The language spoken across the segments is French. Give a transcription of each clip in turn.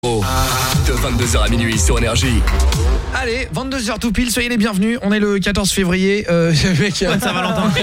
De 22h à minuit sur Énergie. Allez, 22h tout pile, soyez les bienvenus. On est le 14 février. Saint-Valentin.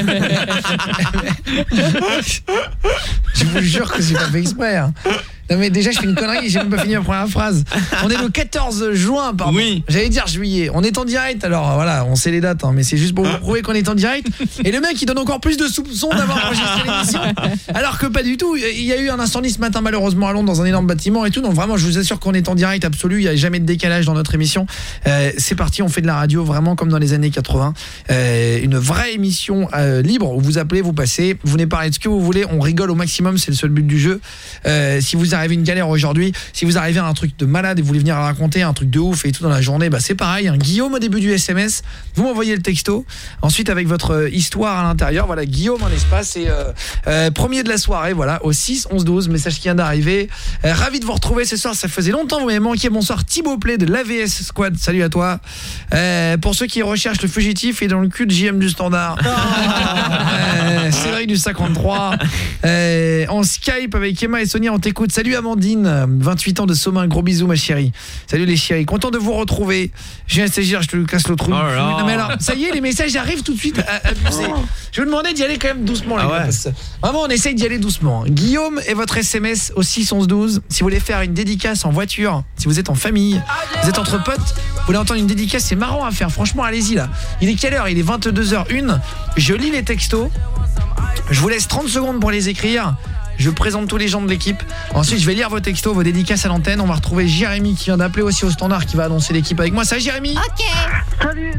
Je vous jure que c'est pas fait exprès. Hein. Non mais déjà je fais une connerie, j'ai même pas fini ma première phrase. On est le 14 juin, pardon. Oui. J'allais dire juillet. On est en direct, alors voilà, on sait les dates, hein, mais c'est juste pour vous prouver qu'on est en direct. Et le mec il donne encore plus de soupçons d'avoir enregistré l'émission, alors que pas du tout. Il y a eu un incendie ce matin malheureusement à Londres dans un énorme bâtiment et tout. Donc vraiment je vous assure qu'on est en direct absolu, il n'y a jamais de décalage dans notre émission. C'est parti, on fait de la radio vraiment comme dans les années 80. Une vraie émission libre où vous appelez, vous passez, vous venez parler de ce que vous voulez, on rigole au maximum, c'est le seul but du jeu. Si vous arrivez une galère aujourd'hui, si vous arrivez à un truc de malade et vous voulez venir raconter un truc de ouf et tout dans la journée, bah c'est pareil, hein. Guillaume au début du SMS, vous m'envoyez le texto, ensuite avec votre histoire à l'intérieur, voilà, Guillaume en espace et premier de la soirée, voilà, au 6 11 12, message qui vient d'arriver. Ravi de vous retrouver ce soir, ça faisait longtemps, vous m'avez manqué. Bonsoir Thibaut Play de l'AVS Squad, salut à toi. Pour ceux qui recherchent le fugitif et dans le cul de JM du Standard. Cédric du 53. En Skype avec Emma et Sonia, on t'écoute. Salut Amandine, 28 ans de Somain, gros bisous ma chérie. Salut les chéris, content de vous retrouver. J'ai un stagiaire, je te casse le trou. Non mais alors, ça y est, les messages arrivent tout de suite. Abusé. Je vous demandais d'y aller quand même doucement les gars. Vraiment, on essaye d'y aller doucement. Guillaume et votre SMS au 6 11 12. Si vous voulez faire une dédicace en voiture, si vous êtes en famille, vous êtes entre potes, vous voulez entendre une dédicace, c'est marrant à faire. Franchement, allez-y là. Il est quelle heure? Il est 22h01. Je lis les textos. Je vous laisse 30 secondes pour les écrire. Je présente tous les gens de l'équipe. Ensuite, je vais lire vos textos, vos dédicaces à l'antenne. On va retrouver Jérémy qui vient d'appeler aussi au standard, qui va annoncer l'équipe avec moi. Salut Jérémy. Ok. Salut.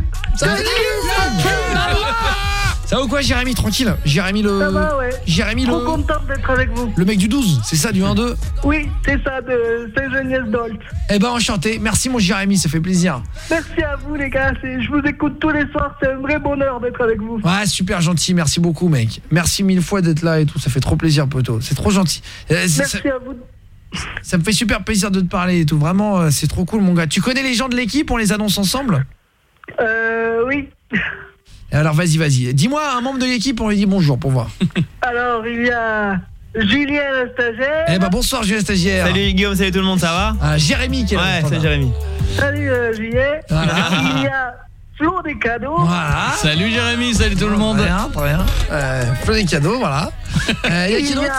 Ça va ou quoi Jérémy? Tranquille. Jérémy le... Ça va, ouais. Jérémy Trop content d'être avec vous. Le mec du 12, c'est ça, du 1-2? Oui, c'est ça, de Saint-Geniès-d'Olt. Eh ben enchanté. Merci mon Jérémy, ça fait plaisir. Merci à vous les gars, je vous écoute tous les soirs, c'est un vrai bonheur d'être avec vous. Ouais, super gentil, merci beaucoup mec. Merci mille fois d'être là et tout, ça fait trop plaisir poteau. C'est trop gentil. Merci à vous. Ça me fait super plaisir de te parler et tout. Vraiment, c'est trop cool mon gars. Tu connais les gens de l'équipe, on les annonce ensemble? Oui. Alors vas-y. Dis-moi un membre de l'équipe, on lui dit bonjour pour voir. Alors, il y a Julien le stagiaire. Eh ben bonsoir Julien le stagiaire. Salut Guillaume, salut tout le monde, ça va? Jérémy qui est là. Ouais, c'est Jérémy. Salut Julien. Voilà. Il y a Flo des cadeaux. Voilà. Salut Jérémy, salut tout le monde. Très bien. Flo des cadeaux, voilà. Il y a qui d'autre?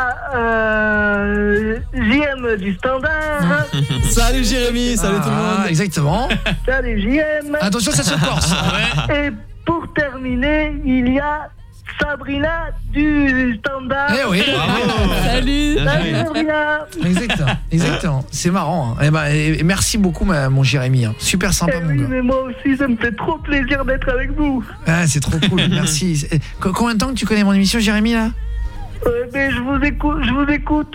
JM du standard. Salut Jérémy, salut tout le monde. Exactement. Salut JM. Attention, ça se corse. Et pour terminer, il y a Sabrina du standard. Eh oui. Salut. Salut Sabrina. Exactement. C'est marrant. Hein. Et merci beaucoup mon Jérémy. Hein. Super sympa mon gars. Mais moi aussi, ça me fait trop plaisir d'être avec vous. Ah, c'est trop cool. Merci. Combien de temps que tu connais mon émission Jérémy là? Mais je vous écoute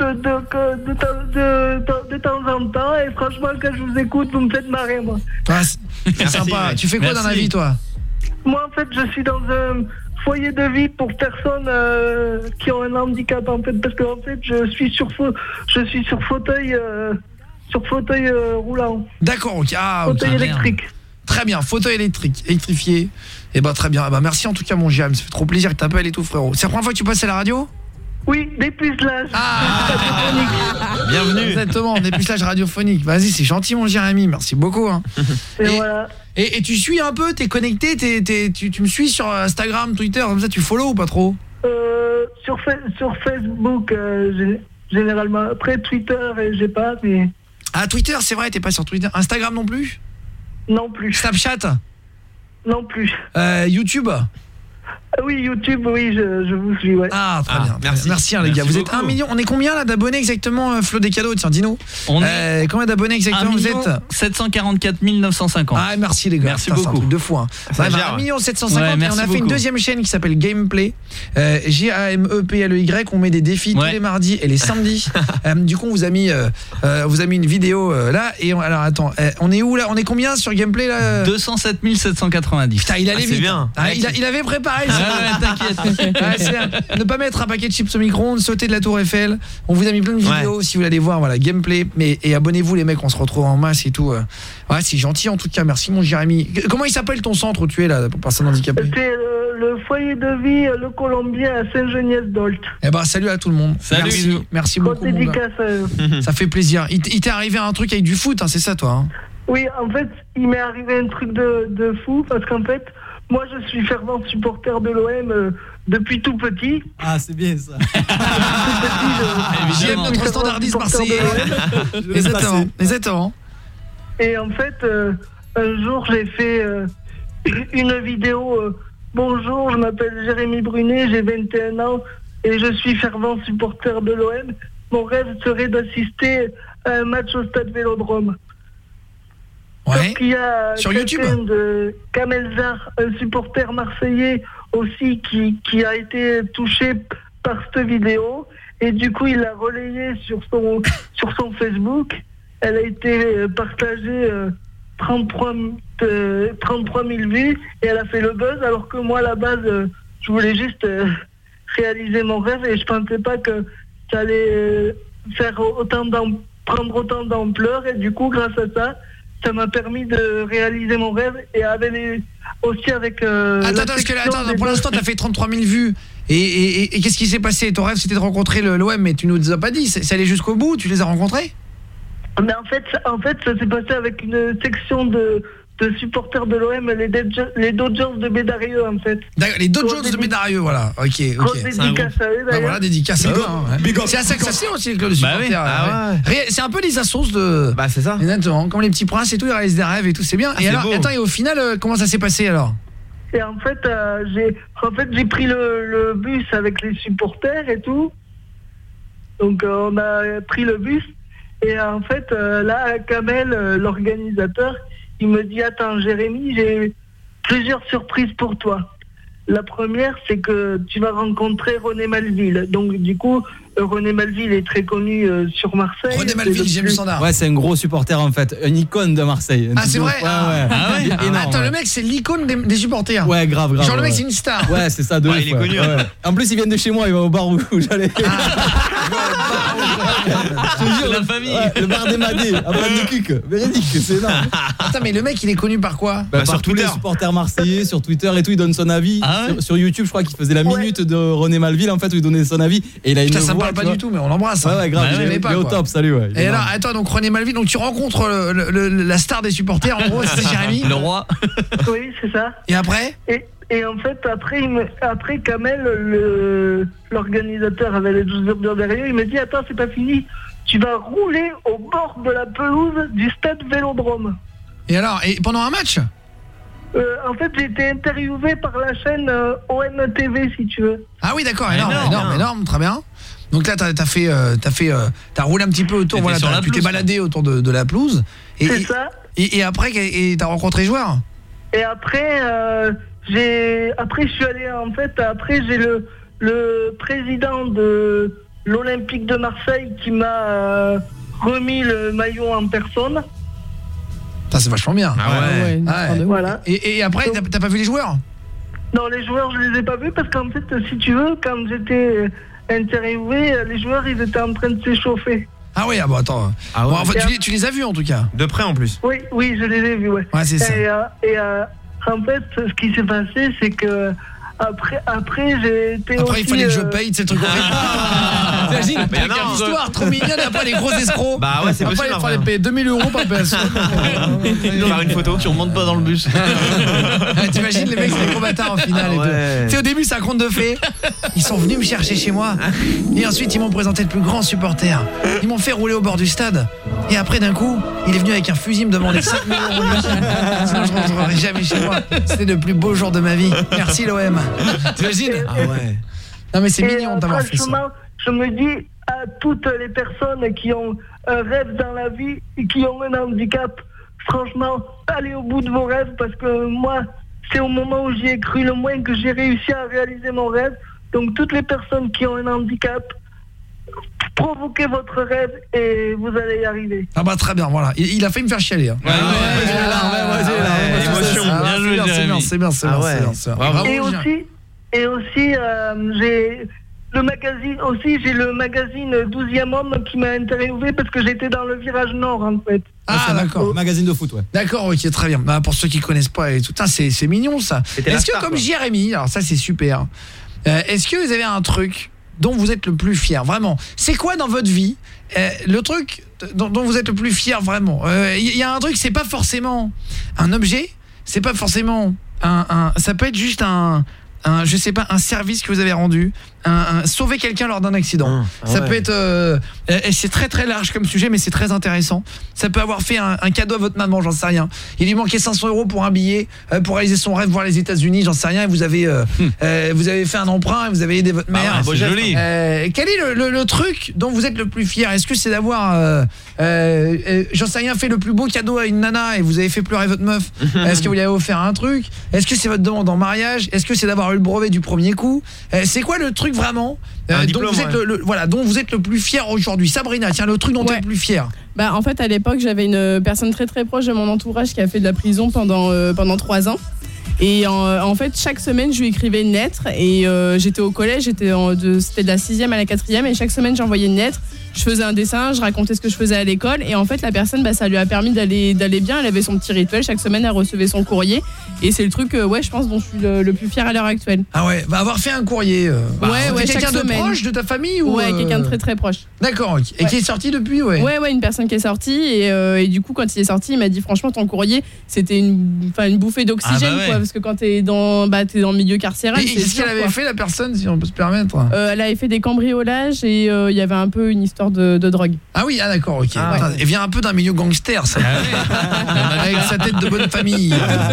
de temps en temps et franchement quand je vous écoute, vous me faites marrer moi. Ah, c'est sympa. Mec. Tu fais quoi dans la vie toi? Moi en fait, je suis dans un foyer de vie pour personnes qui ont un handicap en fait, parce que en fait, je suis sur fauteuil roulant. D'accord, ok. Fauteuil électrique. Très bien, fauteuil électrifié. Et bah très bien. Bah merci en tout cas mon Jérémy, ça fait trop plaisir que t'appelles et tout frérot. C'est la première fois que tu passes à la radio? Oui, dépucelage. Bienvenue. Exactement, dépucelage radiophonique. Vas-y, c'est gentil mon Jérémy, merci beaucoup hein. Et voilà. Et tu suis un peu, t'es connecté, tu me suis sur Instagram, Twitter, comme ça tu follow ou pas trop? Sur Facebook généralement. Après Twitter, j'ai pas mais... Ah Twitter, c'est vrai, t'es pas sur Twitter. Instagram non plus? Non plus. Snapchat? Non plus. YouTube? Oui, YouTube, oui, je vous suis, ouais. Ah, très bien. Merci hein, les gars. Vous êtes 1 million. On est combien là d'abonnés exactement, Flo des cadeaux? Tiens, dis-nous. On est combien d'abonnés exactement vous êtes? 744 950. Ah, merci les gars. Merci beaucoup. C'est un truc de fou. Hein. 1 750 et on a fait une deuxième chaîne qui s'appelle Gameplay. GAMEPLEY. On met des défis tous les mardis et les samedis. Du coup, on vous a mis une vidéo là. Et alors, attends, on est où là? On est combien sur Gameplay là? 207 790. Putain, il allait vite. Bien. Il avait préparé. T'inquiète. Ne pas mettre un paquet de chips au micro-ondes, sauter de la tour Eiffel. On vous a mis plein de vidéos si vous voulez aller voir, voilà, Gameplay. Et abonnez-vous les mecs, on se retrouve en masse et tout. Ouais, c'est gentil en tout cas, merci mon Jérémy. Comment il s'appelle ton centre où tu es là pour personnes handicapées? C'est le foyer de vie Le Colombier à Saint-Geniès-d'Olt. Eh ben, salut à tout le monde. Salut. Merci beaucoup. Grosse dédicace à eux. Ça fait plaisir. Il t'est arrivé un truc avec du foot, hein, c'est ça, toi, hein? Oui, en fait, il m'est arrivé un truc de fou, parce qu'en fait, moi, je suis fervent supporter de l'OM depuis tout petit. Ah, c'est bien ça. J'aime notre standardiste marseillais. Exactement. Et en fait, un jour, j'ai fait une vidéo. Bonjour, je m'appelle Jérémy Brunet, j'ai 21 ans et je suis fervent supporter de l'OM. Mon rêve serait d'assister à un match au stade Vélodrome. Ouais. Sauf qu'il y a sur YouTube de Kamelzar, un supporter marseillais aussi qui a été touché par cette vidéo. Et du coup, il l'a relayée sur son Facebook. Elle a été partagée 33 000 vues et elle a fait le buzz, alors que moi, à la base, je voulais juste réaliser mon rêve et je pensais pas que ça allait prendre autant d'ampleur. Et du coup, grâce à ça, ça m'a permis de réaliser mon rêve et aussi avec... Attends, pour l'instant, tu as fait 33 000 vues. Et qu'est-ce qui s'est passé? Ton rêve, c'était de rencontrer l'OM, mais tu nous as pas dit. C'est allé jusqu'au bout? Tu les as rencontrés? Mais en fait, ça s'est passé avec une section de supporters de l'OM, les Dodgers de Bédarieux, en fait. Les Dodgers de Bédarieux, voilà. Ok. Grosse dédicace à eux, d'ailleurs. Voilà, dédicace à eux. C'est à ça que ça sert aussi, le club de supporters. C'est un peu les assos de... Bah, c'est ça. Exactement. Comme les petits princes et tout, ils réalisent des rêves et tout, c'est bien. Et alors, attends, et au final, comment ça s'est passé, alors? Et en fait, j'ai pris le bus avec les supporters et tout. Donc, on a pris le bus. Et en fait, là, Kamel, l'organisateur, il me dit: attends, Jérémy, j'ai plusieurs surprises pour toi. La première, c'est que tu vas rencontrer René Malville. Donc, du coup, René Malville est très connu sur Marseille. René Malville, j'aime son art. Ouais, c'est un gros supporter en fait, une icône de Marseille. Ah, c'est vrai? Ouais. Attends, le mec, c'est l'icône des supporters. Ouais, grave. Genre, le mec, c'est une star. Ouais, c'est ça, il est connu. Ouais. En plus, il vient de chez moi, il va au bar où j'allais. C'est la famille. Ouais, le bar des Madés, à Panne de Cuc. Véridique, c'est énorme. Attends, mais le mec, il est connu par quoi? Par sur tous Twitter. les supporters marseillais, sur Twitter et tout, il donne son avis. Ah ouais, sur YouTube, je crois qu'il faisait la minute de René Malville, en fait, où il donnait son avis. Et il a une Putain, ça me voix, parle pas tu vois. du tout, mais on l'embrasse. Ouais, grave, je l'aimais pas, il est au quoi. top, salut. Ouais, Et alors, attends, donc René Malville, donc tu rencontres la star des supporters, en gros, c'est Jérémy. Le roi. Oui, c'est ça. Et après? Et en fait, après Kamel, l'organisateur avec les 12 heures derrière, il m'a dit: attends, c'est pas fini. Tu vas rouler au bord de la pelouse du stade Vélodrome. Et alors, et pendant un match? En fait, j'ai été interviewé par la chaîne OMTV, si tu veux. Ah oui, d'accord, énorme, très bien. Donc là, t'as roulé un petit peu autour, voilà, tu t'es baladé autour de la pelouse. C'est ça. Et après, t'as rencontré les joueurs? Et après, je suis allé, en fait, après j'ai le président de l'Olympique de Marseille qui m'a remis le maillot en personne. C'est vachement bien. Voilà. Et après, t'as pas vu les joueurs? Non, les joueurs, je les ai pas vus parce qu'en fait, si tu veux, quand j'étais interviewé, les joueurs, ils étaient en train de s'échauffer. Ah oui, attends. Ah ouais. Bon, en fait, tu les as vus en tout cas. De près en plus. Oui, je les ai vus, ouais. Ouais, c'est ça. Et en fait, ce qui s'est passé, c'est que après j'ai été Après, aussi, il fallait que je paye, c'est le truc horrible. T'imagines, Mais non, histoire trop mignonne, après les gros escrocs. Bah ouais, c'est après, possible. il fallait payer 2000 € par PSO. Faire une photo. Tu remontes pas dans le bus. T'imagines, les mecs, c'est des gros bâtards en finale et tout. Tu sais, au début, c'est un conte de fées. Ils sont venus me chercher chez moi. Et ensuite, ils m'ont présenté le plus grand supporter. Ils m'ont fait rouler au bord du stade. Et après, d'un coup, il est venu avec un fusil me demander 5 000 €. Sinon, je ne rentrerai jamais chez moi. C'était le plus beau jour de ma vie. Merci, l'OM. T'imagines? Ah ouais. Non, mais c'est mignon d'avoir fait ça. Franchement, je me dis à toutes les personnes qui ont un rêve dans la vie et qui ont un handicap, franchement, allez au bout de vos rêves parce que moi, c'est au moment où j'y ai cru le moins que j'ai réussi à réaliser mon rêve. Donc, toutes les personnes qui ont un handicap, provoquez votre rêve et vous allez y arriver. Ah bah très bien, voilà. Il a fait me faire chialer. Hein. Émotion. Bien joué, Jérémy. C'est bien. Et Et aussi, le magazine aussi, j'ai le magazine 12e homme qui m'a interviewé parce que j'étais dans le virage nord en fait. Ah d'accord, magazine de foot, ouais. D'accord, OK, très bien. Bah, pour ceux qui connaissent pas et tout, c'est mignon ça. Est-ce que comme Jérémy, alors ça c'est super. Est-ce que vous avez un truc dont vous êtes le plus fier vraiment? C'est quoi dans votre vie le truc dont vous êtes le plus fier vraiment? Il y a un truc, c'est pas forcément un objet, c'est pas forcément ça peut être juste je sais pas, un service que vous avez rendu, sauver quelqu'un lors d'un accident. Ça peut être et c'est très très large comme sujet, mais c'est très intéressant. Ça peut avoir fait un cadeau à votre maman, j'en sais rien. Il lui manquait 500 € pour un billet pour réaliser son rêve, voir les États-Unis, j'en sais rien, et vous avez fait un emprunt et vous avez aidé votre mère. C'est joli. Quel est le truc dont vous êtes le plus fier? Est-ce que c'est d'avoir j'en sais rien, fait le plus beau cadeau à une nana et vous avez fait pleurer votre meuf? Est-ce que vous lui avez offert un truc? Est-ce que c'est votre demande en mariage? Est-ce que c'est d'avoir eu le brevet du premier coup? C'est quoi le truc vraiment dont vous êtes dont vous êtes le plus fier aujourd'hui? Sabrina, tiens, le truc dont tu es le plus fier. Bah en fait à l'époque, j'avais une personne très très proche de mon entourage qui a fait de la prison pendant 3 ans. Et en fait, chaque semaine, je lui écrivais une lettre et j'étais au collège, c'était de la 6e à la 4e et chaque semaine, j'envoyais une lettre. Je faisais un dessin, je racontais ce que je faisais à l'école et en fait, la personne, ça lui a permis d'aller bien. Elle avait son petit rituel, chaque semaine, elle recevait son courrier et c'est le truc, je pense, dont je suis le plus fier à l'heure actuelle. Ah ouais, va avoir fait un courrier. Quelqu'un de proche de ta famille ou quelqu'un de très très proche. D'accord, okay. Et qui est sorti depuis, Ouais, une personne qui est sortie et du coup, quand il est sorti, il m'a dit franchement, ton courrier, c'était une bouffée d'oxygène, quoi, parce que quand t'es dans le milieu carcéral. Et qu'est-ce qu'elle avait fait, la personne, si on peut se permettre? Elle avait fait des cambriolages et il y avait un peu une histoire de drogue. Ah oui, d'accord, OK. Elle vient un peu d'un milieu gangster, ça. Avec sa tête de bonne famille.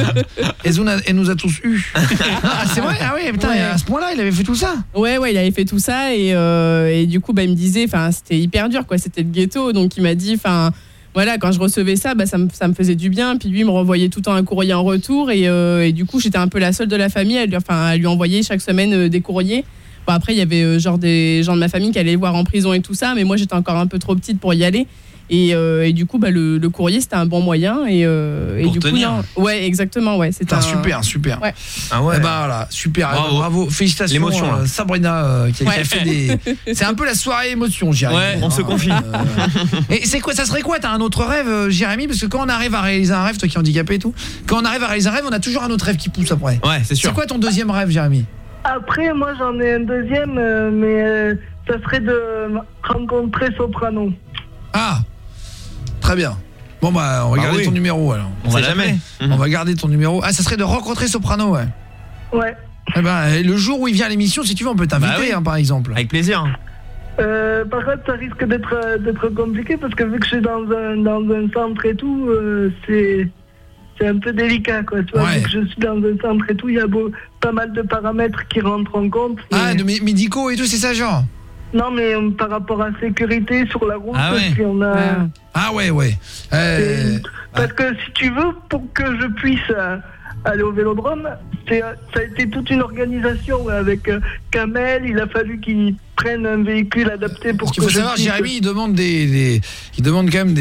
Elle nous a tous eu. C'est vrai? Ah oui, putain, à ce point-là, il avait fait tout ça. Ouais, il avait fait tout ça et du coup, il me disait, c'était hyper dur, quoi. C'était le ghetto, donc il m'a dit, voilà, quand je recevais ça, ça me faisait du bien. Puis lui, il me renvoyait tout le temps un courrier en retour. Et du coup, j'étais un peu la seule de la famille à lui envoyer chaque semaine des courriers. Bon, après, il y avait des gens de ma famille qui allaient le voir en prison et tout ça. Mais moi, j'étais encore un peu trop petite pour y aller. Et du coup, le courrier, c'était un bon moyen. Et pour du tenir. coup, ouais, exactement. Ouais, c'était super. Ouais. Ah ouais. Voilà, super. Bravo. Félicitations. L'émotion, là. Sabrina, qui a fait des... C'est un peu la soirée émotion, Jérémy. Ouais, on se confie. Et c'est quoi? Ça serait quoi? T'as un autre rêve, Jérémy? Parce que quand on arrive à réaliser un rêve, toi qui es handicapé et tout, quand on arrive à réaliser un rêve, on a toujours un autre rêve qui pousse après. Ouais, c'est sûr. C'est quoi ton deuxième rêve, Jérémy? Après, moi j'en ai un deuxième, mais ça serait de rencontrer Soprano. Ah, très bien. Bon on va garder ton numéro alors. On va jamais. On va garder ton numéro. Ah, ça serait de rencontrer Soprano, ouais. Ouais. Le jour où il vient à l'émission, si tu veux, on peut t'inviter, par exemple. Avec plaisir. Par contre, ça risque d'être compliqué parce que vu que je suis dans un centre et tout, c'est un peu délicat, quoi. Tu vois, vu que je suis dans un centre et tout, il y a pas mal de paramètres qui rentrent en compte. Ah, de médicaux et tout, c'est ça, genre? Non, mais par rapport à la sécurité sur la route, si on a... Ah ouais. Parce que si tu veux, pour que je puisse aller au Vélodrome, ça a été toute une organisation avec Kamel. Il a fallu qu'il prenne un véhicule adapté pour que faut savoir, Jérémy, il demande quand même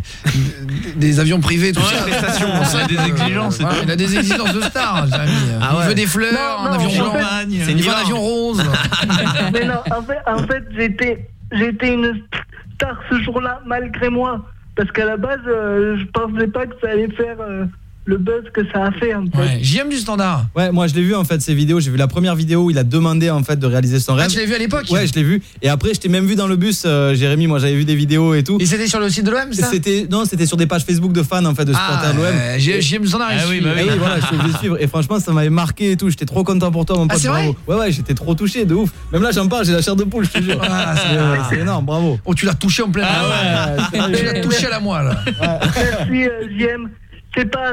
des avions privés, tout ça. Il a des exigences. Il a des exigences de star, Jérémy. Il veut des fleurs, un avion blanc, il veut un avion rose. Mais non, en fait, j'étais une star ce jour-là, malgré moi. Parce qu'à la base, je pensais pas que ça allait faire... le buzz que ça a fait, en fait. Ouais, JM du Standard. Ouais, moi je l'ai vu en fait ces vidéos, j'ai vu la première vidéo où il a demandé en fait de réaliser son rêve. Ah, tu l'as vu à l'époque? Ouais, je l'ai vu. Et après je t'ai même vu dans le bus, Jérémy, moi j'avais vu des vidéos et tout. Et c'était sur le site de l'OM, ça? C'était sur des pages Facebook de fans en fait de supporters de l'OM. JM du Standard. Oui, voilà, je te suivre et franchement ça m'avait marqué et tout, j'étais trop content pour toi mon pote. C'est vrai? Ouais, j'étais trop touché, de ouf. Même là j'en parle, j'ai la chair de poule, je te jure. C'est énorme, bravo. Oh, tu l'as touché en plein. Tu l'as touché à la moelle. Merci, JM. C'est pas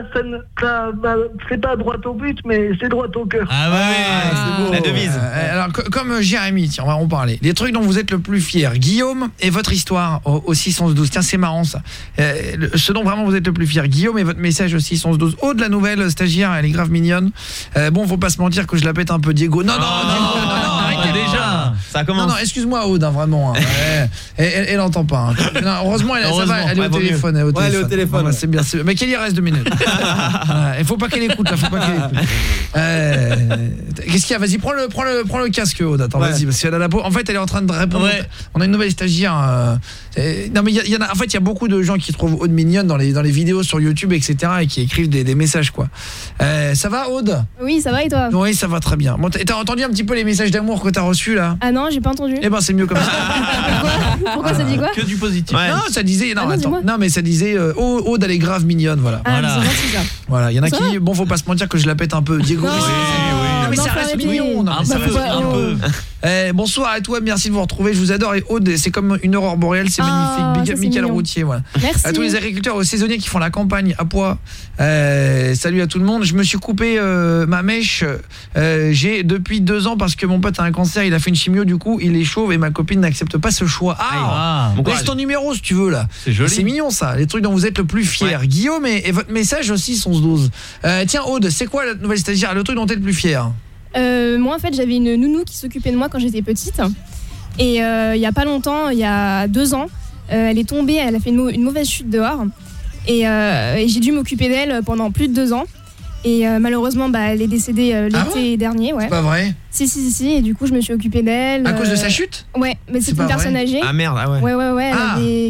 droit au but, mais c'est droit au cœur. Ah c'est beau. La devise. Alors comme Jérémy, tiens, on va en parler. Les trucs dont vous êtes le plus fier. Guillaume et votre histoire au 612. Tiens, c'est marrant ça. Ce dont vraiment vous êtes le plus fier. Guillaume et votre message au 612. Oh, de la nouvelle stagiaire, elle est grave mignonne. Bon, faut pas se mentir que je la pète un peu, Diego. Non, arrêtez déjà. ça commence. Non, excuse-moi Aude, hein, vraiment. Hein. Elle entend pas. Hein. Non, heureusement, ça va, elle est au téléphone. Elle est au téléphone. Ouais, c'est bien. Mais qu'elle y reste 2 minutes. Il faut pas qu'elle écoute, là. Faut pas qu'elle écoute. Qu'est-ce qu'il y a? Vas-y, prends le casque, Aude. Attends, vas-y, parce qu'elle a la peau. En fait, elle est en train de répondre. Ouais. On a une nouvelle stagiaire. Non, mais il y en a. En fait, il y a beaucoup de gens qui trouvent Aude mignonne dans les vidéos sur YouTube, etc., et qui écrivent des messages, quoi. Ça va, Aude? Oui, ça va et toi? Oui, ça va très bien. Bon, t'as entendu un petit peu les messages d'amour que t'as reçus là? Ah non, j'ai pas entendu. Eh ben, c'est mieux comme ça. Pourquoi ça dit quoi? Que du positif. Ouais. Non, ça disait. Non, attends. Non, mais ça disait. Aude, elle est grave mignonne, voilà. Ah, voilà. C'est gentil, ça. Voilà, il y en a qui. Bon, faut pas se mentir que je la pète un peu. Diego. Non, non, mais ça reste mignon. Un peu. Bonsoir à toi, merci de vous retrouver. Je vous adore. Et Aude, c'est comme une aurore boréale, c'est magnifique. Big up Michael Routier, voilà. Merci. À tous les agriculteurs, aux saisonniers qui font la campagne à Poix. Salut à tout le monde. Je me suis coupé ma mèche. J'ai depuis 2 ans parce que mon pote a un cancer. Il a fait une chimio, du coup, il est chauve et ma copine n'accepte pas ce choix. Laisse ton numéro si tu veux là. C'est joli. C'est mignon ça. Les trucs dont vous êtes le plus fier. Ouais. Guillaume et votre message aussi sont 12. Tiens Aude, c'est quoi la nouvelle stagiaire? Le truc dont tu es le plus fier? Moi en fait j'avais une nounou qui s'occupait de moi quand j'étais petite et il y a pas longtemps, il y a 2 ans, elle est tombée, elle a fait une mauvaise chute dehors et j'ai dû m'occuper d'elle pendant plus de 2 ans et malheureusement elle est décédée l'été dernier. Ouais. C'est pas vrai? Si, et du coup je me suis occupée d'elle. À cause de sa chute? Ouais, mais c'est une personne âgée. Ah merde, ah ouais. Ouais, elle avait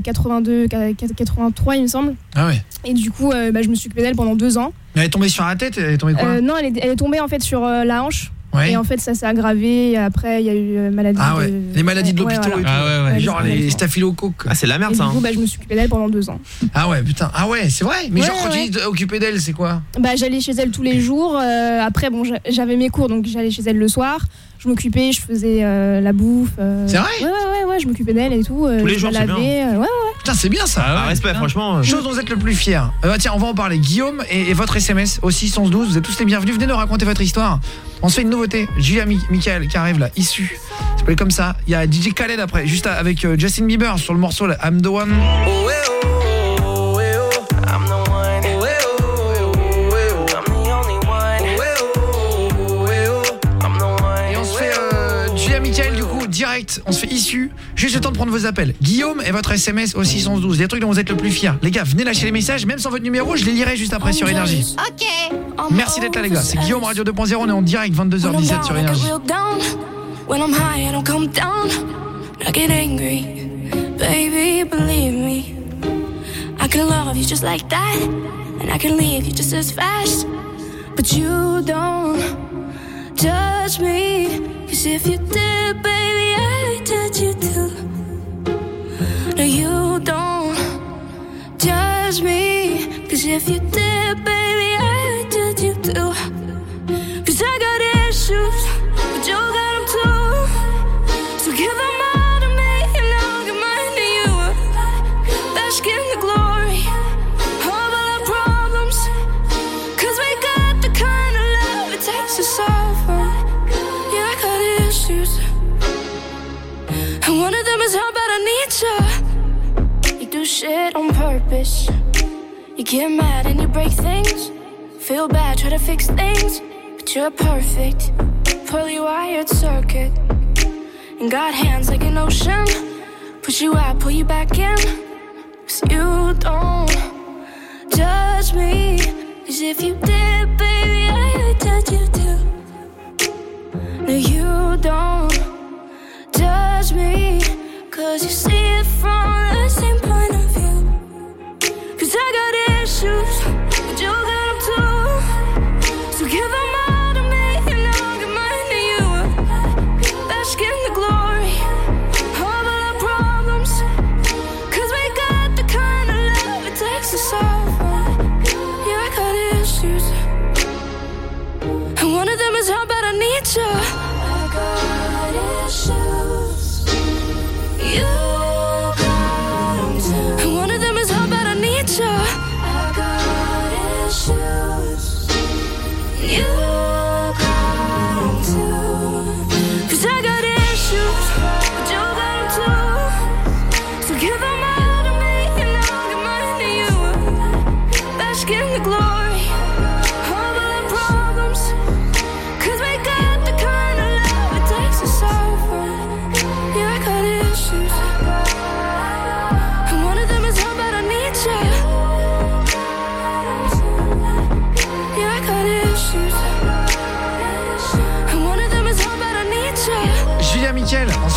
83 il me semble. Ah ouais. Et du coup je me suis occupée d'elle pendant 2 ans. Elle est tombée sur la tête? Elle est tombée quoi? Non, elle est tombée en fait sur la hanche. Ouais. Et en fait ça s'est aggravé et après il y a eu maladie les maladies de l'hôpital et tout. Genre les staphylocoques. Ah c'est la merde ça. Et du coup je me suis occupée d'elle pendant 2 ans. Ah ouais putain. Ah ouais c'est vrai. Mais genre quand tu dis occupée d'elle c'est quoi? J'allais chez elle tous les jours. Après j'avais mes cours donc j'allais chez elle le soir. Je m'occupais, je faisais la bouffe. C'est vrai? Ouais, je m'occupais d'elle et tout. Tous les jours c'est bien. Ouais. Putain c'est bien ça. Respect franchement. Chose dont vous êtes le plus fier. Tiens on va en parler. Guillaume et votre SMS au 612. Vous êtes tous les bienvenus. Venez nous raconter votre histoire. On se fait une nouveauté. Julia Michael qui arrive là, issue. Ça s'appelle comme ça. Il y a DJ Khaled après, juste avec Justin Bieber sur le morceau là, I'm the one. Et on se fait Julia Michael du coup direct. On se fait issue. Juste le temps de prendre vos appels. Guillaume et votre SMS au 612. Les trucs dont vous êtes le plus fiers. Les gars, venez lâcher les messages, même sans votre numéro, je les lirai juste après sur Énergie. Ok. Merci d'être là les gars. C'est Guillaume Radio 2.0, on est en direct 22h17 sur Énergie. When I'm high, I don't come down. I get angry, baby, believe me. I can love you just like that, and I can leave you just as fast. But you don't judge me, 'cause if you did, baby, I'd judge you too. No, you don't judge me, 'cause if you did, baby, I'd judge you too. 'Cause I got issues, but you got them too. So give them all to me and I'll give mine to you. Bask in the glory of all our problems, 'cause we got the kind of love it takes to suffer. Yeah, I got issues, and one of them is how bad I need you. You do shit on purpose. You get mad and you break things. Feel bad, try to fix things, but you're perfect, poorly wired circuit. And got hands like an ocean. Push you out, pull you back in. 'Cause you don't judge me, 'cause if you did, baby, I would judge you too. No, you don't judge me, 'cause you see it from the same point of view. 'Cause I got issues, but you got them too. So give them all to me and I'll give mine to you. Bask in the glory of all our problems, 'cause we got the kind of love it takes to suffer. Yeah, I got issues, and one of them is how bad I need you. I got issues, you got them too. And one of them is how bad I need you. I got issues, you got them too. 'Cause I got issues, but you got them too. So give them all to me and I'll give mine to you. Bask in the glory of all our problems, 'cause we got the kind of love it takes to suffer.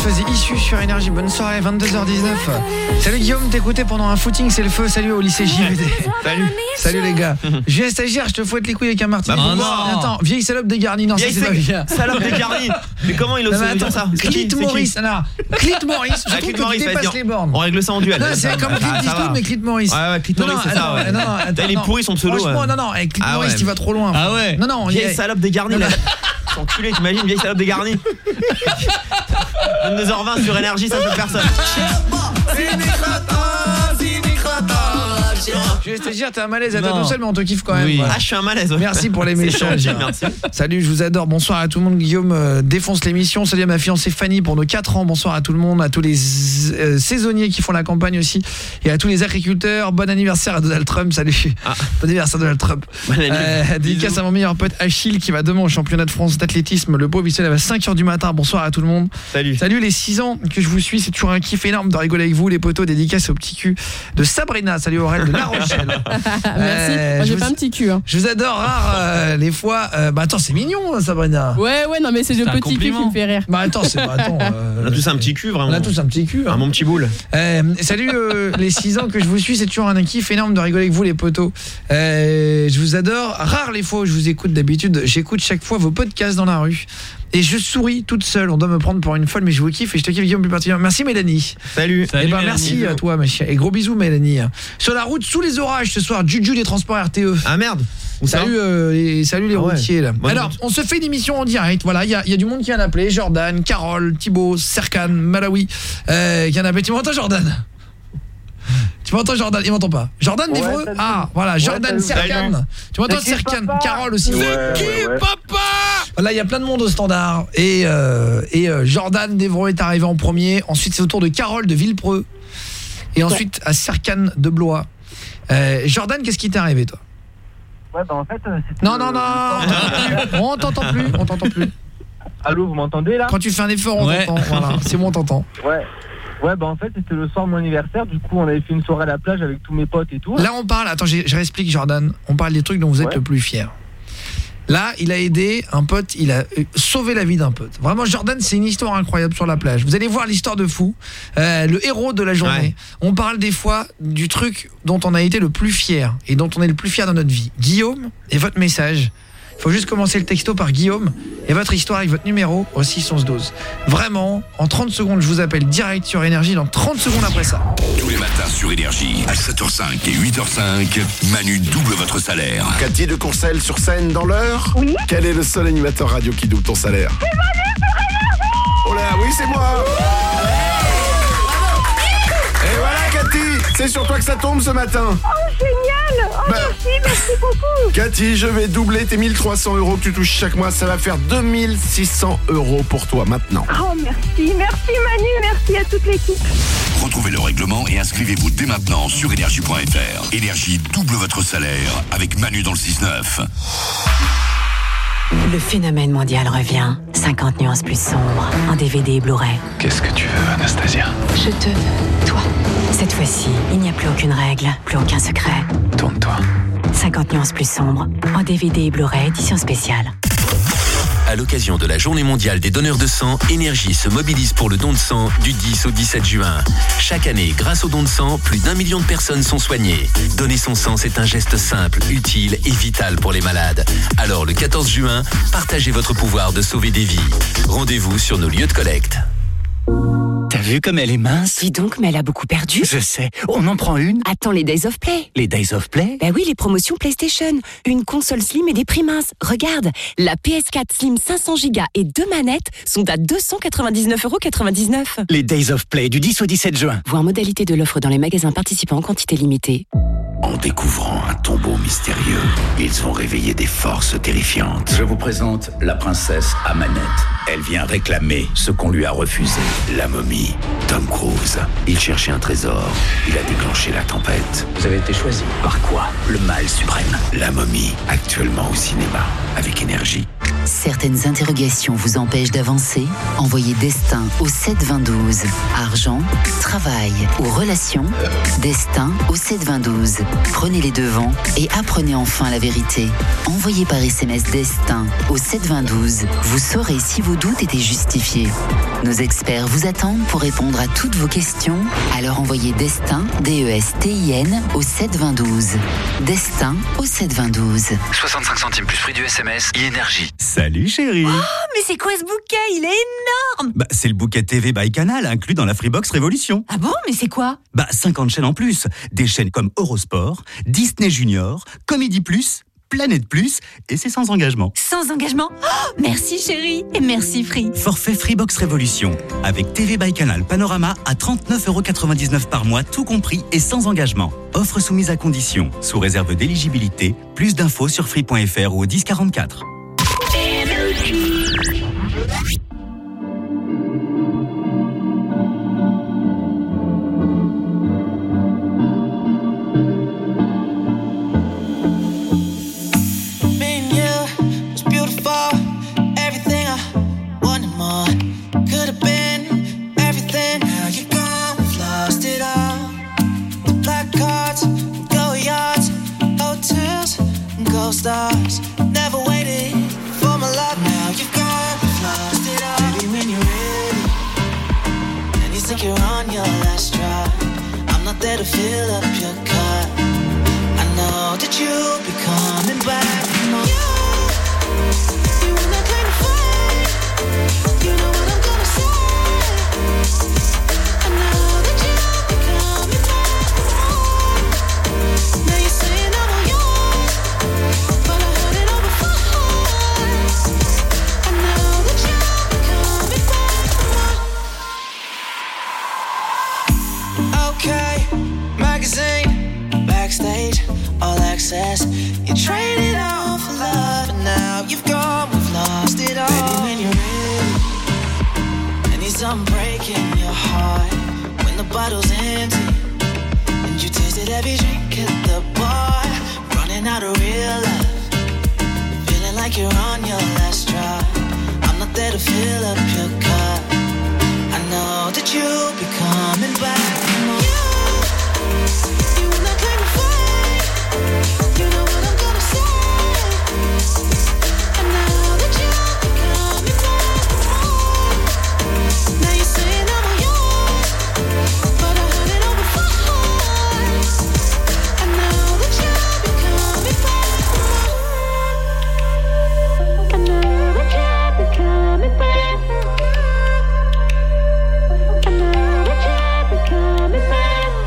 se faisait issu sur Énergie. Bonne soirée, 22h19. Salut Guillaume, t'écoutais pendant un footing, c'est le feu. Salut au lycée JVD. Salut les gars. Julien Stagiaire, je te fouette les couilles avec un martini. Attends, vieille salope dégarnie. Non, vieille ça c'est pas bien. Salope dégarnie. Mais comment il ose dire ça? Clit Maurice, non. Clit Maurice, je trouve que tu dépasses les bornes. On règle ça en duel. Non, c'est comme Clit Eastwood, mais Clit Maurice. Ouais, Clit Maurice, c'est ça, ouais. Non, il est pourri son pseudo. Franchement, non, avec Clit Maurice, tu vas trop loin. Ah ouais. Non, vieille salope dégarnie. Enculé, t'imagines, vieille salope dégarnie. 22h20 sur Énergie, ça fait personne. Je vais te dire, t'es un malaise à toi tout seul, mais on te kiffe quand même. Oui. Voilà. Ah, je suis un malaise. Merci pour les messages. Merci. Salut, je vous adore. Bonsoir à tout le monde. Guillaume défonce l'émission. Salut à ma fiancée Fanny pour nos 4 ans. Bonsoir à tout le monde, à tous les saisonniers qui font la campagne aussi, et à tous les agriculteurs. Bon anniversaire à Donald Trump. Salut. Bon anniversaire Donald Trump. Dédicace à mon meilleur pote Achille qui va demain au championnat de France d'athlétisme. Le pauvre il se lève à 5h du matin. Bonsoir à tout le monde. Salut les 6 ans que je vous suis. C'est toujours un kiff énorme de rigoler avec vous les potos. Dédicace au petit cul de Sabrina. Salut Aurel de La Rochelle. Merci. Moi j'ai pas un petit cul. Je vous adore rare les fois. Bah attends, c'est mignon Sabrina. Ouais, non mais c'est le petit cul qui me fait rire. Bah attends, on a tous un petit cul vraiment. On a tous un petit cul. Un bon petit boule. Salut les 6 ans que je vous suis, c'est toujours un kiff énorme de rigoler avec vous les potos. Je vous adore. Rare les fois où je vous écoute d'habitude, j'écoute chaque fois vos podcasts dans la rue. Et je souris toute seule, on doit me prendre pour une folle, mais je vous kiffe et je te kiffe Guillaume plus particulièrement. Merci Mélanie. Salut. Et ben merci à toi ma chère. Et gros bisous Mélanie. Sur la route sous les orages ce soir, Juju des transports RTE. Ah merde. Salut les routiers là. Alors, on se fait une émission en direct. Voilà, il y a du monde qui vient d'appeler, Jordan, Carole, Thibaut, Serkan, Malawi, qui vient d'appeler. Tu m'entends Jordan? Tu m'entends Jordan? Il m'entend pas. Jordan d'Evreux? Ah, voilà, Jordan Serkan. Tu m'entends Serkan? Carole aussi. C'est qui papa? Là, il y a plein de monde au standard et Jordan d'Evreux est arrivé en premier. Ensuite, c'est au tour de Carole de Villepreux. Et ensuite à Serkan de Blois. Jordan, qu'est-ce qui t'est arrivé toi? Ouais, bah en fait, Non, on t'entend plus. Allô, vous m'entendez là? Quand tu fais un effort, on t'entend. Voilà, c'est bon, on t'entend. Ouais, bah en fait, c'était le soir de mon anniversaire. Du coup, on avait fait une soirée à la plage avec tous mes potes et tout. Là, on parle, attends, je réexplique Jordan. On parle des trucs dont vous êtes le plus fier. Là, il a aidé un pote, il a sauvé la vie d'un pote. Vraiment, Jordan, c'est une histoire incroyable sur la plage. Vous allez voir l'histoire de fou, le héros de la journée. Ouais. On parle des fois du truc dont on a été le plus fier et dont on est le plus fier dans notre vie. Guillaume, et votre message. Il faut juste commencer le texto par Guillaume et votre histoire avec votre numéro au 611-12. Vraiment, en 30 secondes, je vous appelle direct sur Énergie dans 30 secondes après ça. Tous les matins sur Énergie, à 7h05 et 8h05, Manu double votre salaire. Cathy de Courcelles sur scène dans l'heure. Oui. Quel est le seul animateur radio qui double ton salaire? C'est Manu sur Énergie. Oh là, oui, c'est moi. Et voilà Cathy, c'est sur toi que ça tombe ce matin. Oh génial. Oh merci beaucoup. Cathy, je vais doubler tes 1300 € que tu touches chaque mois. Ça va faire 2600 € pour toi maintenant. Oh merci Manu, merci à toute l'équipe. Retrouvez le règlement et inscrivez-vous dès maintenant sur énergie.fr. Énergie double votre salaire avec Manu dans le 6-9. Le phénomène mondial revient. 50 nuances plus sombres en DVD et Blu-ray. Qu'est-ce que tu veux, Anastasia? Je te veux, toi. Cette fois-ci, il n'y a plus aucune règle, plus aucun secret. Tourne-toi. 50 nuances plus sombres en DVD et Blu-ray édition spéciale. À l'occasion de la Journée mondiale des donneurs de sang, Énergie se mobilise pour le don de sang du 10 au 17 juin. Chaque année, grâce au don de sang, plus d'1 million de personnes sont soignées. Donner son sang, c'est un geste simple, utile et vital pour les malades. Alors, le 14 juin, partagez votre pouvoir de sauver des vies. Rendez-vous sur nos lieux de collecte. T'as vu comme elle est mince? Dis donc, mais elle a beaucoup perdu. Je sais. On en prend une? Attends, les Days of Play. Les Days of Play? Bah oui, les promotions PlayStation. Une console Slim et des prix minces. Regarde, la PS4 Slim 500Go et 2 manettes sont à 299,99 €. Les Days of Play du 10 au 17 juin. Voir modalité de l'offre dans les magasins participants en quantité limitée. En découvrant un tombeau mystérieux, ils ont réveillé des forces terrifiantes. Je vous présente la princesse Amanette. Elle vient réclamer ce qu'on lui a refusé. La momie, Tom Cruise. Il cherchait un trésor. Il a déclenché la tempête. Vous avez été choisi. Par quoi? Le mal suprême. La momie, actuellement au cinéma, avec Énergie. Certaines interrogations vous empêchent d'avancer? Envoyez Destin au 72012. Argent, travail ou relations? Destin au 72012. Prenez les devants et apprenez enfin la vérité. Envoyez par SMS Destin au 72012. Vous saurez si vos doutes étaient justifiés. Nos experts vous attendent pour répondre à toutes vos questions. Alors envoyez Destin, D-E-S-T-I-N, au 72012. Destin au 72012. 65 centimes plus prix du SMS, e-énergie. Salut chérie. Oh, mais c'est quoi ce bouquet? Il est énorme. Bah, c'est le bouquet TV by Canal inclus dans la Freebox Révolution. Ah bon, mais c'est quoi? 50 chaînes en plus. Des chaînes comme Eurosport, Disney Junior, Comédie Plus, Planète Plus, et c'est sans engagement. Sans engagement? Oh, merci chérie et merci Free. Forfait Freebox Révolution avec TV by Canal Panorama à 39,99€ par mois, tout compris et sans engagement. Offre soumise à condition, sous réserve d'éligibilité. Plus d'infos sur free.fr ou au 1044. Stars never waited for my love. Now you've gone, lost it all. Baby, when you're ready, and you think you're on your last drive, I'm not there to fill up your cup. I know that you'll be coming back. You wanna claim to fight? You know what I'm gonna say. I know that you'll be coming back. Now you're saying I'm all yours. Okay, magazine, backstage, all access. You traded all for love, and now you've gone, we've lost it all. Baby, when you're ready, I need something breaking your heart. When the bottle's empty, and you tasted every drink at the bar, running out of real love, feeling like you're on your last drop. I'm not there to fill up your cup. I know that you'll be coming back. You wanna claim to fight? You know what I'm gonna say. I know that you'll be coming back. Now you're saying I'm all yours, but I heard it all before. I know that you'll be coming back. I know that you'll be coming back. I know that you'll be coming back.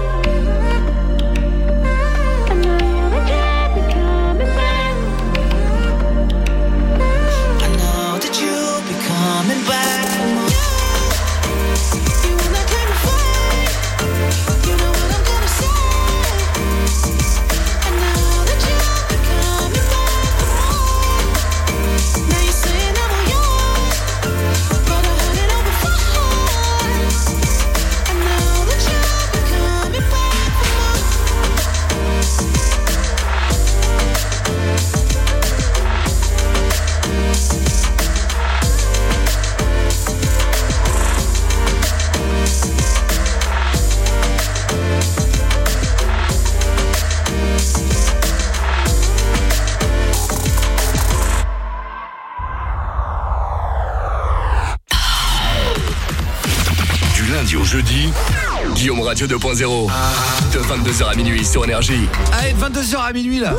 Au jeudi, Guillaume Radio 2.0 de 22h à minuit sur Énergie. Allez, 22h à minuit là.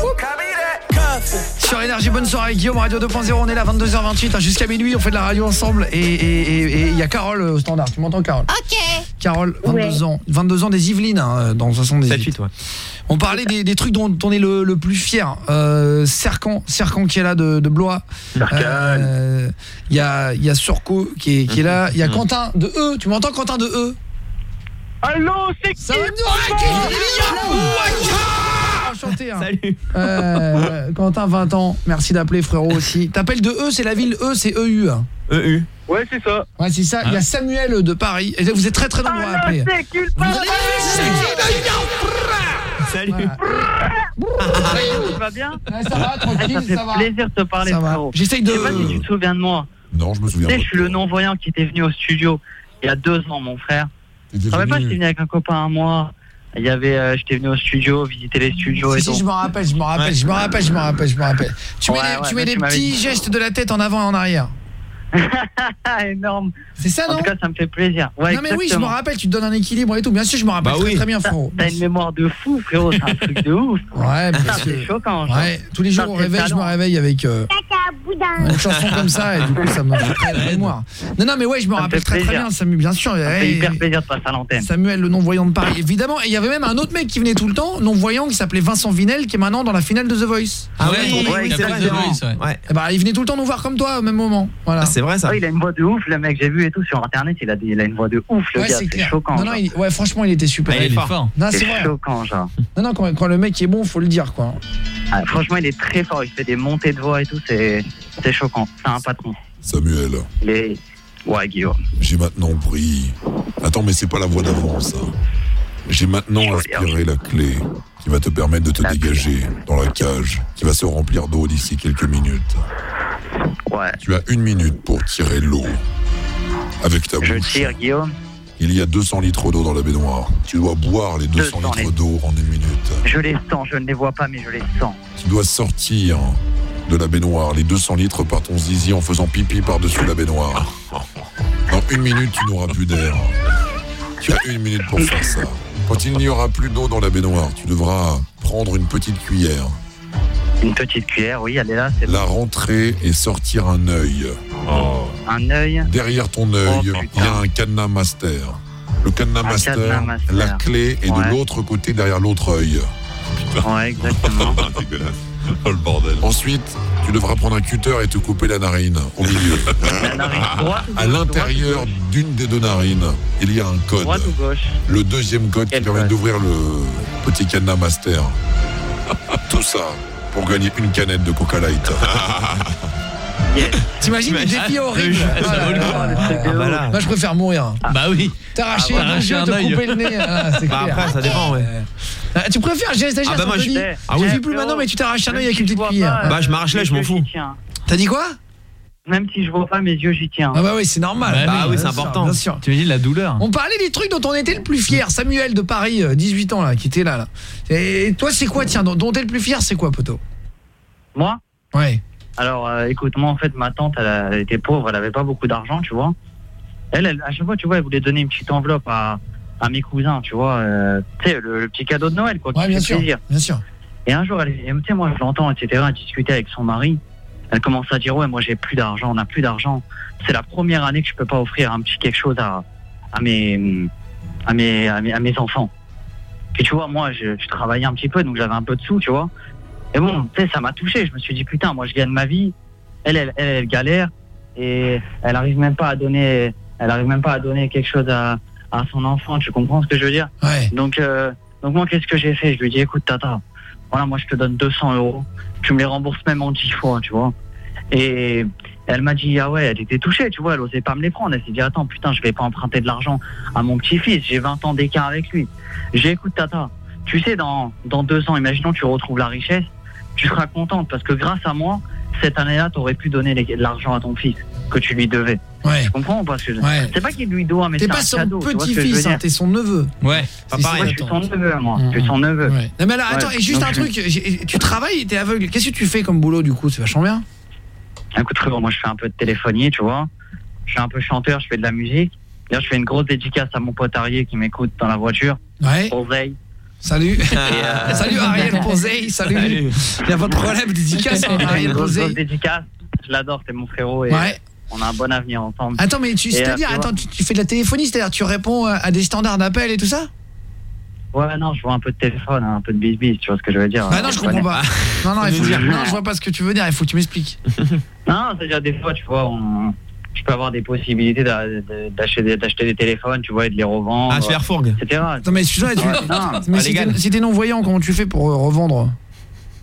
Sur Énergie, bonne soirée Guillaume Radio 2.0, on est là 22h28 jusqu'à minuit, on fait de la radio ensemble et il y a Carole au standard. Tu m'entends Carole? OK. Carole, 22 ans des Yvelines dans 78. Ouais. On parlait des trucs dont on est le plus fier. Serkan qui est là de Blois. Il y a Surco qui est là, il y a Quentin de E. Tu m'entends Quentin de E? Allô, c'est qui? Enchanté. Salut. Quentin, 20 ans. Merci d'appeler frérot aussi. T'appelles de E, c'est la ville E, c'est EU. EU. Ouais, c'est ça. Ouais, c'est ça. Il y a Samuel de Paris. Et vous êtes très très nombreux à appeler. Salut. Tu vas bien? Ça va, tranquille, ça fait plaisir de te parler, frérot. J'essaye de... Je sais pas si tu te souviens de moi. Non, je me souviens Tu pas. sais, je suis le non-voyant qui était venu au studio il y a 2 ans, mon frère. Tu te rappelles pas, j'étais venu avec un copain à moi. Il y avait, j'étais venu au studio, visiter les studios et tout. Si, je me rappelle. Tu mets des petits gestes de la tête en avant et en arrière. Énorme. C'est ça, non? En tout cas, ça me fait plaisir. Ouais, non, mais oui, je me rappelle, tu te donnes un équilibre et tout. Bien sûr, je me rappelle très bien, frérot. T'as une mémoire de fou, frérot, c'est un truc de ouf. Ouais, c'est choquant. Ouais, tous les jours au réveil, je me réveille avec une chanson comme ça et du coup, ça me fait la mémoire. Non, mais ouais, je me rappelle très bien, Samuel, bien sûr. Ça fait hyper plaisir de passer à l'antenne. Samuel, le non-voyant de Paris, évidemment. Et il y avait même un autre mec qui venait tout le temps, non-voyant, qui s'appelait Vincent Vinel, qui est maintenant dans la finale de The Voice. Ah ouais, c'est vrai, The Voice, ouais. Il venait tout le temps nous voir comme toi au même moment. Voilà. C'est vrai ça. Il a une voix de ouf, le mec, j'ai vu et tout sur internet, il a une voix de ouf, le gars, c'est choquant. Non, franchement, il était super. Il est fort. Non, c'est vrai. Choquant, genre. Non, quand le mec est bon, faut le dire, quoi. Franchement, il est très fort, il fait des montées de voix et tout, c'est choquant. C'est un patron. Samuel. Ouais, Guillaume. J'ai maintenant pris... Attends, mais c'est pas la voix d'avant, ça. J'ai maintenant aspiré la clé qui va te permettre de te dégager dans la cage, qui va se remplir d'eau d'ici quelques minutes. Ouais. Tu as 1 minute pour tirer l'eau avec ta bouche. Je tire, Guillaume. Il y a 200 litres d'eau dans la baignoire. Tu dois boire les 200 litres d'eau en 1 minute. Je les sens, je ne les vois pas, mais je les sens. Tu dois sortir de la baignoire les 200 litres par ton zizi en faisant pipi par-dessus la baignoire. Dans 1 minute, tu n'auras plus d'air. Tu as 1 minute pour faire ça. Quand il n'y aura plus d'eau dans la baignoire, tu devras prendre une petite cuillère. Une petite cuillère, oui, elle est là. La rentrer et sortir un œil. Un œil. Derrière ton œil, il y a un cadenas master. Le cadenas master, la clé est de l'autre côté derrière l'autre œil. Ouais, exactement. Oh le bordel. Ensuite, tu devras prendre un cutter et te couper la narine au milieu. La narine droite ou gauche? À l'intérieur d'une des 2 narines, il y a un code. Droite ou gauche? Le deuxième code qui permet d'ouvrir le petit cadenas master. Tout ça pour gagner une canette de Coca Light. T'imagines le défi horrible. Moi je préfère mourir. Bah oui. T'arracher un œil, te couper le nez. C'est clair. Après ça dépend, ouais. Tu préfères, j'ai bah moi je vis plus maintenant, mais tu t'arraches un œil avec une petite cuillère. Bah je m'arrache là, je m'en fous. T'as dit quoi? Même si je vois pas, mes yeux, j'y tiens. Ah bah oui, c'est normal. Bah oui, c'est important. Bien sûr. Tu imagines la douleur. On parlait des trucs dont on était le plus fier. Samuel de Paris, 18 ans là, qui était là. Et toi, c'est quoi, tiens, dont t'es le plus fier, c'est quoi, poteau? Moi? Ouais. Alors, écoute, moi, en fait, ma tante, elle était pauvre, elle avait pas beaucoup d'argent, tu vois. Elle, à chaque fois, tu vois, elle voulait donner une petite enveloppe à mes cousins, tu vois. Tu sais, le petit cadeau de Noël, quoi, qui fait plaisir. Bien sûr. Et un jour, tu sais, moi, je l'entends, etc., discuter avec son mari. Elle commence à dire, ouais, moi, j'ai plus d'argent, on n'a plus d'argent. C'est la première année que je peux pas offrir un petit quelque chose à mes enfants. Puis, tu vois, moi, je travaillais un petit peu, donc j'avais un peu de sous, tu vois. Et bon, tu sais, ça m'a touché. Je me suis dit, putain, moi, je gagne ma vie. Elle galère. Et elle arrive même pas à donner quelque chose à son enfant. Tu comprends ce que je veux dire? Ouais. Donc moi, qu'est-ce que j'ai fait? Je lui ai dit, écoute, tata, voilà, moi, je te donne 200 €. Tu me les rembourses même en 10 fois, tu vois. Et elle m'a dit, ah ouais, elle était touchée, tu vois. Elle osait pas me les prendre. Elle s'est dit, attends, putain, je vais pas emprunter de l'argent à mon petit-fils. J'ai 20 ans d'écart avec lui. J'ai dit, écoute, tata, tu sais, dans 2 ans, imaginons, tu retrouves la richesse. Tu seras contente parce que grâce à moi, cette année-là, tu aurais pu donner de l'argent à ton fils que tu lui devais. Ouais. Tu comprends pas? C'est pas qu'il lui doit, mais c'est un cadeau. T'es pas son petit-fils, t'es son neveu. Ouais, pas pareil. Je suis son neveu, moi. Je suis son neveu. Ouais. Non, mais alors, attends, et juste un truc, tu travailles, t'es aveugle. Qu'est-ce que tu fais comme boulot, du coup? C'est vachement bien. Écoute, frérot, moi, je fais un peu de téléphonie, tu vois. Je suis un peu chanteur, je fais de la musique. D'ailleurs, je fais une grosse dédicace à mon pote Ariel qui m'écoute dans la voiture. Ouais. Oseille. Salut. Salut Ariel Posey, salut. Il y a pas de problème, dédicace à Ariel Posey. Dédicace, je l'adore, c'est mon frérot et on a un bon avenir ensemble. Attends, mais c'est-à-dire, tu fais de la téléphonie, c'est-à-dire tu réponds à des standards d'appel et tout ça? Ouais, non, je vois un peu de téléphone, un peu de bis-bis, tu vois ce que je veux dire. Bah non, je comprends pas. Non, il faut dire. Non, je vois pas ce que tu veux dire, il faut que tu m'expliques. Non, c'est-à-dire des fois, tu vois, je peux avoir des possibilités d'acheter des téléphones, tu vois, et de les revendre. Ah, se faire fourgue, etc. Non, mais excuse-moi, mais si t'es non-voyant, comment tu fais pour revendre?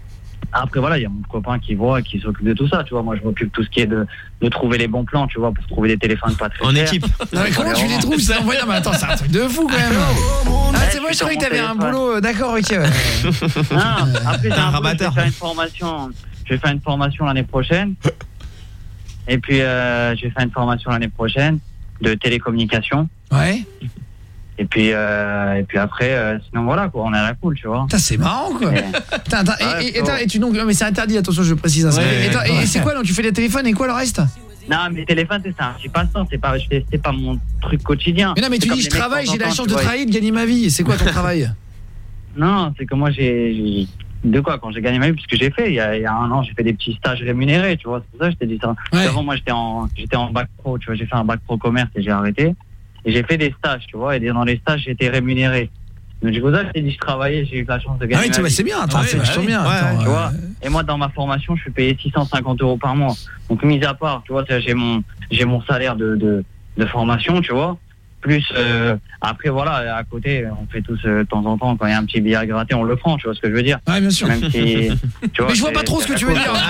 Après voilà, il y a mon copain qui voit, qui s'occupe de tout ça, tu vois. Moi je m'occupe de tout ce qui est de trouver les bons plans, tu vois, pour trouver des téléphones pas très chers. En équipe. Non mais comment tu les trouves ça? Non mais attends, c'est un truc de fou quand même. Ah c'est moi je croyais que t'avais un boulot, d'accord, ok. Non, après j'ai un rabatteur. Je vais faire une formation l'année prochaine. Et puis je vais faire une formation l'année prochaine de télécommunication. Ouais. Et puis après, sinon voilà quoi, on est à la cool, tu vois. Putain, c'est marrant quoi. Et tu donc, mais c'est interdit, attention, je précise. Hein, et c'est quoi donc tu fais des téléphones et quoi le reste? Non, mais téléphone c'est ça, j'ai pas ça, c'est pas mon truc quotidien. Mais non, mais tu dis je travaille, j'ai la chance de travailler, de gagner ma vie. C'est quoi ton travail? Non, c'est que moi j'ai de quoi quand j'ai gagné ma vie, puisque j'ai fait il y a un an, j'ai fait des petits stages rémunérés, tu vois, c'est pour ça que je t'ai dit ça. Ouais. Avant moi j'étais en bac pro, tu vois, j'ai fait un bac pro commerce et j'ai arrêté. Et j'ai fait des stages, tu vois, et dans les stages, j'ai été rémunéré. Donc, du coup, ça, je t'ai dit, je travaillais, j'ai eu la chance de gagner. Ah oui, c'est bien, attends, c'est vachement bien. Tu vois. Et moi, dans ma formation, je suis payé 650 € par mois. Donc, mis à part, tu vois, j'ai mon salaire de formation, tu vois. Plus, après, voilà, à côté, on fait tous, de temps en temps, quand il y a un petit billet à gratter, on le prend, tu vois ce que je veux dire. Ouais, bien sûr. Même si, tu vois, mais je vois pas trop ce que tu veux dire.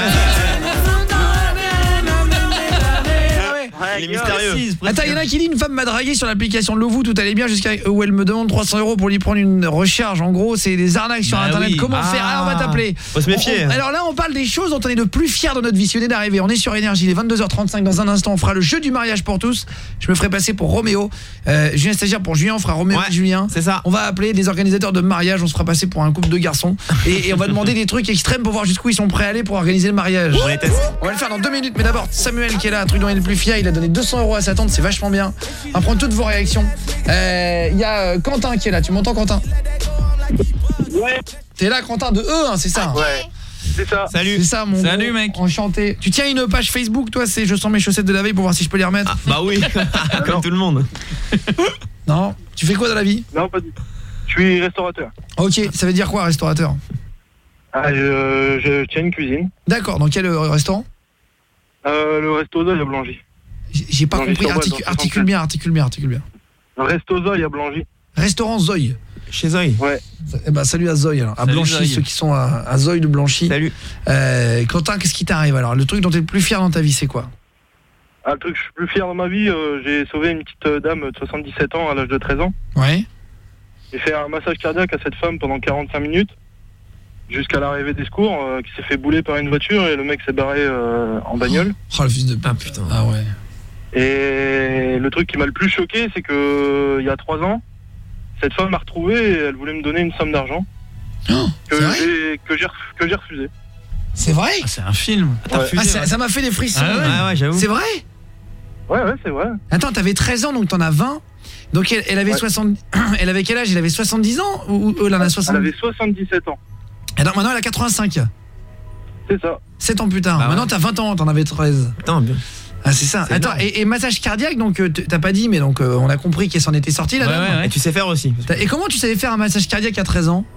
Il est mystérieux. Attends, il y en a qui dit une femme m'a dragué sur l'application de Lovoo, tout allait bien jusqu'à où elle me demande 300 € pour lui prendre une recharge. En gros, c'est des arnaques sur internet. Comment faire? Alors on va t'appeler. Faut se méfier. Alors là, on parle des choses dont on est le plus fier dans notre vie. Si on est d'arriver, on est sur Énergie, il est 22h35 dans un instant, on fera le jeu du mariage pour tous. Je me ferai passer pour Roméo. Julien Stagiaire pour Julien, on fera Roméo et Julien. C'est ça. On va appeler des organisateurs de mariage, on se fera passer pour un couple de garçons et on va demander des trucs extrêmes pour voir jusqu'où ils sont prêts à aller pour organiser le mariage. On va le faire dans 2 minutes, mais d'abord Samuel qui est là, un truc dont il est le plus fier, il a donné 200 € à sa tante, c'est vachement bien. On va prendre toutes vos réactions. Il y a Quentin qui est là, tu m'entends Quentin? Ouais. T'es là Quentin de E, hein, c'est ça? Ouais. C'est ça. Salut. C'est ça mon Salut gros. mec. Enchanté. Tu tiens une page Facebook toi, c'est je sens mes chaussettes de la veille pour voir si je peux les remettre? Bah oui. Comme tout le monde. Non, tu fais quoi dans la vie? Non, pas du tout. Je suis restaurateur. OK, ça veut dire quoi restaurateur? Ah, je tiens une cuisine. D'accord, dans quel restaurant? Le Resto Zoï à Blangy. J'ai pas compris, articule bien. Resto Zoï à Blangy. Restaurant Zoï. Chez Zoï. Ouais. Eh ben salut à Zoï alors. À Blangy, Zoï. Ceux qui sont à Zoï de Blangy. Salut. Quentin, qu'est-ce qui t'arrive alors? Le truc dont t'es le plus fier dans ta vie, c'est quoi? Ah, le truc que je suis plus fier dans ma vie, j'ai sauvé une petite dame de 77 ans à l'âge de 13 ans. Ouais. J'ai fait un massage cardiaque à cette femme pendant 45 minutes. Jusqu'à l'arrivée des secours, qui s'est fait bouler par une voiture et le mec s'est barré en bagnole. Oh le fils de putain. Ah ouais. Et le truc qui m'a le plus choqué, c'est que il y a 3 ans, cette femme m'a retrouvé et elle voulait me donner une somme d'argent que j'ai refusé. C'est vrai? C'est un film. Ouais. Ça m'a fait des frissons. Ouais, j'avoue. C'est vrai? Ouais, c'est vrai. Attends, t'avais 13 ans donc t'en as 20. Donc elle avait 60 elle avait quel âge? Elle avait 70 ans ou elle en a 60? Elle avait 77 ans. Et donc maintenant elle a 85. C'est ça. 7 ans plus tard. Maintenant t'as 20 ans, t'en avais 13. Putain, bien. Ah c'est ça. Attends, et massage cardiaque donc t'as pas dit mais donc on a compris qu'elle s'en était sortie là. Ouais. Et tu sais faire aussi. Et comment tu savais faire un massage cardiaque à 13 ans?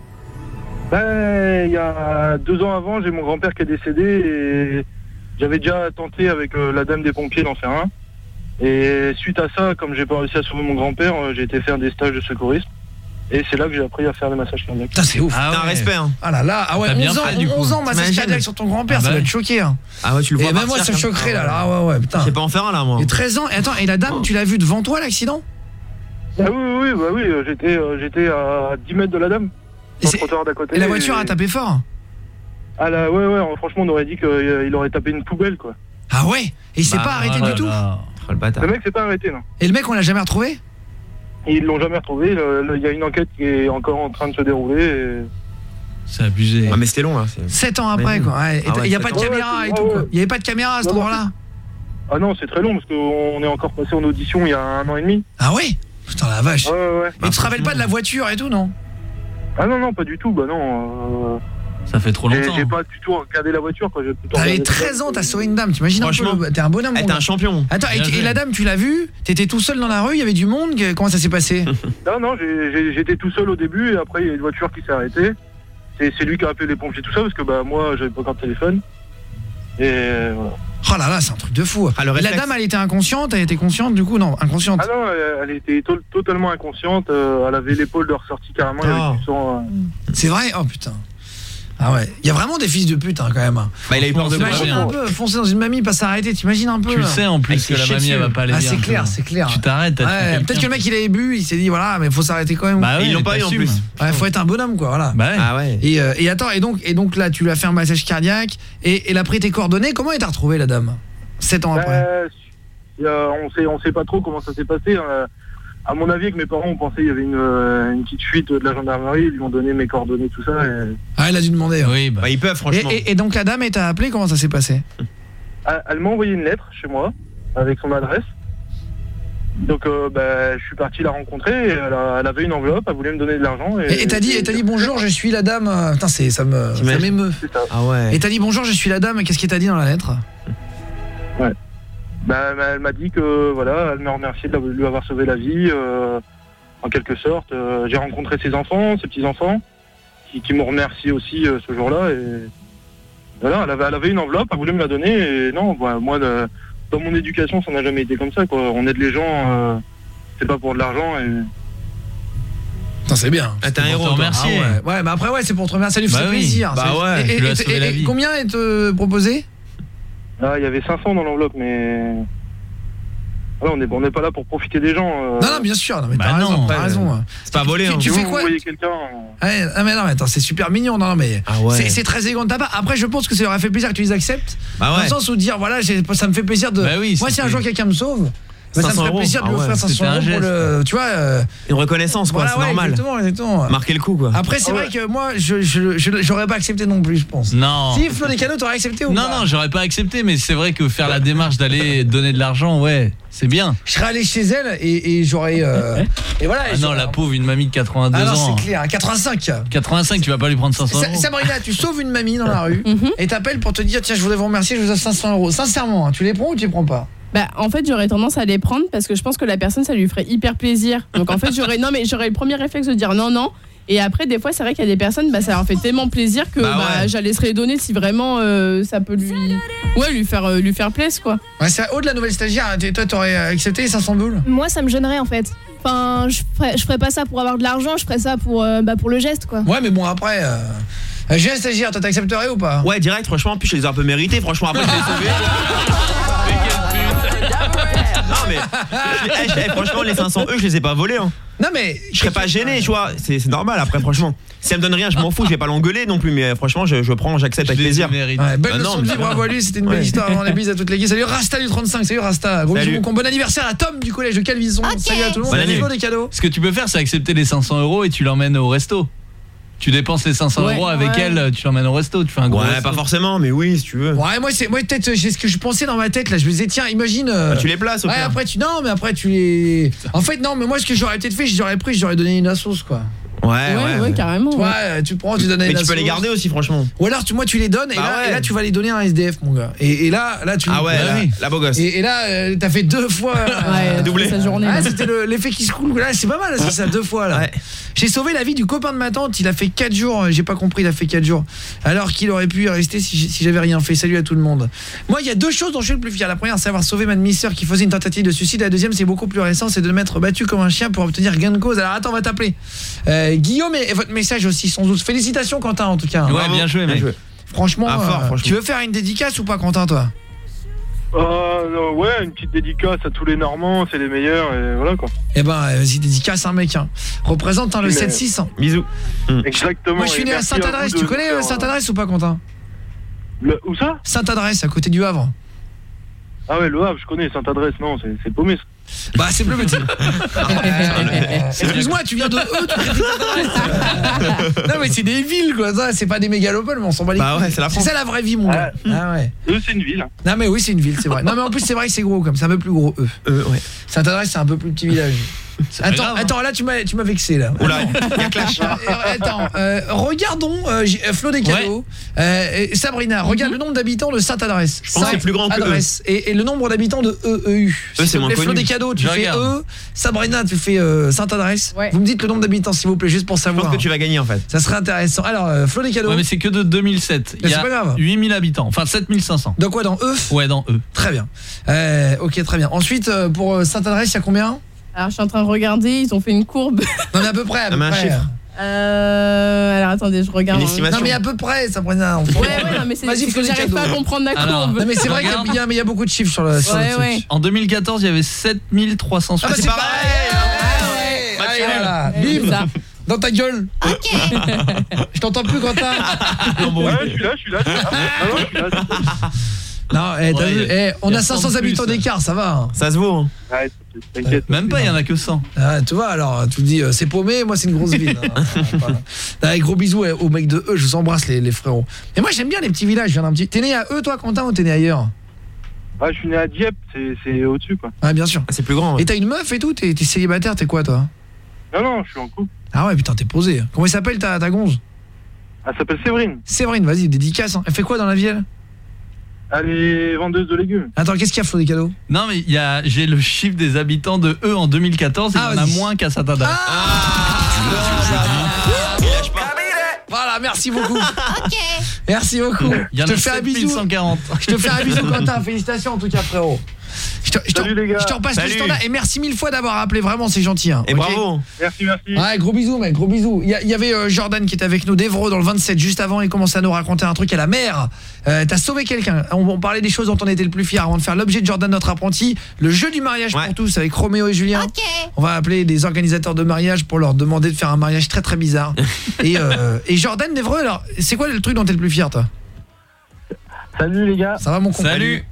Ben, il y a 2 ans avant, j'ai mon grand-père qui est décédé et j'avais déjà tenté avec la dame des pompiers d'en faire un. Et suite à ça, comme j'ai pas réussi à sauver mon grand-père, j'ai été faire des stages de secourisme. Et c'est là que j'ai appris à faire des massages cardiaques. Putain, c'est ouf. T'as un respect, hein. Ah là là, ah ouais, 11 ans massage cardiaque sur ton grand-père, ça va te choquer. Hein. Ah ouais, tu le vois. Et même moi, ça me choquerait là. Ouais, putain. Je sais pas en faire un là, moi. Et 13 ans, et attends, et la dame, tu l'as vue devant toi l'accident? Ah oui, j'étais à 10 mètres de la dame. D'à côté, et la voiture a tapé fort? Ah là, ouais, franchement, on aurait dit qu'il aurait tapé une poubelle, quoi. Ah ouais? Et il s'est pas arrêté du tout? Le mec s'est pas arrêté, non. Et le mec, on l'a jamais retrouvé? Ils l'ont jamais retrouvé. Il y a une enquête qui est encore en train de se dérouler. Et... C'est abusé. Ah, mais c'était long, là. 7 ans après, quoi. Ouais. Il n'y a pas de caméra et tout. Il n'y avait pas de caméra à cet endroit-là? Ah non, c'est très long parce qu'on est encore passé en audition il y a 1 an et demi. Ah ouais? Putain, la vache. Ouais. Et tu te rappelles pas de la voiture et tout, non? Ah non, pas du tout. Bah non. Ça fait trop longtemps. J'ai pas du tout regardé la voiture, quoi. T'avais 13 ans, t'as sauvé une dame. T'imagines un peu? T'es un bonhomme. T'es un champion. Attends, et la dame, tu l'as vue? T'étais tout seul dans la rue? Il y avait du monde? Comment ça s'est passé? Non, j'étais tout seul au début et après il y a une voiture qui s'est arrêtée. C'est lui qui a appelé les pompiers, tout ça, parce que bah moi j'avais pas encore de téléphone. Et voilà. Oh là là, c'est un truc de fou. Et la dame, elle était inconsciente? Elle était consciente du coup? Non, inconsciente. Ah non, elle était totalement inconsciente. Elle avait l'épaule de ressortie carrément. Il y avait du sang. C'est vrai? Oh putain. Ah ouais, il y a vraiment des fils de pute quand même. Bah il a eu peur de quoi? T'imagines un peu foncer dans une mamie, pas s'arrêter, t'imagines un peu. Tu le sais en plus que la mamie elle va pas aller bien. C'est clair, c'est clair. Tu t'arrêtes. Peut-être que le mec il avait bu, il s'est dit voilà, mais faut s'arrêter quand même. Bah oui, ils l'ont pas eu en plus. Ouais, faut être un bonhomme quoi, voilà. Bah ouais. Ah ouais. Et attends, et donc là tu lui as fait un massage cardiaque et elle a pris tes coordonnées. Comment elle t'a retrouvé la dame 7 ans après? On sait pas trop comment ça s'est passé. À mon avis, avec mes parents, on pensait qu'il y avait une petite fuite de la gendarmerie. Ils lui ont donné mes coordonnées, tout ça. Et... Ah, elle a dû demander. Oui, bah ils peuvent franchement. Et donc la dame, elle t'a appelé, comment ça s'est passé? Elle m'a envoyé une lettre chez moi avec son adresse. Donc je suis parti la rencontrer. Et elle avait une enveloppe, elle voulait me donner de l'argent. Et t'as dit bonjour, je suis la dame. Putain, ça m'émeut. Ah ouais. Et t'as dit bonjour, je suis la dame. Qu'est-ce qu'elle t'a dit dans la lettre? Ouais. Elle m'a dit que voilà, elle me remerciait de lui avoir sauvé la vie, en quelque sorte. J'ai rencontré ses enfants, ses petits-enfants, qui m'ont remercié aussi ce jour-là. Et voilà, elle avait une enveloppe, elle voulait me la donner. Et non, moi, dans mon éducation, ça n'a jamais été comme ça, quoi. On aide les gens, c'est pas pour de l'argent. Et... Putain, c'est bien. T'es un héros, merci. Ouais, mais après c'est pour te remercier, ça lui fait plaisir. Bah ouais. Et combien elle te proposait? Ah, il y avait 500 dans l'enveloppe, mais voilà, on n'est pas là pour profiter des gens. Non, bien sûr, non, mais t'as raison. C'est pas volé. Tu fais quoi? Vous voyez quelqu'un. Mais attends, c'est super mignon. Non, mais c'est très élégant de ta part. Après, je pense que ça aurait fait plaisir que tu les acceptes. Dans le sens où dire voilà, ça me fait plaisir de. Moi, si un jour quelqu'un me sauve. Ça me ferait plaisir de lui offrir 500 € pour le, tu vois, une reconnaissance quoi, voilà, c'est normal. Exactement. Marquer le coup quoi. Après c'est vrai que moi j'aurais pas accepté non plus, je pense. Non. Si Flo Descadeaux t'aurais accepté ou pas? Non, j'aurais pas accepté, mais c'est vrai que faire la démarche d'aller donner de l'argent, ouais, c'est bien. Je serais allé chez elle et j'aurais et voilà. Non, la pauvre, une mamie de 82 ans. Ah non, c'est clair, 85, tu vas pas lui prendre 500 €. Sabrina, tu sauves une mamie dans la rue et t'appelles pour te dire tiens, je voudrais vous remercier, je vous offre 500 €. Sincèrement, tu les prends ou tu les prends pas? Bah en fait j'aurais tendance à les prendre parce que je pense que la personne ça lui ferait hyper plaisir. Donc en fait j'aurais le premier réflexe de dire non. Et après des fois c'est vrai qu'il y a des personnes ça leur fait tellement plaisir que j'allais se les donner si vraiment ça peut lui faire plaisir quoi. Ouais, c'est haut de la nouvelle stagiaire. Toi t'aurais accepté les 500 boules? Moi ça me gênerait en fait. Enfin je ferais pas ça pour avoir de l'argent, je ferais ça pour le geste quoi. Ouais mais bon après j'ai un stagiaire, toi t'accepterais ou pas? Ouais direct franchement, puis je les ai un peu mérités franchement après je les ai sauvés. Non mais franchement les 500 €, je les ai pas volés hein. Non mais je serais pas gêné, tu vois, c'est normal après franchement. Si elle me donne rien, je m'en fous, je vais pas l'engueuler non plus mais franchement je prends, j'accepte avec plaisir. Belle leçon de vie, bravo à lui, c'était une belle histoire. On les bise à toute l'équipe. Salut Rasta du 35, salut Rasta. Gros bisous, bon anniversaire à Tom du collège de Calvison. Salut à tout le monde. Salut des cadeaux. Ce que tu peux faire c'est accepter les 500 € et tu l'emmènes au resto. Tu dépenses les 500 € avec elle, tu l'emmènes au resto, tu fais un gros resto. Pas forcément, mais oui, si tu veux. Ouais, moi peut-être j'ai ce que je pensais dans ma tête là, je me disais tiens, imagine tu les places au pire. Après tu les en fait non, mais moi ce que j'aurais peut-être fait, j'aurais donné une sauce quoi. Ouais, carrément. Ouais, tu prends, tu donnes mais tu peux les garder aussi franchement. Ou alors tu les donnes et là tu vas les donner à un SDF mon gars. Et là tu la beau gosse. Et là t'as fait 2 fois doublé sa journée. C'était l'effet qui se coule là, c'est pas mal, c'est ça 2 fois là. J'ai sauvé la vie du copain de ma tante, il a fait 4 jours, j'ai pas compris, il a fait 4 jours. Alors qu'il aurait pu y rester si j'avais rien fait. Salut à tout le monde. Moi, il y a 2 choses dont je suis le plus fier. La première, c'est avoir sauvé ma demi-sœur qui faisait une tentative de suicide. La deuxième, c'est beaucoup plus récent, c'est de m'être battu comme un chien pour obtenir gain de cause. Alors attends, on va t'appeler. Guillaume et votre message aussi sans doute. Félicitations Quentin en tout cas. Ouais, bien joué mec. Franchement, tu veux faire une dédicace ou pas Quentin toi? Ouais, une petite dédicace à tous les Normands, c'est les meilleurs et voilà quoi. Eh ben vas-y, dédicace un mec représente le 7-6. Bisous. Exactement. Moi je suis né à Sainte-Adresse, tu connais Sainte-Adresse ou pas Quentin? Où ça? Sainte-Adresse à côté du Havre. Ah ouais, le Havre, je connais. Sainte-Adresse, non, c'est paumé. Bah c'est plus petit. Excuse-moi, tu viens de tu critiques Sainte-Adresse. Non mais c'est des villes quoi, ça, c'est pas des mégalopoles, mais on s'en bat les couilles. Bah ouais, c'est la France. C'est ça la vraie vie mon gars. Ah ouais. C'est une ville. Non mais oui, c'est une ville, c'est vrai. Non mais en plus c'est vrai que c'est gros comme, c'est un peu plus gros ouais. Sainte-Adresse, c'est un peu plus petit village. Attends, là tu m'as vexé là. Oula, il y a clash. Attends, regardons Flo Descadeaux. Sabrina, regarde le nombre d'habitants de Sainte-Adresse. Je pense que c'est plus grand que eux. Et le nombre d'habitants de EEU. C'est moins connu. Flo Descadeaux, tu fais E. Sabrina, tu fais Sainte-Adresse. Vous me dites le nombre d'habitants s'il vous plaît, juste pour savoir. Je pense que tu vas gagner en fait. Ça serait intéressant. Alors Flo Descadeaux. Ouais mais c'est que de 2007. Il y a 8000 habitants, enfin 7500. Dans quoi, dans E? Ouais, dans E. Très bien. OK, très bien. Ensuite pour Sainte-Adresse, il y a combien? Alors je suis en train de regarder, ils ont fait une courbe. Non mais à peu près. Alors attendez, je regarde. Non mais à peu près, Sabrina. Ouais, non mais c'est que j'arrive pas à comprendre la courbe. Non mais c'est vrai qu'il y a beaucoup de chiffres sur le truc. En 2014, il y avait 7360. Ah bah c'est pareil. Voilà. Bim. Dans ta gueule. OK. Je t'entends plus, Quentin. Ouais, je suis là. Non, t'as vu, on a 500 habitants d'écart, ça va. Ça se vaut. Hein. Ouais, t'inquiète. Même pas, il y en a que 100. Ah, tu vois, alors, tu te dis, c'est paumé, moi c'est une grosse ville. Hein. Gros bisous aux mecs de E, je vous embrasse les frérots. Et moi j'aime bien les petits villages, je viens d'un petit... T'es né à E toi, Quentin, ou t'es né ailleurs? Ouais, je suis né à Dieppe, c'est au-dessus quoi. Ah bien sûr. C'est plus grand. Ouais. Et t'as une meuf et tout, t'es célibataire, t'es quoi toi? Non, je suis en couple. Ah ouais, putain, t'es posé. Comment elle s'appelle ta gonze? Elle s'appelle Séverine. Séverine, vas-y, dédicace. Hein. Elle fait quoi dans la vie elle? Elle est vendeuse de légumes. Attends, qu'est-ce qu'il y a, Flo, des cadeaux? Non mais j'ai le chiffre des habitants de E en 2014, il y en a moins qu'à Saint-Adal. Voilà, merci beaucoup. OK. Merci beaucoup. Je te fais un bisou. 140. Je te fais un bisou, Quentin. Félicitations en tout cas, frérot. Salut les gars. Je te repasse le standard et merci mille fois d'avoir appelé, vraiment c'est gentil hein. Et okay. Bravo. Merci. Ouais, gros bisous mec, gros bisous. Il y avait Jordan qui était avec nous d'Evreux dans le 27 juste avant, il commençait à nous raconter un truc à la mer. T'as sauvé quelqu'un. On parlait des choses dont on était le plus fier avant de faire l'objet de Jordan notre apprenti, le jeu du mariage pour tous avec Roméo et Julien. OK. On va appeler des organisateurs de mariage pour leur demander de faire un mariage très très bizarre. et Jordan d'Evreux, alors c'est quoi le truc dont t'es le plus fier toi? Salut les gars. Ça va mon con? Salut.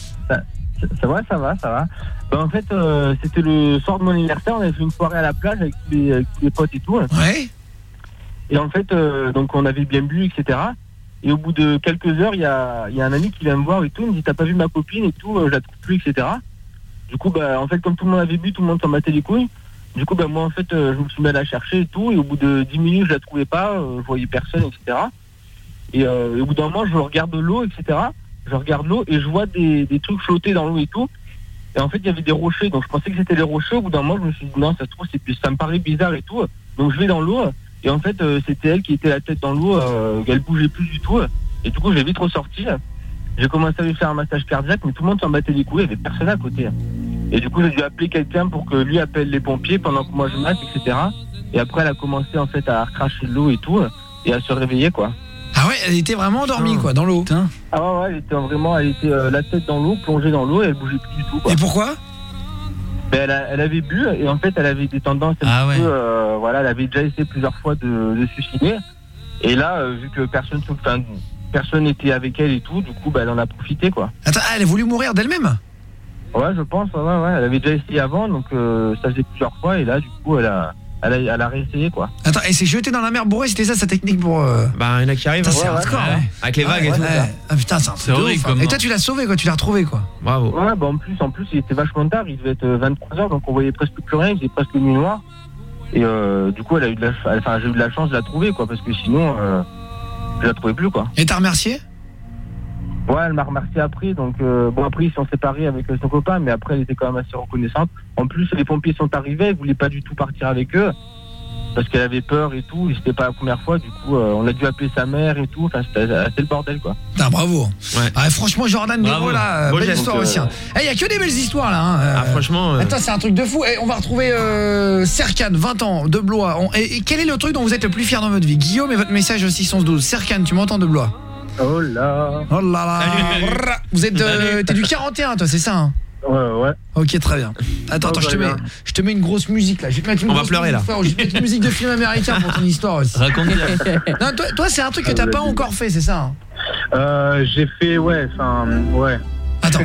Ça va. Bah, en fait, c'était le soir de mon anniversaire, on avait fait une soirée à la plage avec tous les potes et tout. Ouais. Et en fait, donc on avait bien bu, etc. Et au bout de quelques heures, il y a un ami qui vient me voir et tout, il me dit t'as pas vu ma copine et tout, je la trouve plus, etc. Du coup, bah en fait, comme tout le monde avait bu, tout le monde s'en battait les couilles. Du coup, bah moi en fait, je me suis mis à la chercher et tout, et au bout de 10 minutes, je la trouvais pas, je voyais personne, etc. Et au bout d'un moment, je regarde l'eau, etc. Je regarde l'eau et je vois des trucs flotter dans l'eau et tout. Et en fait, il y avait des rochers. Donc, je pensais que c'était les rochers. Au bout d'un moment, je me suis dit, non, ça se trouve, ça me paraît bizarre et tout. Donc, je vais dans l'eau. Et en fait, c'était elle qui était la tête dans l'eau. Elle bougeait plus du tout. Et du coup, je l'ai vite ressorti. J'ai commencé à lui faire un massage cardiaque, mais tout le monde s'en battait les couilles. Il n'y avait personne à côté. Et du coup, j'ai dû appeler quelqu'un pour que lui appelle les pompiers pendant que moi je masse, etc. Et après, elle a commencé, en fait, à recracher de l'eau et tout. Et à se réveiller, quoi. Ah ouais, elle était vraiment endormie quoi, dans l'eau. Ah ouais, elle était la tête dans l'eau, plongée dans l'eau et elle bougeait plus du tout quoi. Et pourquoi? Ben elle avait bu et en fait elle avait des tendances un peu, voilà, elle avait déjà essayé plusieurs fois de suicider. Et là, vu que personne n'était avec elle et tout, du coup, elle en a profité quoi. Attends, elle a voulu mourir d'elle-même? Ouais, je pense, ouais. Elle avait déjà essayé avant, donc ça faisait plusieurs fois et là, du coup, elle a réessayé quoi. Attends, elle s'est jetée dans la mer bourrée, c'était ça sa technique pour Bah, il y en a qui arrivent. C'est hardcore, hein. Avec les vagues et tout. Ah putain, c'est horrible. Et toi tu l'as sauvé quoi, tu l'as retrouvé quoi. Bravo. Ouais, bah en plus il était vachement tard, il devait être 23h donc on voyait presque plus rien, il faisait presque nuit noire. Et du coup, j'ai eu de la chance de la trouver quoi parce que sinon je la trouvais plus quoi. Et t'as remercié? Ouais, elle m'a remercié après, donc après ils sont séparés avec son copain, mais après elle était quand même assez reconnaissante. En plus les pompiers sont arrivés, elle voulait pas du tout partir avec eux, parce qu'elle avait peur et tout, et c'était pas la première fois, du coup on a dû appeler sa mère et tout, enfin c'était le bordel quoi. Ah bravo. Ouais. Ah, franchement Jordan, bravo là, belle histoire aussi. Il y a que des belles histoires là hein. Franchement Attends, c'est un truc de fou. On va retrouver Serkan, 20 ans, de Blois. Et quel est le truc dont vous êtes le plus fier dans votre vie? Guillaume et votre message au 612. Serkan, tu m'entends de Blois? Oh là. Oh là là. Vous êtes t'es du 41 toi, c'est ça hein? Ouais. OK, très bien. Attends, je te mets une grosse musique là. Je vais te mettre une On va pleurer là. Je vais te mettre une musique de film américain pour ton histoire aussi. Raconte bien. Non, toi c'est un truc que t'as pas encore fait, c'est ça hein? J'ai fait ouais. Attends.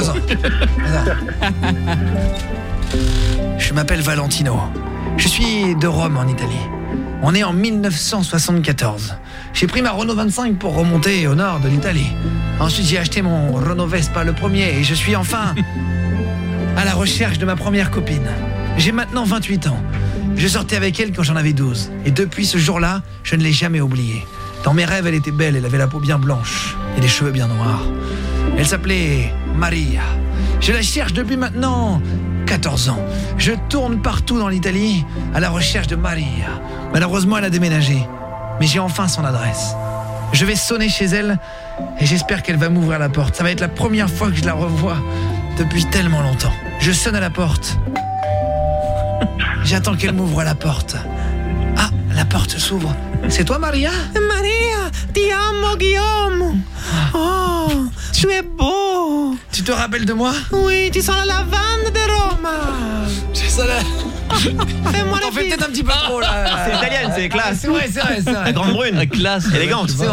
Je m'appelle Valentino. Je suis de Rome en Italie. On est en 1974. J'ai pris ma Renault 25 pour remonter au nord de l'Italie. Ensuite, j'ai acheté mon Renault Vespa, le premier, et je suis enfin à la recherche de ma première copine. J'ai maintenant 28 ans. Je sortais avec elle quand j'en avais 12. Et depuis ce jour-là, je ne l'ai jamais oubliée. Dans mes rêves, elle était belle, elle avait la peau bien blanche et les cheveux bien noirs. Elle s'appelait Maria. Je la cherche depuis maintenant 14 ans. Je tourne partout dans l'Italie à la recherche de Maria. Malheureusement, elle a déménagé. Mais j'ai enfin son adresse. Je vais sonner chez elle et j'espère qu'elle va m'ouvrir la porte. Ça va être la première fois que je la revois depuis tellement longtemps. Je sonne à la porte. J'attends qu'elle m'ouvre la porte. Ah, La porte s'ouvre. C'est toi, Maria? Maria, ti amo, Guillaume. Oh, tu es beau. Tu te rappelles de moi? Oui, tu sens la lavande de Rome. J'ai ça là. T'en fais peut-être un petit peu trop là. C'est italienne, c'est classe. C'est vrai. La grande brune. La classe. Élégante. C'est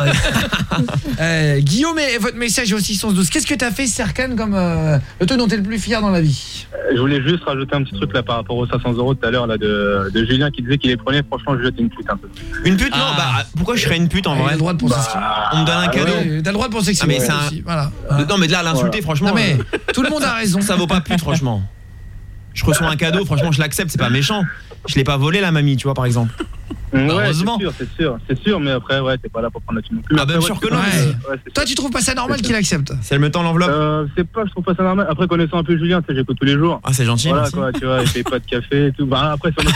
vrai. Guillaume, et votre message est aussi 612. Qu'est-ce que t'as fait, Serkan, comme le truc dont t'es le plus fier dans la vie? Je voulais juste rajouter un petit truc là par rapport aux 500 € tout à l'heure là de Julien qui disait qu'il les prenait. Franchement, je jette une pute un peu. Une pute? Non, bah pourquoi je serais une pute en vrai? Il a le droit de penser ce qu'il veut. On me donne un cadeau. T'as le droit de penser que c'est mais aussi. Voilà. Non, mais de là à l'insulter, franchement. Non, mais tout le monde a raison. Ça vaut pas pute, franchement. Je reçois un cadeau, franchement, je l'accepte, c'est pas méchant. Je l'ai pas volé la mamie, tu vois, par exemple. Ouais, heureusement. C'est sûr, mais après, ouais, t'es pas là pour prendre la thune non plus. Ah, bien sûr que non. Toi, tu trouves pas ça normal qu'il accepte? Si elle me tend l'enveloppe. Je trouve pas ça normal. Après, connaissant un peu Julien, tu sais, j'écoute tous les jours. Ah, c'est gentil. Voilà, merci. quoi, tu vois, il paye pas de café et tout. Bah, après, ça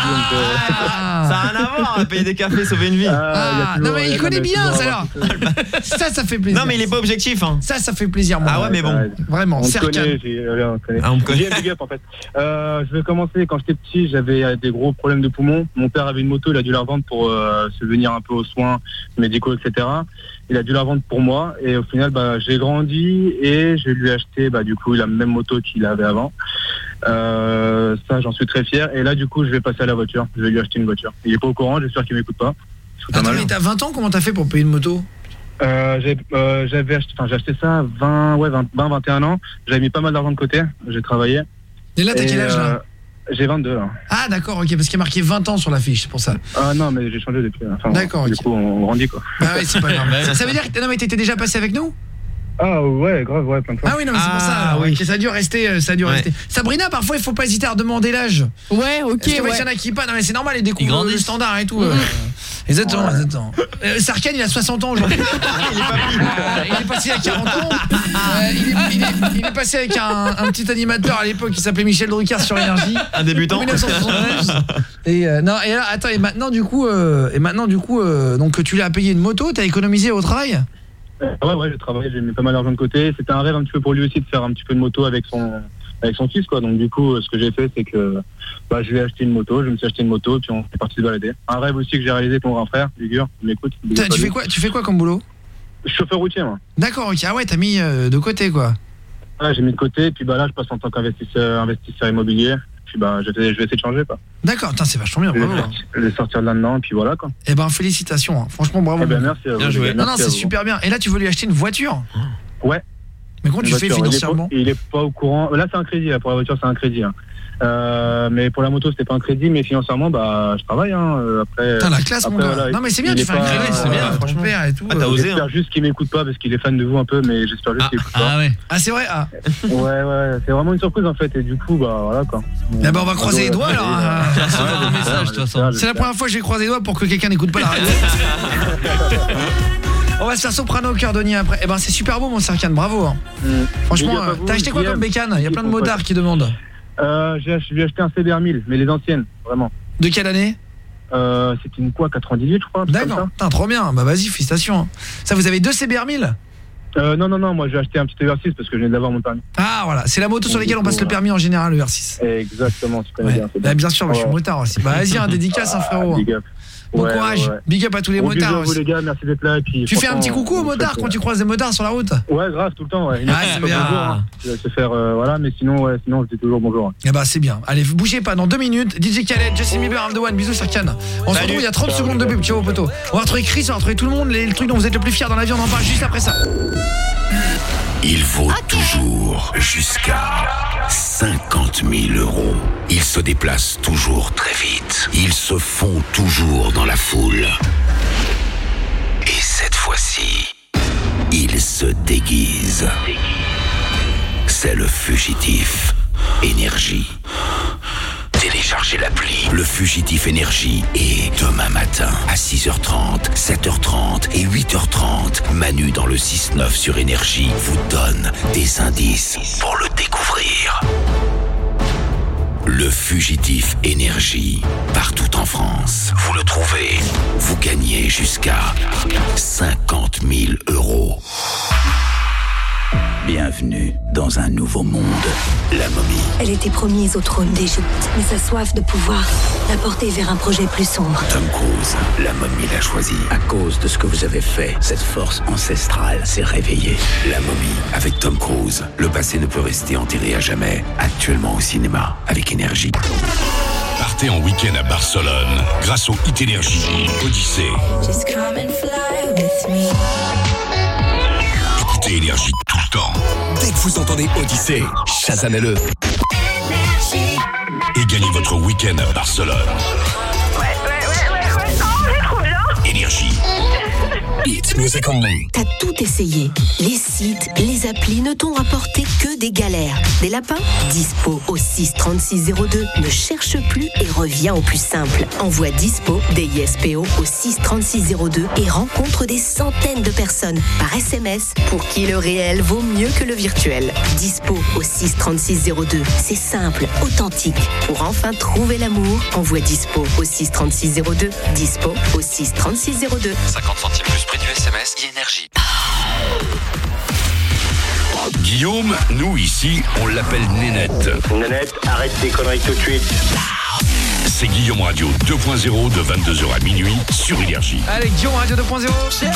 Ça a rien à voir, payer des cafés, sauver une vie. Non, mais il connaît bien, ça alors. Ça fait plaisir. Non, mais il est pas objectif, hein. Ça fait plaisir, moi. Ah ouais, mais bon. Vraiment, on me Serkan. connaît. Ah, on me connaît. J'ai un big up, en fait. Je vais commencer. Quand j'étais petit, j'avais des gros problèmes de poumons. Mon père avait une moto, il a dû la revendre pour subvenir un peu aux soins médicaux, etc. Il a dû la vendre pour moi et au final, j'ai grandi et je lui ai acheté, du coup, la même moto qu'il avait avant. Ça, j'en suis très fier. Et là, du coup, je vais passer à la voiture. Je vais lui acheter une voiture. Il est pas au courant, j'espère qu'il m'écoute pas. Attends, mais t'as 20 ans, comment t'as fait pour payer une moto? J'ai acheté ça à 21 ans. J'avais mis pas mal d'argent de côté. J'ai travaillé. Et là, t'as quel âge là? J'ai 22 là. Ah d'accord, ok, parce qu'il y a marqué 20 ans sur la fiche, c'est pour ça. Ah non, mais j'ai changé depuis. Enfin, d'accord, du coup, on grandit quoi. Ah ouais, c'est pas grave. Ça veut dire que t'étais déjà passé avec nous? Ah ouais, grave, ouais, plein de fois. Ah oui, non, mais c'est pour ça. Oui. Ça a dû rester, rester. Sabrina, parfois, il faut pas hésiter à demander l'âge. Ouais, ok. Parce que y en a qui pas. Non, mais c'est normal, ils découvrent le standard et tout. Exactement. Serkan, il a 60 ans aujourd'hui. Il est passé à 40 ans. Il est passé avec un petit animateur à l'époque qui s'appelait Michel Drucker sur Énergie. Un débutant. En 1972. Et là, attends, et maintenant du coup, donc tu lui as payé une moto, t'as économisé au travail? Ouais, j'ai travaillé, j'ai mis pas mal d'argent de côté. C'était un rêve un petit peu pour lui aussi de faire un petit peu de moto avec son fils, quoi. Donc du coup, ce que j'ai fait, c'est que je lui ai acheté une moto, je me suis acheté une moto, puis on est parti se balader. Un rêve aussi que j'ai réalisé pour mon grand frère, Ligur, il m'écoute. Tu fais quoi comme boulot? Chauffeur routier, moi. D'accord, ok. Ah ouais, t'as mis de côté, quoi. Ouais, j'ai mis de côté, puis là, je passe en tant qu'investisseur immobilier. Puis je vais essayer de changer, quoi. D'accord, c'est vachement bien, bravo. Je vais sortir de là-dedans, et puis voilà, quoi. Eh ben, félicitations, hein. Franchement, bravo. Merci. Bien joué. Non, c'est super bien. Et là, tu veux lui acheter une voiture? Ouais. Mais comment tu fais financièrement? Il est pas au courant. Là, c'est un crédit, là, pour la voiture, c'est un crédit. Hein. Mais pour la moto, c'était pas un crédit, mais financièrement, je travaille. Après. Putain, la classe, mon gars. Voilà, non, mais c'est bien, tu fais un crédit, c'est bien, franchement. Et tout. Ah, t'as osé. J'espère juste qu'il m'écoute pas parce qu'il est fan de vous un peu, mais j'espère juste qu'il écoute pas. Ah ouais. Ah, c'est vrai. Ouais, c'est vraiment une surprise en fait, et du coup, voilà quoi. Eh ben, on va croiser les doigts alors. C'est la première fois que je vais croiser les doigts pour que quelqu'un n'écoute pas la radio. On va se faire soprano au cœur d'Oni après. Eh ben, c'est super beau, mon Serkan, bravo. Hein. Franchement, t'as acheté quoi comme bécane? Il y a plein de motards qui demandent. Je lui ai acheté un CBR 1000, mais les anciennes, vraiment. De quelle année? C'était une quoi, 98 je crois. D'accord, trop bien, vas-y, félicitations. Ça, vous avez deux CBR 1000? Non, moi j'ai acheté un petit ER6 parce que je viens d'avoir mon permis. Ah voilà, c'est la moto sur laquelle on passe le permis en général, le ER6. Exactement, tu connais bien. Bien sûr, je suis motard aussi. Vas-y, un dédicace, frérot. Big up. Bon courage, big up à tous les motards aussi. Les gars, merci d'être là. Tu fais un petit coucou aux motards quand tu croises des motards sur la route? Ouais, grave, tout le temps. Ouais. C'est bien. Bonjour, je vais se faire, mais sinon je dis toujours bonjour. Eh ben c'est bien. Allez, bougez pas, dans 2 minutes. DJ Khaled, Justin Bieber, I'm the one. Bisous, Serkan. On se retrouve, il y a 30 secondes de pub, ciao poteau. On va retrouver Chris, on va retrouver tout le monde, les trucs dont vous êtes le plus fiers dans la vie, on en parle juste après ça. Il vaut toujours jusqu'à 50 000 €. Ils se déplacent toujours très vite. Ils se font toujours dans la foule. Et cette fois-ci, ils se déguisent. C'est le fugitif Énergie. Téléchargez l'appli Le Fugitif Énergie et demain matin à 6h30, 7h30 et 8h30, Manu dans le 6-9 sur Énergie vous donne des indices pour le découvrir. Le Fugitif Énergie, partout en France. Vous le trouvez, vous gagnez jusqu'à 50 000 €. Bienvenue Bienvenue dans un nouveau monde. La momie. Elle était promise au trône d'Égypte, mais sa soif de pouvoir l'a portée vers un projet plus sombre. Tom Cruise, la momie l'a choisi. À cause de ce que vous avez fait, cette force ancestrale s'est réveillée. La momie, avec Tom Cruise. Le passé ne peut rester enterré à jamais. Actuellement au cinéma, avec Énergie. Partez en week-end à Barcelone grâce au Hit Énergie Odyssée. Just come and fly with me. Écoutez Énergie tout le temps. Dès que vous entendez Odyssée, Shazamez-le. Et gagnez votre week-end à Barcelone. Ouais. Oh, c'est trop bien. Énergie. Hit Music Only. T'as tout essayé. Les sites, les applis ne t'ont rapporté que des galères. Des lapins? Dispo au 63602. Ne cherche plus et reviens au plus simple. Envoie Dispo, DISPO au 63602 et rencontre des centaines de personnes par SMS pour qui le réel vaut mieux que le virtuel. Dispo au 63602. C'est simple, authentique. Pour enfin trouver l'amour, envoie Dispo au 63602. Dispo au 63602. 50 centimes plus prix du SMS et Énergie. Guillaume, nous ici, on l'appelle Nénette. Nénette, arrête tes conneries tout de suite. C'est Guillaume Radio 2.0 de 22h à minuit sur Énergie. Allez, Guillaume Radio 2.0.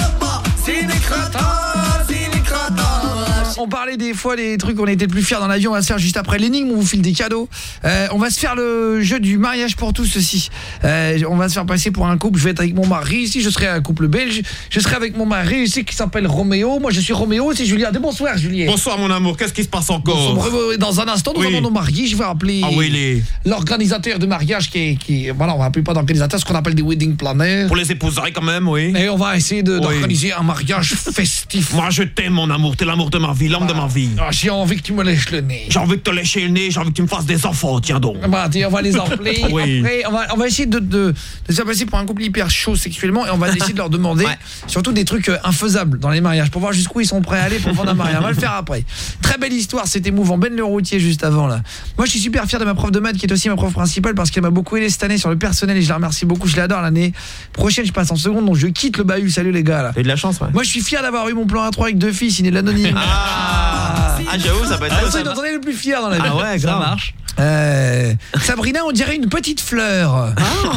On parlait des fois des trucs qu'on était le plus fiers dans l'avion. On va se faire juste après l'énigme, on vous file des cadeaux. On va se faire le jeu du mariage pour tous aussi. On va se faire passer pour un couple. Je vais être avec mon mari ici, je serai un couple belge. Je serai avec mon mari ici qui s'appelle Roméo. Moi je suis Roméo, c'est Julien. Bonsoir Julien. Bonsoir mon amour, qu'est-ce qui se passe encore? Dans un instant, nous allons nous marier. Je vais appeler l'organisateur de mariage qui voilà, on va appeler pas d'organisateur, ce qu'on appelle des wedding planners. Pour les épousailles quand même, oui. Et on va essayer d'organiser un mariage festif. Moi je t'aime mon amour, t'es l'amour de ma vie, l'homme de ma vie. J'ai envie que tu me lèches le nez. J'ai envie de te lécher le nez, j'ai envie que tu me fasses des enfants, tiens donc. Bah, on va les appeler. Après, on va essayer de se faire passer pour un couple hyper chaud sexuellement et on va essayer de leur demander surtout des trucs infaisables dans les mariages pour voir jusqu'où ils sont prêts à aller pour prendre un mariage. On va le faire après. Très belle histoire, c'était émouvant. Ben le routier juste avant là. Moi je suis super fier de ma prof de maths qui est aussi ma prof principale parce qu'elle m'a beaucoup aidé cette année sur le personnel et je la remercie beaucoup, je l'adore. L'année prochaine je passe en seconde donc je quitte le bahut. Salut les gars là. T'as de la chance Moi je suis fier d'avoir eu mon plan A3 avec 2 filles signé de l'anonyme. J'avoue ça peut être ça. Dont on est le plus fier dans la vie. Ah ouais, ça marche. Sabrina, on dirait une petite fleur.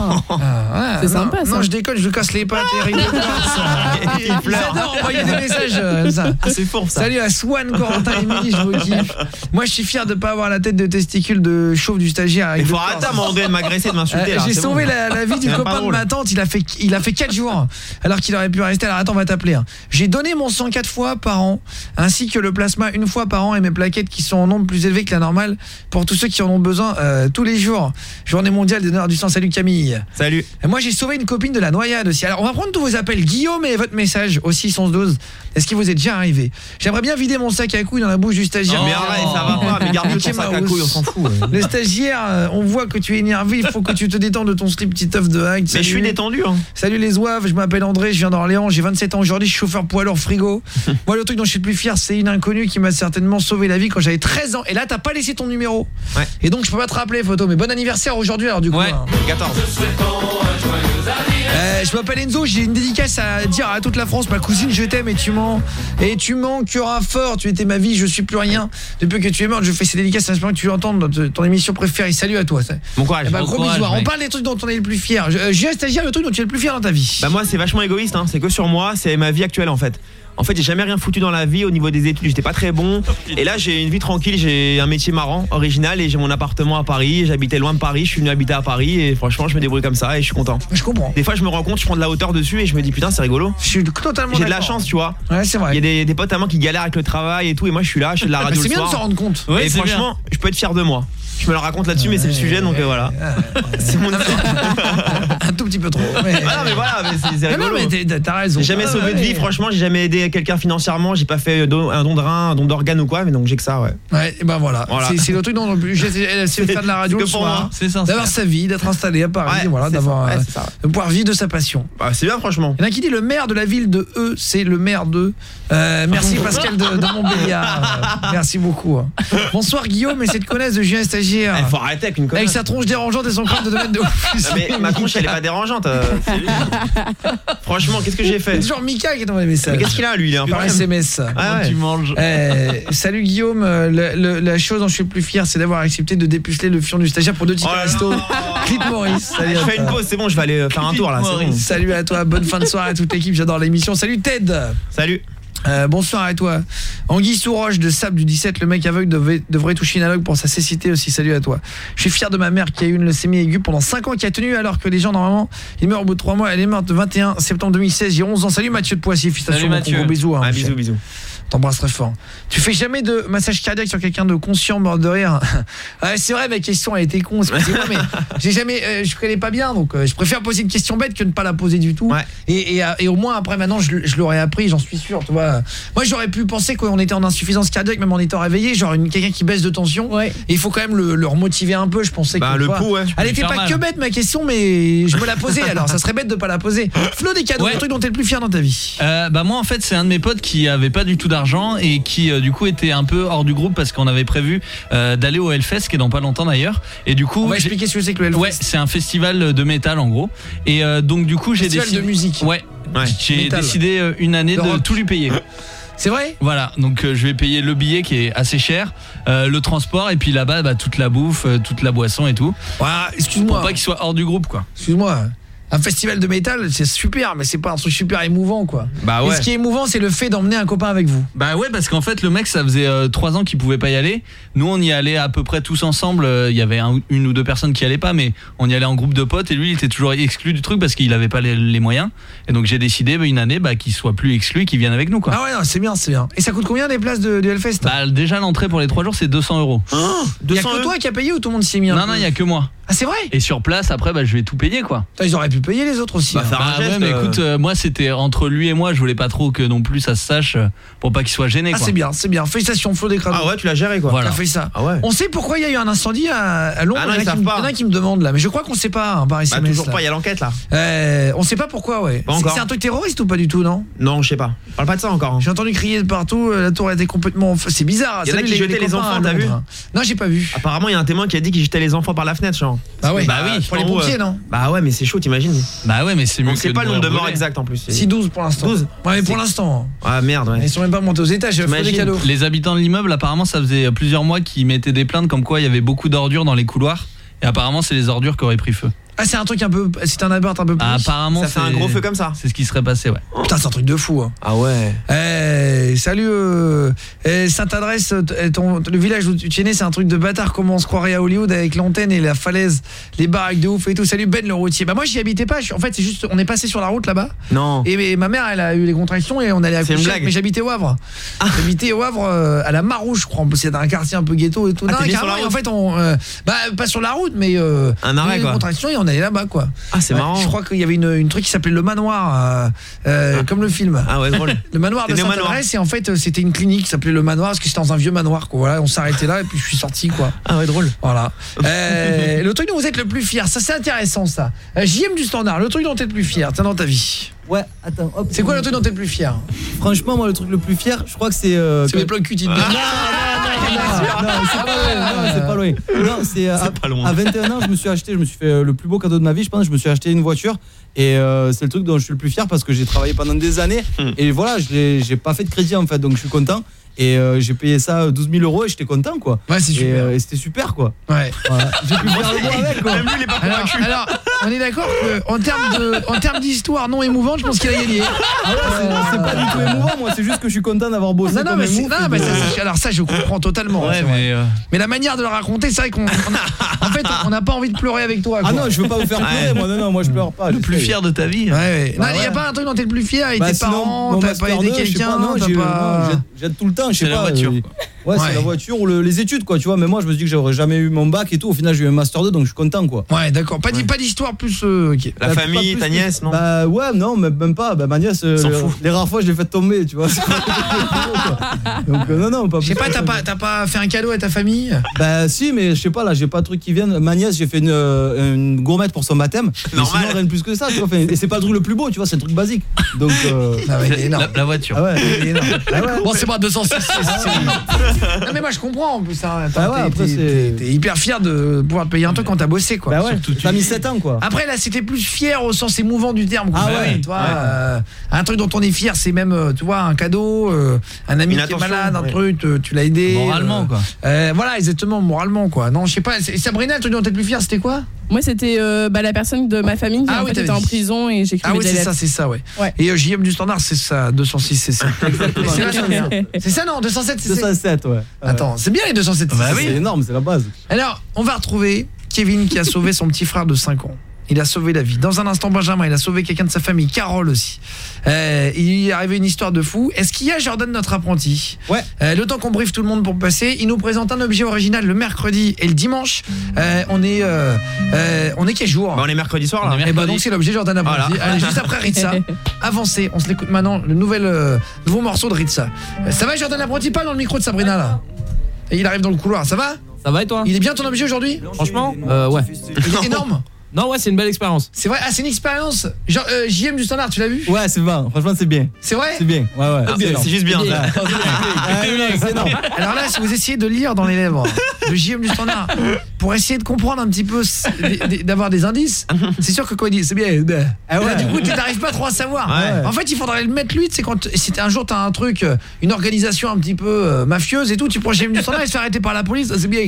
C'est sympa ça. Non, je déconne, je lui casse les pattes et rigole pas. Ils adorent envoyer des messages ça. C'est fort ça. Salut à Swan, Corentin et Émilie, je vous kiffe. Moi je suis fier de pas avoir la tête de testicule de chauve du stagiaire. Il faut arrêter à demander de m'agresser, de m'insulter. J'ai sauvé la vie du copain de ma tante, il a fait 4 jours alors qu'il aurait pu rester. Alors attends, on va t'appeler. J'ai donné mon sang 4 fois par an ainsi que le plasma 1 fois par an et mes plaquettes qui sont en nombre plus élevé que la normale pour tous ceux qui en ont besoin tous les jours. Journée mondiale des donneurs du sang. Salut Camille. Salut. Et moi j'ai sauvé une copine de la noyade aussi. Alors on va prendre tous vos appels. Guillaume et votre message au 61112. Est-ce qu'il vous est déjà arrivé? J'aimerais bien vider mon sac à couilles dans la bouche du stagiaire. Mais arrête, ça va pas. Mais garde ton sac à couilles, on s'en fout. Le stagiaire, on voit que tu es énervé. Il faut que tu te détendes de ton slip petit œuf de hague. Mais je suis détendu hein. Salut les zouaves, je m'appelle André, je viens d'Orléans, j'ai 27 ans aujourd'hui, je suis chauffeur poids lourd frigo. Moi le truc dont je suis le plus fier, c'est une inconnue qui m'a certainement sauvé la vie quand j'avais 13 ans. Et là t'as pas laissé ton numéro. Ouais. Et donc je peux pas te rappeler photo. Mais bon anniversaire aujourd'hui alors du coup. Ouais, 14. Je m'appelle Enzo, j'ai une dédicace à dire à toute la France. Ma cousine, je t'aime et tu manqueras fort. Tu étais ma vie, je suis plus rien. Depuis que tu es morte, je fais ces dédicaces en espérant que tu entends ton émission préférée. Salut à toi. Bon courage. Gros bisous. On parle des trucs dont on est le plus fier. J'ai un stagiaire, le truc dont tu es le plus fier dans ta vie. Bah moi c'est vachement égoïste hein. C'est que sur moi, c'est ma vie actuelle en fait. En fait, j'ai jamais rien foutu dans la vie au niveau des études, j'étais pas très bon. Et là, j'ai une vie tranquille, j'ai un métier marrant, original et j'ai mon appartement à Paris, j'habitais loin de Paris, je suis venu habiter à Paris et franchement, je me débrouille comme ça et je suis content. Je comprends. Des fois, je me rends compte, je prends de la hauteur dessus et je me dis putain, c'est rigolo. Je suis totalement J'ai de la chance, tu vois. Ouais, c'est vrai. Il y a des potes à moi qui galèrent avec le travail et tout et moi je suis là, je fais de la radio le soir. C'est bien de se rendre compte. Et franchement, je peux être fier de moi. Je me le raconte là-dessus mais c'est le sujet donc voilà. C'est mon un tout petit peu trop. Mais... Ah non mais voilà, mais c'est rigolo. Non mais t'as raison. J'ai jamais sauvé de vie, franchement, j'ai jamais aidé quelqu'un financièrement, j'ai pas fait un don de rein, un don d'organe ou quoi, mais donc j'ai que ça, ouais. Ouais, et ben voilà. C'est le truc dont j'essaie de faire de la radio le soir, d'avoir sa vie, d'être installé à Paris, voilà, d'avoir de pouvoir vivre de sa passion. Bah, c'est bien franchement. Il y en a qui dit le maire de la ville de E, c'est le maire de merci Pascal de Montbéliard. Merci beaucoup. Bonsoir Guillaume et cette connasse de Julien stagiaire. Faut arrêter avec une connasse. Avec sa tronche dérangeante et son crâne de 2 mètres de haut. Mais ma tronche elle est pas dérangeante. Franchement, qu'est-ce que j'ai fait? C'est genre Mika qui est dans les messages. Mais qu'est-ce qu'il a? pas lui, il est un peu par SMS. tu manges. Salut Guillaume, la chose dont je suis le plus fier, c'est d'avoir accepté de dépuceler le fion du stagiaire pour 2 tickets resto. Clip Maurice. Je fais une pause, c'est bon, je vais aller faire un tour là, c'est bon. Salut à toi, bonne fin de soirée à toute l'équipe, j'adore l'émission. Salut Ted. Salut. Bonsoir à toi. Anguille Souroche de Sable du 17, le mec aveugle devrait toucher une alloc pour sa cécité aussi. Salut à toi. Je suis fier de ma mère qui a eu une leucémie aiguë pendant 5 ans, qui a tenu alors que les gens normalement ils meurent au bout de 3 mois. Elle est morte le 21 septembre 2016, j'ai 11 ans. Salut Mathieu de Poissy, félicitations. Gros bisous. Bisous. T'embrasses très fort. Tu fais jamais de massage cardiaque sur quelqu'un de conscient, mort de rire? C'est vrai, ma question a été con, excusez-moi, mais j'ai jamais, je connais pas bien, donc je préfère poser une question bête que ne pas la poser du tout. Et au moins après maintenant je l'aurais appris, j'en suis sûr, tu vois. Moi j'aurais pu penser qu'on était en insuffisance cardiaque même en étant réveillé, genre quelqu'un qui baisse de tension. Et il faut quand même le remotiver un peu, je pensais que le pouls, elle était pas que bête ma question, mais je me la posais alors, ça serait bête de pas la poser. Flo, des cadeaux, le truc dont t'es le plus fier dans ta vie? Moi en fait c'est un de mes potes qui avait pas du tout d'argent et qui du coup était un peu hors du groupe parce qu'on avait prévu d'aller au Hellfest qui est dans pas longtemps d'ailleurs, et du coup on va expliquer ce que c'est que le Hellfest. Ouais, c'est un festival de métal en gros, et donc du coup j'ai décidé de musique. J'ai décidé une année de tout lui payer. C'est vrai? Voilà, donc je vais payer le billet qui est assez cher, le transport, et puis là-bas toute la bouffe, toute la boisson et tout. Voilà, excuse-moi. Pour pas qu'il soit hors du groupe quoi. Excuse-moi. Un festival de métal, c'est super, mais c'est pas un truc super émouvant quoi. Et ce qui est émouvant, c'est le fait d'emmener un copain avec vous. Bah ouais, parce qu'en fait le mec ça faisait 3 ans qu'il pouvait pas y aller. Nous on y allait à peu près tous ensemble, il y avait une ou deux personnes qui allaient pas, mais on y allait en groupe de potes, et lui il était toujours exclu du truc parce qu'il avait pas les moyens. Et donc j'ai décidé une année qu'il soit plus exclu, qu'il vienne avec nous quoi. Ah ouais, non, c'est bien. Et ça coûte combien des places de Hellfest? Déjà l'entrée pour les 3 jours c'est 200 €. Il y a que toi qui a payé ou tout le monde s'y est mis? Non, il y a que moi. Ah c'est vrai? Et sur place après je vais tout payer quoi. Ils auraient pu payer les autres aussi. Mais écoute, moi c'était entre lui et moi, je voulais pas trop que non plus ça se sache pour pas qu'il soit gêné quoi. C'est bien. Félicitations Flo des Crados. Ah ouais, tu l'as géré quoi. Voilà. T'as fait ça. Ah ouais. On sait pourquoi il y a eu un incendie à Londres. Il y en a qui me demandent là, mais je crois qu'on sait pas par SMS. Toujours pas, il y a l'enquête là. On sait pas pourquoi C'est un truc terroriste ou pas du tout, non? Non, je sais pas. Parle pas de ça encore. J'ai entendu crier de partout, la tour était complètement c'est bizarre. Il y en a qui jetaient les enfants, t'as vu? Non, j'ai pas vu. Apparemment, il y a un témoin qui a dit qu'il jetait les enfants par la fenêtre, genre. Bah oui, pour les pompiers, non? Bah ouais, mais c'est chaud, t'imagines? Bah ouais, mais c'est mieux. On sait pas le nombre de morts exact en plus. Si 12 pour l'instant. 12. Ouais, mais pour l'instant. Ah merde, ouais. Ils sont même pas montés aux étages, ils des cadeaux. Les habitants de l'immeuble, apparemment, ça faisait plusieurs mois qu'ils mettaient des plaintes comme quoi il y avait beaucoup d'ordures dans les couloirs, et apparemment c'est les ordures qui auraient pris feu. Ah, c'est un truc c'est un appart un peu plus. Apparemment ça fait un gros feu comme ça. C'est ce qui serait passé, ouais. Putain, c'est un truc de fou. Ah ouais. Salut Sainte-Adresse, le village où tu es né, c'est un truc de bâtard, comment on se croirait à Hollywood avec l'antenne et la falaise, les baraques de ouf et tout. Salut Ben le routier. Bah moi j'y habitais pas, en fait c'est juste on est passé sur la route là-bas. Non. Et ma mère elle a eu les contractions et on allait à coucher, mais j'habitais au Havre. J'habitais au Havre à la Marouche, je crois, c'est un quartier un peu ghetto et tout. Non, carrément, en fait on pas sur la route mais un arrêt quoi. Contractions et on allait là-bas quoi. Ah c'est marrant. Je crois qu'il y avait une truc qui s'appelait le manoir comme le film. Ah ouais, drôle. Le manoir de Sainte-Adresse, et en fait c'était une clinique qui s'appelait le manoir parce que c'était dans un vieux manoir quoi. Voilà, on s'arrêtait là et puis je suis sorti quoi. Ah ouais, drôle. Voilà. Le truc dont vous êtes le plus fier, ça c'est intéressant ça. JM du Standard, le truc dont t'es le plus fier dans ta vie. Ouais, attends, hop. C'est quoi le truc dont t'es le plus fier? Franchement, moi le truc le plus fier, je crois que c'est les plugs cutines. Non, c'est pas loin. Non, c'est pas loin. À 21 ans, je me suis fait le plus beau cadeau de ma vie, je pense, je me suis acheté une voiture. Et c'est le truc dont je suis le plus fier parce que j'ai travaillé pendant des années. Et voilà, j'ai pas fait de crédit en fait, donc je suis content. Et j'ai payé ça 12 000 € et j'étais content quoi. Ouais, c'est super. Et c'était super quoi. Ouais. Voilà. J'ai pu faire le bon avec quoi. Même lui il est pas convaincu. Alors, on est d'accord que en termes d'histoire non émouvante, je pense qu'il a gagné. Ah ouais, c'est pas du tout émouvant, moi c'est juste que je suis content d'avoir bossé. Non, mais alors ça je comprends totalement. Ouais, mais la manière de le raconter, c'est vrai qu'on en fait, on n'a pas envie de pleurer avec toi quoi. Ah non, je veux pas vous faire pleurer moi. Non, moi je pleure pas. Le plus fier de ta vie. Ouais. Non, il y a pas un truc dont t'es le plus fier avec tes parents, t'as pas aidé quelqu'un, j'aide tout le temps, je sais pas. La voiture. Ouais, c'est la voiture ou les études quoi, tu vois, mais moi je me dis que j'aurais jamais eu mon bac et tout, au final j'ai eu un master 2 donc je suis content quoi. Ouais, d'accord. Pas d'histoire plus OK. La famille, ta nièce, non? Bah ouais, non, même pas. Bah ma nièce les rares fois je l'ai fait tomber, tu vois. Donc non, pas. Je sais pas, t'as pas fait un cadeau à ta famille? Bah si, mais je sais pas là, j'ai pas de truc qui viennent. Ma nièce, j'ai fait une gourmette pour son baptême. Normal. Sinon, rien de plus que ça, tu vois. Et c'est pas le truc le plus beau, tu vois, c'est le truc basique. Donc il est énorme. La voiture. Ah ouais, il est énorme. Bon, c'est moi 206. Non mais moi je comprends en plus hein. Bah ouais, après, t'es hyper fier de pouvoir te payer un truc quand t'as bossé quoi. Bah ouais, t'as mis 7 ans quoi. Après là c'était plus fier au sens émouvant du terme. Ah ouais, tu vois, un truc dont on est fier c'est même tu vois un cadeau, un ami qui est malade, un truc, tu l'as aidé. Moralement quoi. Voilà exactement moralement quoi. Non je sais pas, Sabrina le truc dont t'es plus fier c'était quoi? Moi c'était la personne de ma famille qui en fait, était en prison et j'ai écrit des lettres. c'est ça ouais. Et JM du Standard c'est ça, 206 c'est ça. C'est ça non, 207 c'est 207 ouais. Attends, c'est bien les 207. Bah oui. C'est énorme, c'est la base. Alors, on va retrouver Kevin qui a sauvé son petit frère de 5 ans. Il a sauvé la vie. Dans un instant, Benjamin, il a sauvé quelqu'un de sa famille, Carole aussi. Il est arrivé une histoire de fou. Est-ce qu'il y a Jordan, notre apprenti? Ouais. Le temps qu'on briefe tout le monde pour passer, il nous présente un objet original le mercredi et le dimanche. On est quel jour? On est mercredi soir là. Et bah donc c'est l'objet Jordan apprenti. Voilà. Allez, juste après Ritza. Avancez, on se l'écoute maintenant, le nouveau morceau de Ritza. Ça va Jordan apprenti? Pas dans le micro de Sabrina là. Et il arrive dans le couloir, ça va? Ça va et toi? Il est bien ton objet aujourd'hui? Franchement ouais. Il est énorme. Non ouais, c'est une belle expérience. C'est vrai, c'est une expérience. Genre JM du Standard, tu l'as vu? Ouais, c'est bien. Franchement, c'est bien. C'est vrai? C'est bien. Ouais. C'est juste bien. C'est énorme. Alors là, si vous essayez de lire dans les lèvres de JM du Standard pour essayer de comprendre un petit peu d'avoir des indices, c'est sûr que quand il dit c'est bien, là, du coup, tu n'arrives pas trop à savoir. En fait, il faudrait le mettre lui, c'est quand si un jour t'as un truc, une organisation un petit peu mafieuse et tout, tu prends JM du Standard et se faire arrêter par la police, c'est bien. Il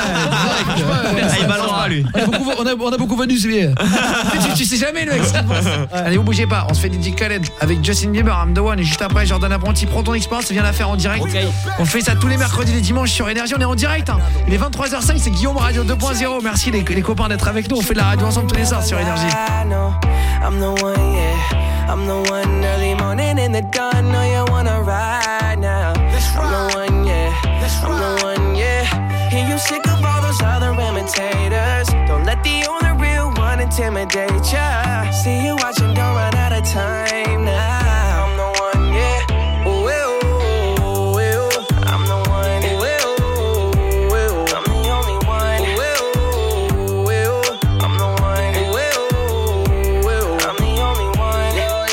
balance pas lui. On a beaucoup vendu, c'est bien. tu sais jamais le mec ce qu'il pense. Allez, vous bougez pas, on se fait DJ Khaled avec Justin Bieber, I'm the one, et juste après Jordan Apprenti. Prends ton expérience, viens la faire en direct. On fait ça tous les mercredis, les dimanches sur Énergie, on est en direct. Il est 23h05, c'est Guillaume Radio 2.0. Merci les copains d'être avec nous, on fait de la radio ensemble tous les soirs sur Énergie. I'm the one, yeah. I'm the one early morning in the dawn. Know you wanna ride now. I'm the one, yeah. I'm the one, yeah. Hear you sick of all those other imitators. Don't let the only real one intimidate ya. See you watching, don't run out of time now. I'm the one, yeah. Ooh, ooh, ooh, ooh. I'm the one, ooh, ooh, ooh. I'm the only one, ooh, ooh, ooh. I'm the one, ooh, ooh, ooh. I'm the only one,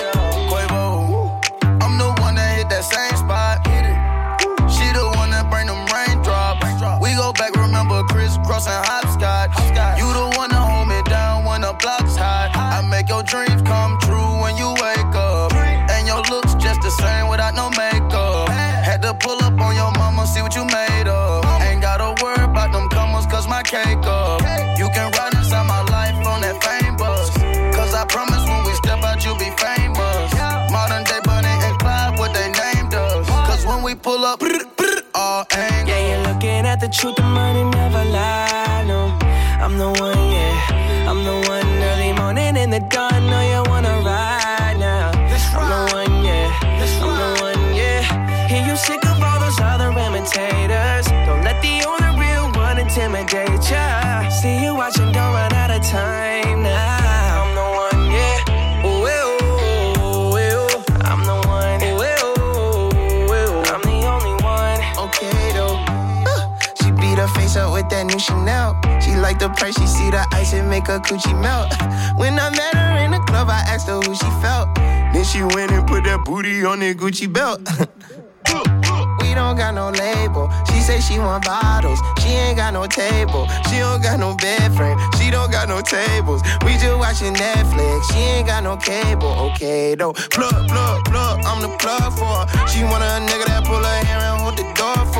Quavo. I'm the one that hit that same spot. She the one that bring them raindrops. We go back, remember crisscross and hopscotch. You the one that hold me down when the block's hot. I make your dreams come true when you wake up. And your looks just the same without no makeup. Had to pull up on your mama, see what you made of. Ain't gotta worry about them comers, cause my cake up. You can ride inside my life on that fame bus. Cause I promise when we step out, you'll be famous. Modern day Bonnie and Clyde, what they named us. Cause when we pull up, all angles. Yeah, you're looking at the truth, the money never lie, no. I'm the one, yeah. I'm the one early morning in the dawn. Know you wanna ride now. I'm the one, yeah. I'm the one, yeah. Hear you sick of all those other imitators. Don't let the only real one intimidate ya. See you watching, don't run out of time now. I'm the one, yeah. Ooh, ooh, ooh, ooh. I'm the one, ooh, ooh, ooh. I'm the only one. Okay though. She beat her face up with that new Chanel. She like the price, she see the ice and make her coochie melt. When I met her in the club, I asked her who she felt. Then she went and put that booty on that Gucci belt. We don't got no label. She say she want bottles. She ain't got no table. She don't got no bed frame. She don't got no tables. We just watching Netflix. She ain't got no cable. Okay though. Plug. I'm the plug for her. She want a nigga that pull her hair and hold the door for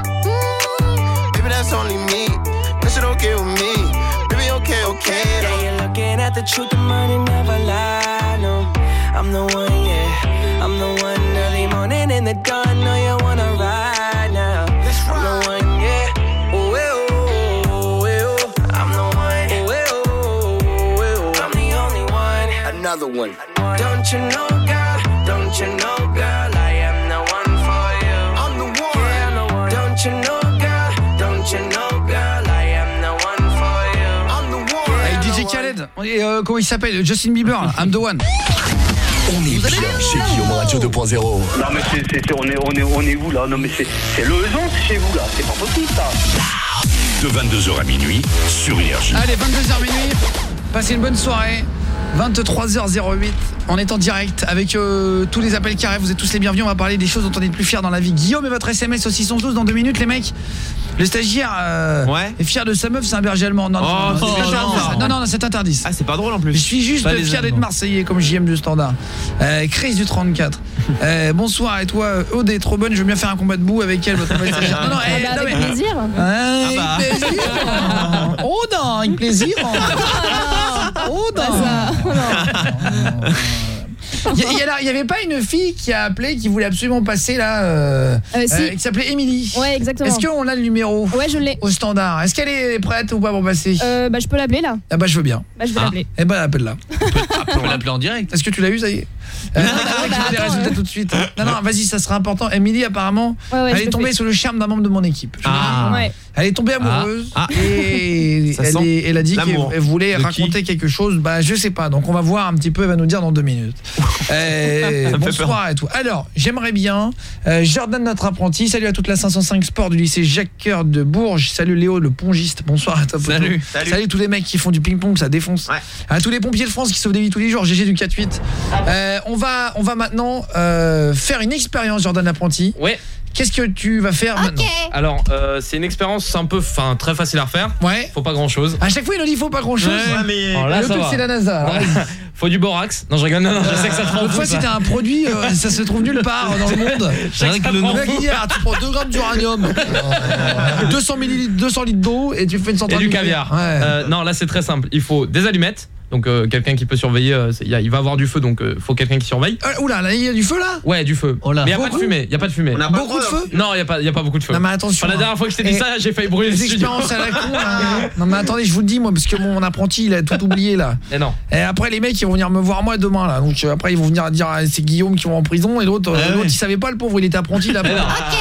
her. Baby, that's only me. That shit okay with me. Baby, okay. Yeah, you're looking at the truth, the money never lie, no. I'm the one, yeah. I'm the one early morning in the dawn. Know you wanna ride now. I'm the one, yeah. Ooh, ooh, ooh, ooh. I'm the one, ooh, ooh, ooh. I'm the only one. Another one. Don't you know, girl? Don't you know, girl? I am the one for you. I'm the one. Yeah, I'm the one. Don't you know, girl? Don't you know, girl? I am the one for you. I'm the one. Avec DJ Khaled, et comment il s'appelle? Justin Bieber, I'm the one. On est bien chez Guillaume Radio 2.0. Non mais on est où là? Non mais c'est le zone chez vous là, c'est pas possible ça. De 22h à minuit sur Énergie. Allez, 22h minuit, passez une bonne soirée. 23h08, On est en direct avec tous les appels qui arrivent. Vous êtes tous les bienvenus. On va parler des choses dont on est le plus fier dans la vie. Guillaume et votre SMS aussi sont tous dans 2 minutes, les mecs. Le stagiaire est fier de sa meuf, c'est un berger allemand. Non, non, c'est interdit. Ah, c'est pas drôle en plus. Je suis juste fier d'être Marseillais comme JM du Standard. Chris du 34. Bonsoir, et toi, Aude est trop bonne. Je veux bien faire un combat debout avec elle, votre nouvelle stagiaire. Avec plaisir. Avec plaisir. Aude, avec plaisir. Aude. Il y avait pas une fille qui a appelé, qui voulait absolument passer là, qui s'appelait Émilie. Ouais, exactement. Est-ce qu'on a le numéro? Ouais, je l'ai. Au standard. Est-ce qu'elle est prête ou pas pour passer? Je peux l'appeler là. Ah bah je veux bien. Je vais l'appeler. Eh ben appelle-la. On peut l'appeler en direct. Est-ce que tu l'as eu, ça y est? Les résultats tout de suite. Non, vas-y, ça sera important. Émilie, apparemment, elle est tombée sous le charme d'un membre de mon équipe. Elle est tombée amoureuse et elle a dit qu'elle voulait raconter quelque chose. Bah je sais pas. Donc on va voir un petit peu. Elle va nous dire dans 2 minutes. Bonsoir et tout. Alors j'aimerais bien Jordan, notre apprenti. Salut à toute la 505 Sport du lycée Jacques Coeur de Bourges. Salut Léo le pongiste. Bonsoir à toi. Salut tous les mecs qui font du ping-pong, ça défonce. À tous les pompiers de France qui sauvent des vies tous les jours. GG du 4-8. On va maintenant faire une expérience, Jordan apprenti. Ouais. Qu'est-ce que tu vas faire maintenant? Alors, c'est une expérience un peu très facile à refaire. Ouais. Faut pas grand-chose. À chaque fois, il nous dit faut pas grand-chose. Ouais, mais le truc, c'est la NASA. Faut du borax. Non, je rigole. Non, je sais que ça te rend fou. Une fois, c'était un produit, ça se trouve nulle part dans le monde. C'est vrai que le nom. Tu prends 2 grammes d'uranium, 200 millilitres, 200 litres d'eau et tu fais une centrale. Et du caviar. Non, là, c'est très simple. Il faut des allumettes. Donc quelqu'un qui peut surveiller, il va avoir du feu, donc faut quelqu'un qui surveille. Oula, là il y a du feu là? Ouais, du feu. Mais il y a pas de fumée, On a beaucoup de feu? Non, il y a pas beaucoup de feu. Non mais attention. La dernière fois que je t'ai dit ça, j'ai failli brûler le studio. Expériences à la con. Non mais attendez, je vous le dis moi parce que mon apprenti, il a tout oublié là. Et non. Et après les mecs ils vont venir me voir moi demain là. Donc après ils vont venir dire c'est Guillaume qui va en prison et l'autre il savait pas, le pauvre, il était apprenti là. Non,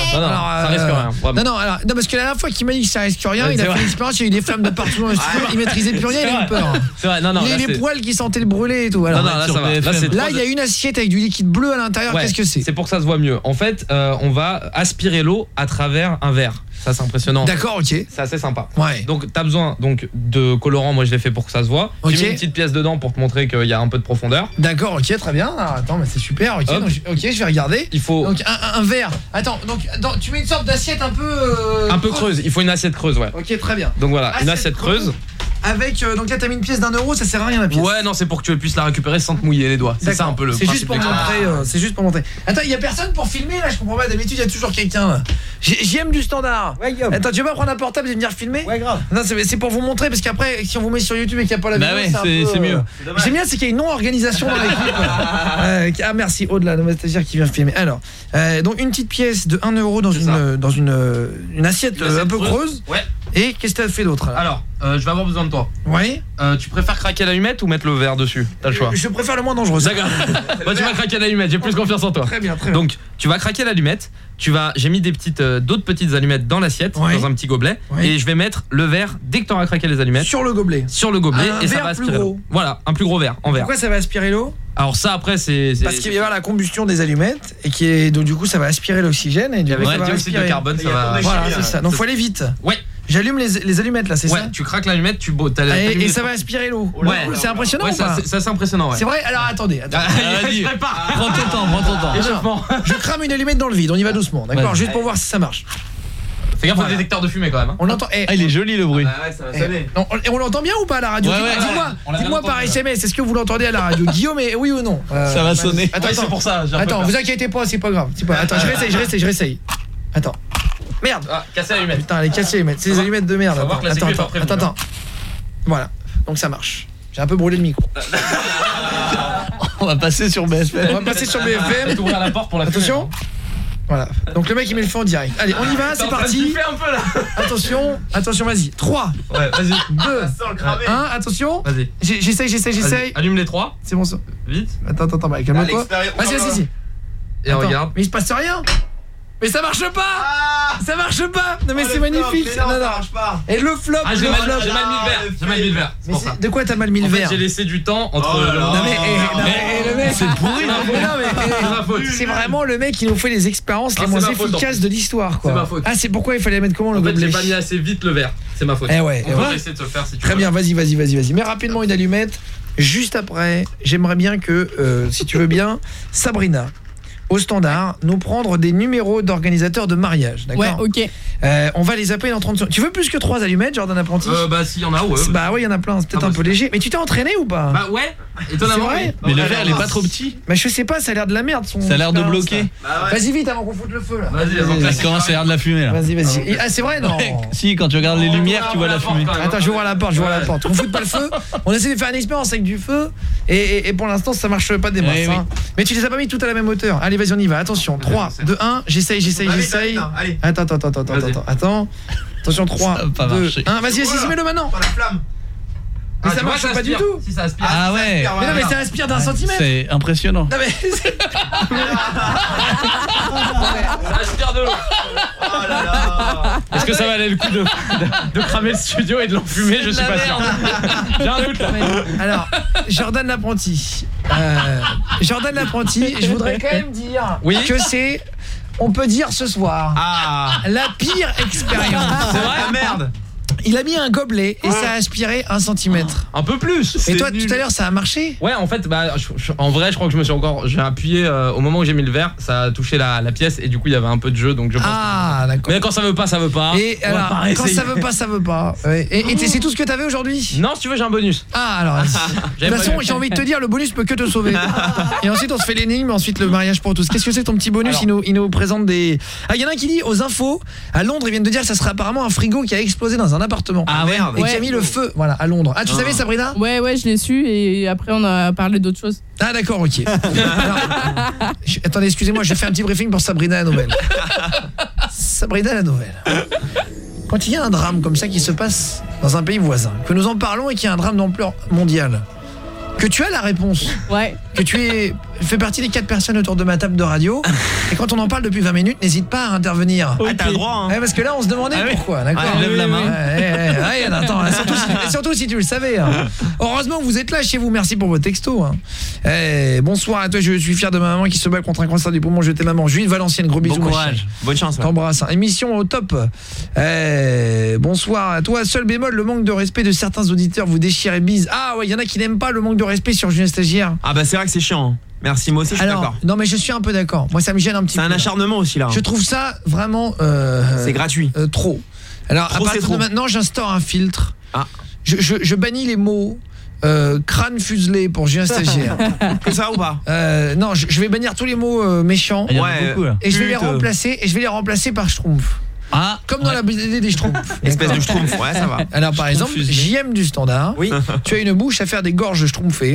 ça risque rien. Non parce que la dernière fois qu'il m'a dit que ça risque rien, il a fait l'expérience, il y a eu des flammes de partout dans le studio, il maîtrisait plus rien, il a eu peur. C'est vrai, non. Il y a les poils qui sentaient le brûler et tout. Alors, là, ça va. Là, il y a une assiette avec du liquide bleu à l'intérieur. Qu'est-ce que c'est? C'est pour que ça se voit mieux. En fait, on va aspirer l'eau à travers un verre. Ça, c'est impressionnant. D'accord, ok. C'est assez sympa. Ouais. Donc, t'as besoin de colorant. Moi, je l'ai fait pour que ça se voit. J'ai mis une petite pièce dedans pour te montrer qu'il y a un peu de profondeur. D'accord, ok, très bien. Alors, attends, mais c'est super. Ok, donc, je vais regarder. Il faut donc un verre. Attends, donc tu mets une sorte d'assiette un peu un peu creuse. Il faut une assiette creuse, ouais. Ok, très bien. Donc voilà, une assiette creuse. Avec donc là t'as mis une pièce d'1 €, ça sert à rien la pièce. Ouais, non, c'est pour que tu puisses la récupérer sans te mouiller les doigts. C'est ça un peu le principe. C'est juste pour montrer. Attends, il y a personne pour filmer là, je comprends pas. D'habitude, il y a toujours quelqu'un là. J'aime du standard. Ouais, Guillaume. Attends, tu veux pas prendre un portable et venir filmer? Ouais, grave. Non, c'est pour vous montrer parce qu'après si on vous met sur YouTube et qu'il n'y a pas la vidéo, c'est mieux. J'aime bien, c'est qu'il y a une non-organisation dans l'équipe. Merci Aude là, le stagiaire qui vient filmer. Alors, donc une petite pièce de 1 € dans une assiette un peu creuse. Ouais. Et qu'est-ce que t'as fait d'autre? Alors, je vais avoir besoin de toi. Oui. Tu préfères craquer l'allumette ou mettre le verre dessus? T'as le choix. Je préfère le moins dangereux. D'accord. Moi, tu vas craquer l'allumette, j'ai plus confiance en toi. Très bien, très bien. Donc, tu vas craquer l'allumette. J'ai mis d'autres petites allumettes dans l'assiette, dans un petit gobelet, et je vais mettre le verre dès que tu auras craqué les allumettes. Sur le gobelet. Sur le gobelet, et ça va aspirer l'eau. Voilà, un plus gros verre en verre. Pourquoi ça va aspirer l'eau? Alors ça après c'est parce qu'il va y avoir la combustion des allumettes et donc du coup ça va aspirer l'oxygène et du coup ça va dioxyde de carbone, ça va. Voilà, c'est ça. Donc faut aller vite. Ouais. J'allume les allumettes là, c'est ça? Ouais, tu craques l'allumette, et ça va aspirer l'eau. Ouais, c'est impressionnant. Ouais, ça c'est impressionnant, ouais. C'est vrai. Alors attendez. Vas-y, prépare. Prends ton temps. Échauffement. Je crame une allumette dans le vide, on y va doucement, d'accord? Juste pour voir si ça marche. Fais gaffe au détecteur de fumée quand même. On l'entend. Il est joli le bruit. Ouais, ça va sonner. On l'entend bien ou pas à la radio? Dis-moi par SMS, est-ce que vous l'entendez à la radio? Guillaume, oui ou non? Ça va sonner. Attends, c'est pour ça. Attends, vous inquiétez pas, c'est pas grave. Attends, je réessaye. Attends. Merde. Casser l'allumette. Putain, elle est cassée l'allumette. C'est des allumettes de merde. Attends. Voilà. Donc ça marche. J'ai un peu brûlé le micro. On va passer sur BFM. T'ouvrir la porte pour la fumée. Attention. Voilà. Donc le mec il met le feu en direct. Allez, on y va, c'est parti. Un peu, là. Attention, vas-y. 3. Ouais, vas-y. 2. 1, attention. Vas-y. J'essaye. Allume les 3. C'est bon ça. Vite. Attends, calme-toi. Vas-y. Et regarde. Mais il se passe rien. Mais ça marche pas. Ça marche pas. Non mais c'est magnifique. Non, ça marche pas. Et le flop. J'ai mal mis le verre. Mais de quoi t'as mal mis le verre? En fait, j'ai laissé du temps entre Non mais le mec, c'est pourri. C'est vraiment le mec qui nous fait les expériences les moins efficaces de l'histoire quoi. C'est ma faute. Ah, c'est pourquoi il fallait mettre comment le gobelet? En fait, j'ai pas mis assez vite le verre. C'est ma faute. Ouais. On va essayer de se le faire si tu veux. Très bien, vas-y. Mets rapidement une allumette. juste après, j'aimerais bien que, si tu veux bien, Sabrina, au standard, nous prendre des numéros d'organisateurs de mariage, d'accord ? Ouais, ok. On va les appeler dans 30 secondes. Tu veux plus que 3 allumettes, Jordan Apprenti ? Bah s'il y en a, ouais. Bah ouais, il y en a plein, c'est peut-être un peu léger. Mais tu t'es entraîné ou pas ? Bah ouais, étonnamment. C'est vrai ? Mais le verre, il est pas trop petit. Mais je sais pas, ça a l'air de la merde. Ça a l'air de bloquer. Vas-y vite avant qu'on foute le feu là. Ça commence à l'air de la fumée là. Vas-y. Ah c'est vrai non ? Si, quand tu regardes les lumières, tu vois la fumée. Attends, j'ouvre la porte, On fout pas le feu. On essaie de faire une expérience avec du feu et pour l'instant ça marche pas des masses. Oui. Mais tu les as pas mis toutes à la même hauteur. Allez, vas-y, on y va. Attention. 3 2 1, j'essaye. Allez. Attends. Attention, 3 2 1. Vas-y, mets-le maintenant. La flamme. Mais ça marche pas du tout. Si ça aspire. Ah ouais. Mais non, mais ça aspire d'un centimètre. C'est impressionnant. Non mais Ça aspire de l'eau. Oh là là. Est-ce que ça valait le coup de cramer le studio et de l'enfumer? Je suis pas sûr. J'ai un doute là. Alors, Jordan l'apprenti. Je voudrais quand même dire que c'est, on peut dire ce soir, la pire expérience. C'est vrai? Merde. Il a mis un gobelet et ça a aspiré 1 centimètre. Un peu plus. Et toi, tout à l'heure, ça a marché? Ouais, en fait, en vrai, je crois que j'ai appuyé au moment où j'ai mis le verre, ça a touché la pièce et du coup, il y avait un peu de jeu, donc je pense. Ah, d'accord. Mais quand ça veut pas, ça veut pas. Et alors, quand ça veut pas, ça veut pas. Ouais. Et c'est tout ce que t'avais aujourd'hui? Non, si tu veux, j'ai un bonus. Ah, alors. De toute façon, j'ai envie de te dire, le bonus peut que te sauver. Et ensuite, on se fait l'énigme, ensuite le mariage pour tous. Qu'est-ce que c'est ton petit bonus? Il nous présente des. Ah, il y en a un qui dit aux infos, à Londres, ils viennent de dire que ça serait apparemment un frigo qui a explosé dans un appartement. Ah ouais. Et qui a mis le feu, voilà, à Londres. Ah, tu savais, Sabrina? Ouais, je l'ai su et après on a parlé d'autres choses. Ah d'accord, ok. Alors, attendez, excusez-moi, je fais un petit briefing pour Sabrina la nouvelle. Sabrina la nouvelle. Quand il y a un drame comme ça qui se passe dans un pays voisin, que nous en parlons et qu'il y a un drame d'ampleur mondiale, que tu as la réponse, que tu fais partie des 4 personnes autour de ma table de radio, et quand on en parle depuis 20 minutes, n'hésite pas à intervenir. Ah, t'as le droit, hein. Ouais, parce que là, on se demandait pourquoi, d'accord. Lève la main. Attends, surtout si tu le savais. Hein. Heureusement que vous êtes là chez vous, merci pour vos textos. Hein. Bonsoir à toi, je suis fier de ma maman qui se bat contre un cancer du poumon, je t'aime maman. Jules Valenciennes, gros bisous. Bon courage. Bonne chance. T'embrasse. Émission au top. Bonsoir à toi, seul bémol, le manque de respect de certains auditeurs vous déchire et bise. Ah ouais, il y en a qui n'aiment pas le manque de respect sur Julien Stagiaire. Ah bah c'est vrai que c'est chiant. Merci, moi aussi je suis d'accord. Non mais je suis un peu d'accord. Moi ça me gêne un petit peu. C'est un acharnement aussi là. Je trouve ça vraiment c'est gratuit. Trop. Alors à partir de maintenant, j'instaure un filtre. Je bannis les mots crâne fuselé pour Julien Stagiaire. Que ça ou pas? Non, je vais bannir tous les mots méchants. Et je vais les remplacer par Schtroumpf. Ah, comme dans la BD des Schtroumpfs. Espèce de Schtroumpf, ouais, ça va. Alors par exemple, JM du standard. Oui. Tu as une bouche à faire des gorges schtroumpfées.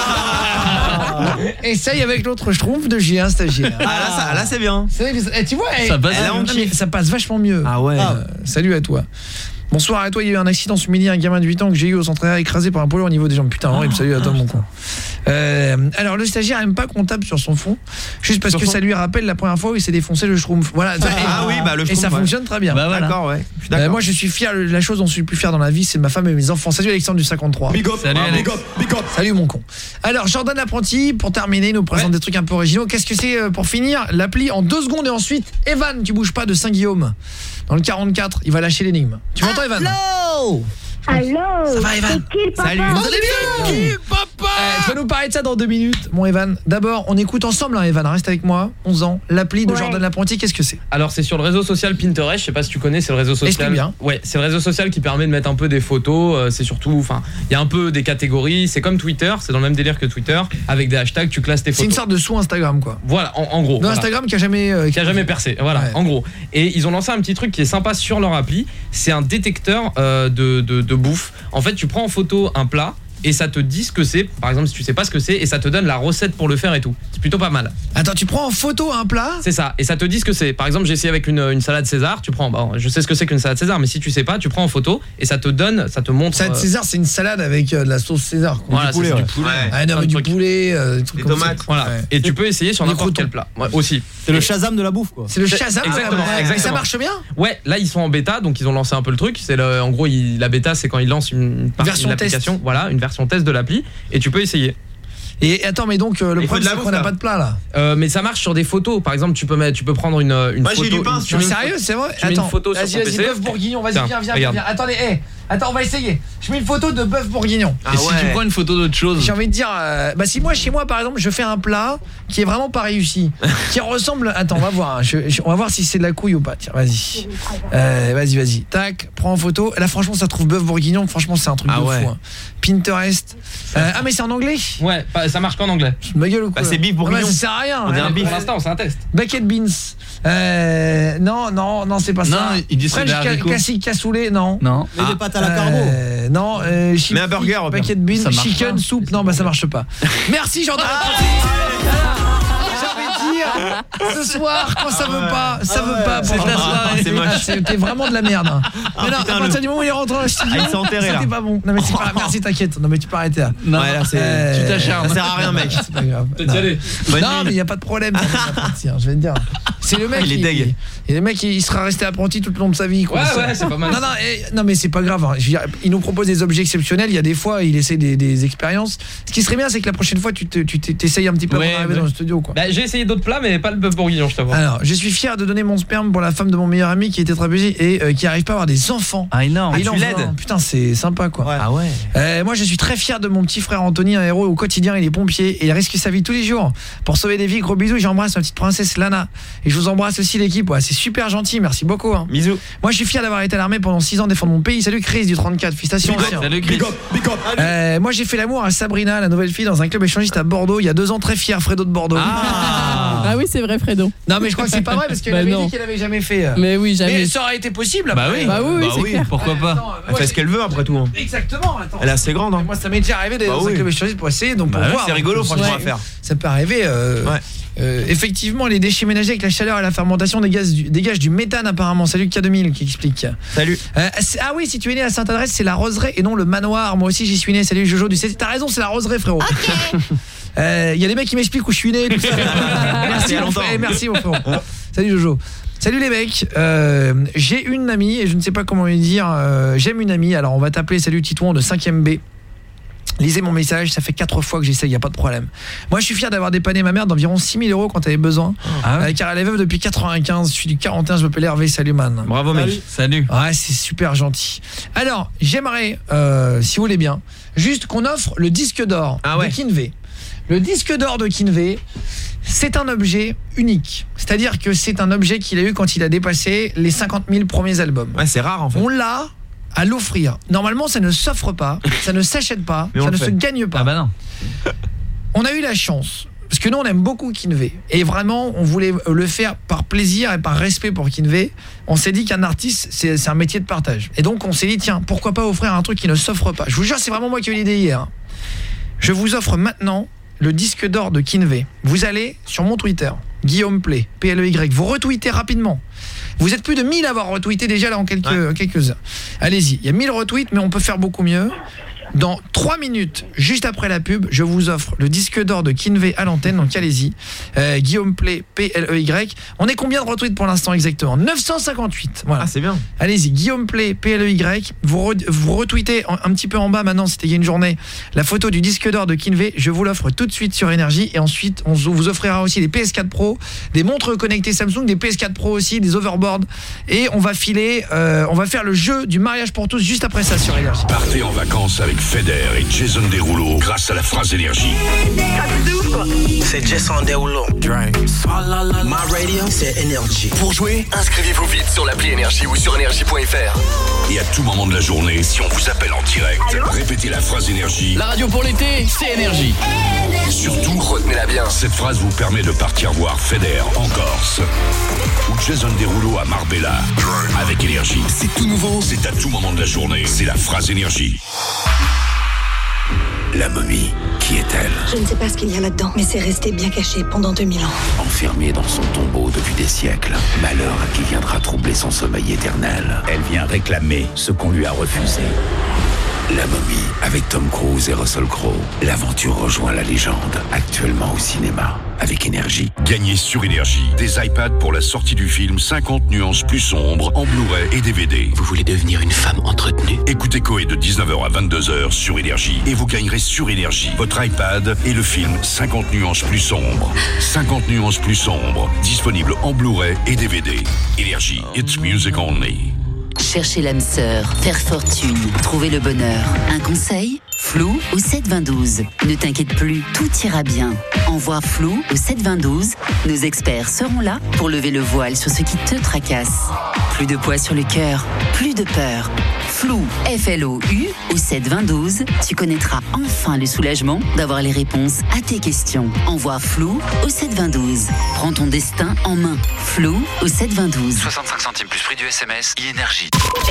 Essaye avec l'autre Schtroumpf de Julien Stagiaire. Ah là c'est bien. Tu vois, ça passe vachement mieux. Ah ouais. Salut à toi. Bonsoir à toi, il y a eu un accident ce midi, un gamin de 8 ans que j'ai eu au centre aérien écrasé par un polo au niveau des jambes. Putain, horrible, salut à toi mon con. Alors le stagiaire aime pas qu'on tape sur son fond, juste parce que ça lui rappelle la première fois où il s'est défoncé le Schtroumpf. Voilà. Oui, bah le Schtroumpf. Et ça fonctionne très bien. Bah voilà. D'accord, ouais. Je suis d'accord. Moi je suis fier, la chose dont je suis le plus fier dans la vie, c'est ma femme et mes enfants. Salut Alexandre du 53. Big up. Salut Alex. Big up. Salut mon con. Alors Jordan l'apprenti, pour terminer, il nous présente des trucs un peu originaux. Qu'est-ce que c'est pour finir? L'appli en 2 secondes et ensuite Evan, tu bouges pas, de Saint-Guillaume. Dans le 44, il va lâcher l'énigme. Tu m'entends Evan? Allô. Ça va Evan? C'est qui le papa? Salut. Vous allez bien? Qui le papa? Tu vas nous parler de ça dans 2 minutes, mon Evan. D'abord, on écoute ensemble, hein, Evan, reste avec moi. 11 ans, l'appli de Jordan l'apprenti, qu'est-ce que c'est? Alors c'est sur le réseau social Pinterest, je sais pas si tu connais, c'est le réseau social. Explique bien. Ouais, c'est le réseau social qui permet de mettre un peu des photos, c'est surtout, enfin, il y a un peu des catégories, c'est comme Twitter, c'est dans le même délire que Twitter, avec des hashtags, tu classes tes photos. C'est une sorte de sous-Instagram quoi. Voilà, en gros. Voilà. Instagram qui a jamais percé, voilà, en gros. Et ils ont lancé un petit truc qui est sympa sur leur appli, c'est un détecteur de bouffe. En fait, tu prends en photo un plat et ça te dit ce que c'est, par exemple si tu sais pas ce que c'est, et ça te donne la recette pour le faire et tout. C'est plutôt pas mal. Attends, tu prends en photo un plat? C'est ça, et ça te dit ce que c'est. Par exemple, j'ai essayé avec une salade César, tu prends, je sais ce que c'est qu'une salade César, mais si tu sais pas, tu prends en photo et ça te donne, ça te montre. Salade César, c'est une salade avec de la sauce César quoi. Voilà, du poulet. Du poulet. Ah non, mais du poulet, des tomates. Voilà. Et tu peux essayer sur n'importe quel plat. Ouais, aussi. C'est le Shazam de la bouffe quoi. C'est le Shazam. Exactement. Et ça marche bien? Ouais, là ils sont en bêta, donc ils ont lancé un peu le truc. C'est en gros la bêta, c'est quand ils lancent une partie de l'application, voilà, une version test de l'appli, et tu peux essayer. Et attends, mais donc le problème c'est qu'on n'a pas de plat là. Mais ça marche sur des photos. Par exemple, tu peux prendre une Moi photo. j'ai du pain. Sérieux, c'est vrai? Tu mets une photo sur ton PC. Bœuf bourguignon, vas-y, viens. Attendez, Attends, on va essayer. Je mets une photo de bœuf bourguignon. Et si tu prends une photo d'autre chose? J'ai envie de dire bah si moi chez moi par exemple, je fais un plat qui est vraiment pas réussi, qui ressemble attends, on va voir hein. On va voir si c'est de la couille ou pas. Tiens, vas-y. Vas-y. Tac, prends en photo. Là franchement, ça trouve bœuf bourguignon, franchement, c'est un truc de fou hein. Pinterest. Ah mais c'est en anglais? Ouais, ça marche qu'en anglais. Ma gueule ou quoi? Bah c'est bif bourguignon. Ça sert à rien. On est un bif. Pour l'instant, c'est un test. Bucket beans. Non, c'est pas ça. Non, il dit c'est des haricots. Classique cassoulet, non. Mais des pâtes à la carbo. Non, mais un burger, bucket beans, chicken soup. Non, bah ça marche pas. Merci Jordan. Ce soir, quand ça veut pas, pour la soirée. C'est moche. C'était vraiment de la merde. Mais non, à partir du moment où il est rentré dans le studio, il s'est enterré là. C'était pas bon. Non mais c'est pas. Merci, t'inquiète. Non mais tu peux arrêter là. Non, ouais, là c'est tu t'acharnes. Ça sert à rien, mec. C'est pas grave. Non, mais il y a pas de problème. Je vais te dire. C'est le mec. Il est deg. Et le mec, il sera resté apprenti tout le long de sa vie. Quoi. Ouais, c'est pas mal. Non, mais c'est pas grave. Je veux dire, il nous propose des objets exceptionnels. Il y a des fois, il essaie des expériences. Ce qui serait bien, c'est que la prochaine fois, tu t'essayes un petit peu avant d'arriver dans le studio, quoi. Bah, j'ai essayé d'autres plats, mais pas le bœuf bourguignon, je t'avoue. Alors, je suis fier de donner mon sperme pour la femme de mon meilleur ami qui était très busy et qui arrive pas à avoir des enfants. Ah énorme. Tu l'aides. Putain, c'est sympa, quoi. Ouais. Ah ouais. Moi, je suis très fier de mon petit frère Anthony, un héros au quotidien. Il est pompier et il risque sa vie tous les jours pour sauver des vies. Gros bisous. J'embrasse ma petite princesse Lana et je vous embrasse aussi l'équipe. Ouais, c'est super gentil. Merci beaucoup. Hein. Bisous. Moi, je suis fier d'avoir été à l'armée pendant 6 ans défendre mon pays. Salut Chris du 34. Félicitations. Salut Chris. Moi, j'ai fait l'amour à Sabrina, la nouvelle fille, dans un club échangiste à Bordeaux. Il y a 2 ans, très fier. Fredo de Bordeaux. Ah oui, c'est vrai, Fredo. Non, mais je crois que c'est pas vrai parce qu'elle avait dit qu'elle avait jamais fait. Mais oui, jamais. Mais ça aurait été possible. Bah oui, c'est clair. Pourquoi pas? Elle fait ce qu'elle veut après tout. Hein. Exactement. Attends. Elle est assez grande. Hein. Moi, ça m'est déjà arrivé d'être dans un club échangiste pour essayer, donc pour voir. C'est rigolo, franchement, à faire. Ça peut arriver. Effectivement, les déchets ménagers avec la chaleur et la fermentation dégagent du méthane apparemment. Salut K2000 qui explique. Salut. Ah oui, si tu es né à Sainte-Adresse, c'est la roseraie et non le manoir. Moi aussi j'y suis né. Salut Jojo du 7. T'as raison, c'est la roseraie, frérot. Il y a des mecs qui m'expliquent où je suis né, tout ça. Merci mon frérot. Salut Jojo. Salut les mecs, j'ai une amie et je ne sais pas comment lui dire, j'aime une amie, alors on va t'appeler salut Titouan de 5ème B. Lisez mon message, ça fait 4 fois que j'essaye, il n'y a pas de problème. Moi je suis fier d'avoir dépanné ma mère d'environ 6 000 € quand elle avait besoin, car elle est veuve depuis 95, je suis du 41, je m'appelle Hervé, salut man. Bravo mec. Salut. Ouais, c'est super gentil. Alors, j'aimerais, si vous voulez bien, juste qu'on offre le disque d'or de Kinvey. Le disque d'or de Kinvey, c'est un objet unique. C'est-à-dire que c'est un objet qu'il a eu quand il a dépassé les 50 000 premiers albums. Ouais, c'est rare en fait. On l'a à l'offrir. Normalement, ça ne s'offre pas, ça ne s'achète pas, ça ne se gagne pas. Ah bah non. On a eu la chance, parce que nous, on aime beaucoup Kinvey. Et vraiment, on voulait le faire par plaisir et par respect pour Kinvey. On s'est dit qu'un artiste, c'est un métier de partage. Et donc, on s'est dit, tiens, pourquoi pas offrir un truc qui ne s'offre pas. Je vous jure, c'est vraiment moi qui ai eu l'idée hier. Je vous offre maintenant le disque d'or de Kinvey. Vous allez sur mon Twitter, Guillaume Play, PLEY, vous retweetez rapidement. Vous êtes plus de 1000 à avoir retweeté déjà là en quelques heures. Allez-y, il y a 1000 retweets mais on peut faire beaucoup mieux. Dans 3 minutes, juste après la pub, je vous offre le disque d'or de Kinvey à l'antenne, donc allez-y. Guillaume Play, PLEY. On est combien de retweets pour l'instant exactement? 958. Voilà. Ah, c'est bien. Allez-y, Guillaume Play, PLEY. Vous retweetez un petit peu en bas maintenant, c'était il y a une journée, la photo du disque d'or de Kinvey. Je vous l'offre tout de suite sur Énergie. Et ensuite, on vous offrira aussi des PS4 Pro, des montres connectées Samsung, des PS4 Pro aussi, des overboards. Et on va filer, on va faire le jeu du mariage pour tous juste après ça sur Énergie. Partez en vacances avec Feder et Jason Derulo grâce à la phrase Énergie. C'est Jason Derulo. My radio, c'est Énergie. Pour jouer, inscrivez-vous vite sur l'appli Énergie ou sur énergie.fr. Et à tout moment de la journée, si on vous appelle en direct, répétez la phrase Énergie. La radio pour l'été, c'est Énergie. Surtout, retenez-la bien. Cette phrase vous permet de partir voir Feder en Corse ou Jason Derulo à Marbella avec Énergie. C'est tout nouveau, c'est à tout moment de la journée. C'est la phrase Énergie. La momie, qui est-elle? Je ne sais pas ce qu'il y a là-dedans, mais c'est resté bien caché pendant 2000 ans. Enfermée dans son tombeau depuis des siècles, malheur à qui viendra troubler son sommeil éternel. Elle vient réclamer ce qu'on lui a refusé. La momie, avec Tom Cruise et Russell Crowe. L'aventure rejoint la légende, actuellement au cinéma, avec Énergie. Gagnez sur Énergie des iPads pour la sortie du film 50 nuances plus sombres en Blu-ray et DVD. Vous voulez devenir une femme entretenue? Écoutez Coé de 19h à 22h sur Énergie et vous gagnerez sur Énergie votre iPad et le film 50 nuances plus sombres. 50 nuances plus sombres, disponible en Blu-ray et DVD. Énergie, it's music only. Chercher l'âme sœur, faire fortune, trouver le bonheur. Un conseil ? Flou au 72012. Ne t'inquiète plus, tout ira bien. Envoie Flou au 72012. Nos experts seront là pour lever le voile sur ce qui te tracasse. Plus de poids sur le cœur, plus de peur. Flou, F-L-O-U au 72012. Tu connaîtras enfin le soulagement d'avoir les réponses à tes questions. Envoie Flou au 72012. Prends ton destin en main. Flou au 72012. 65 centimes plus prix du SMS, e-énergie.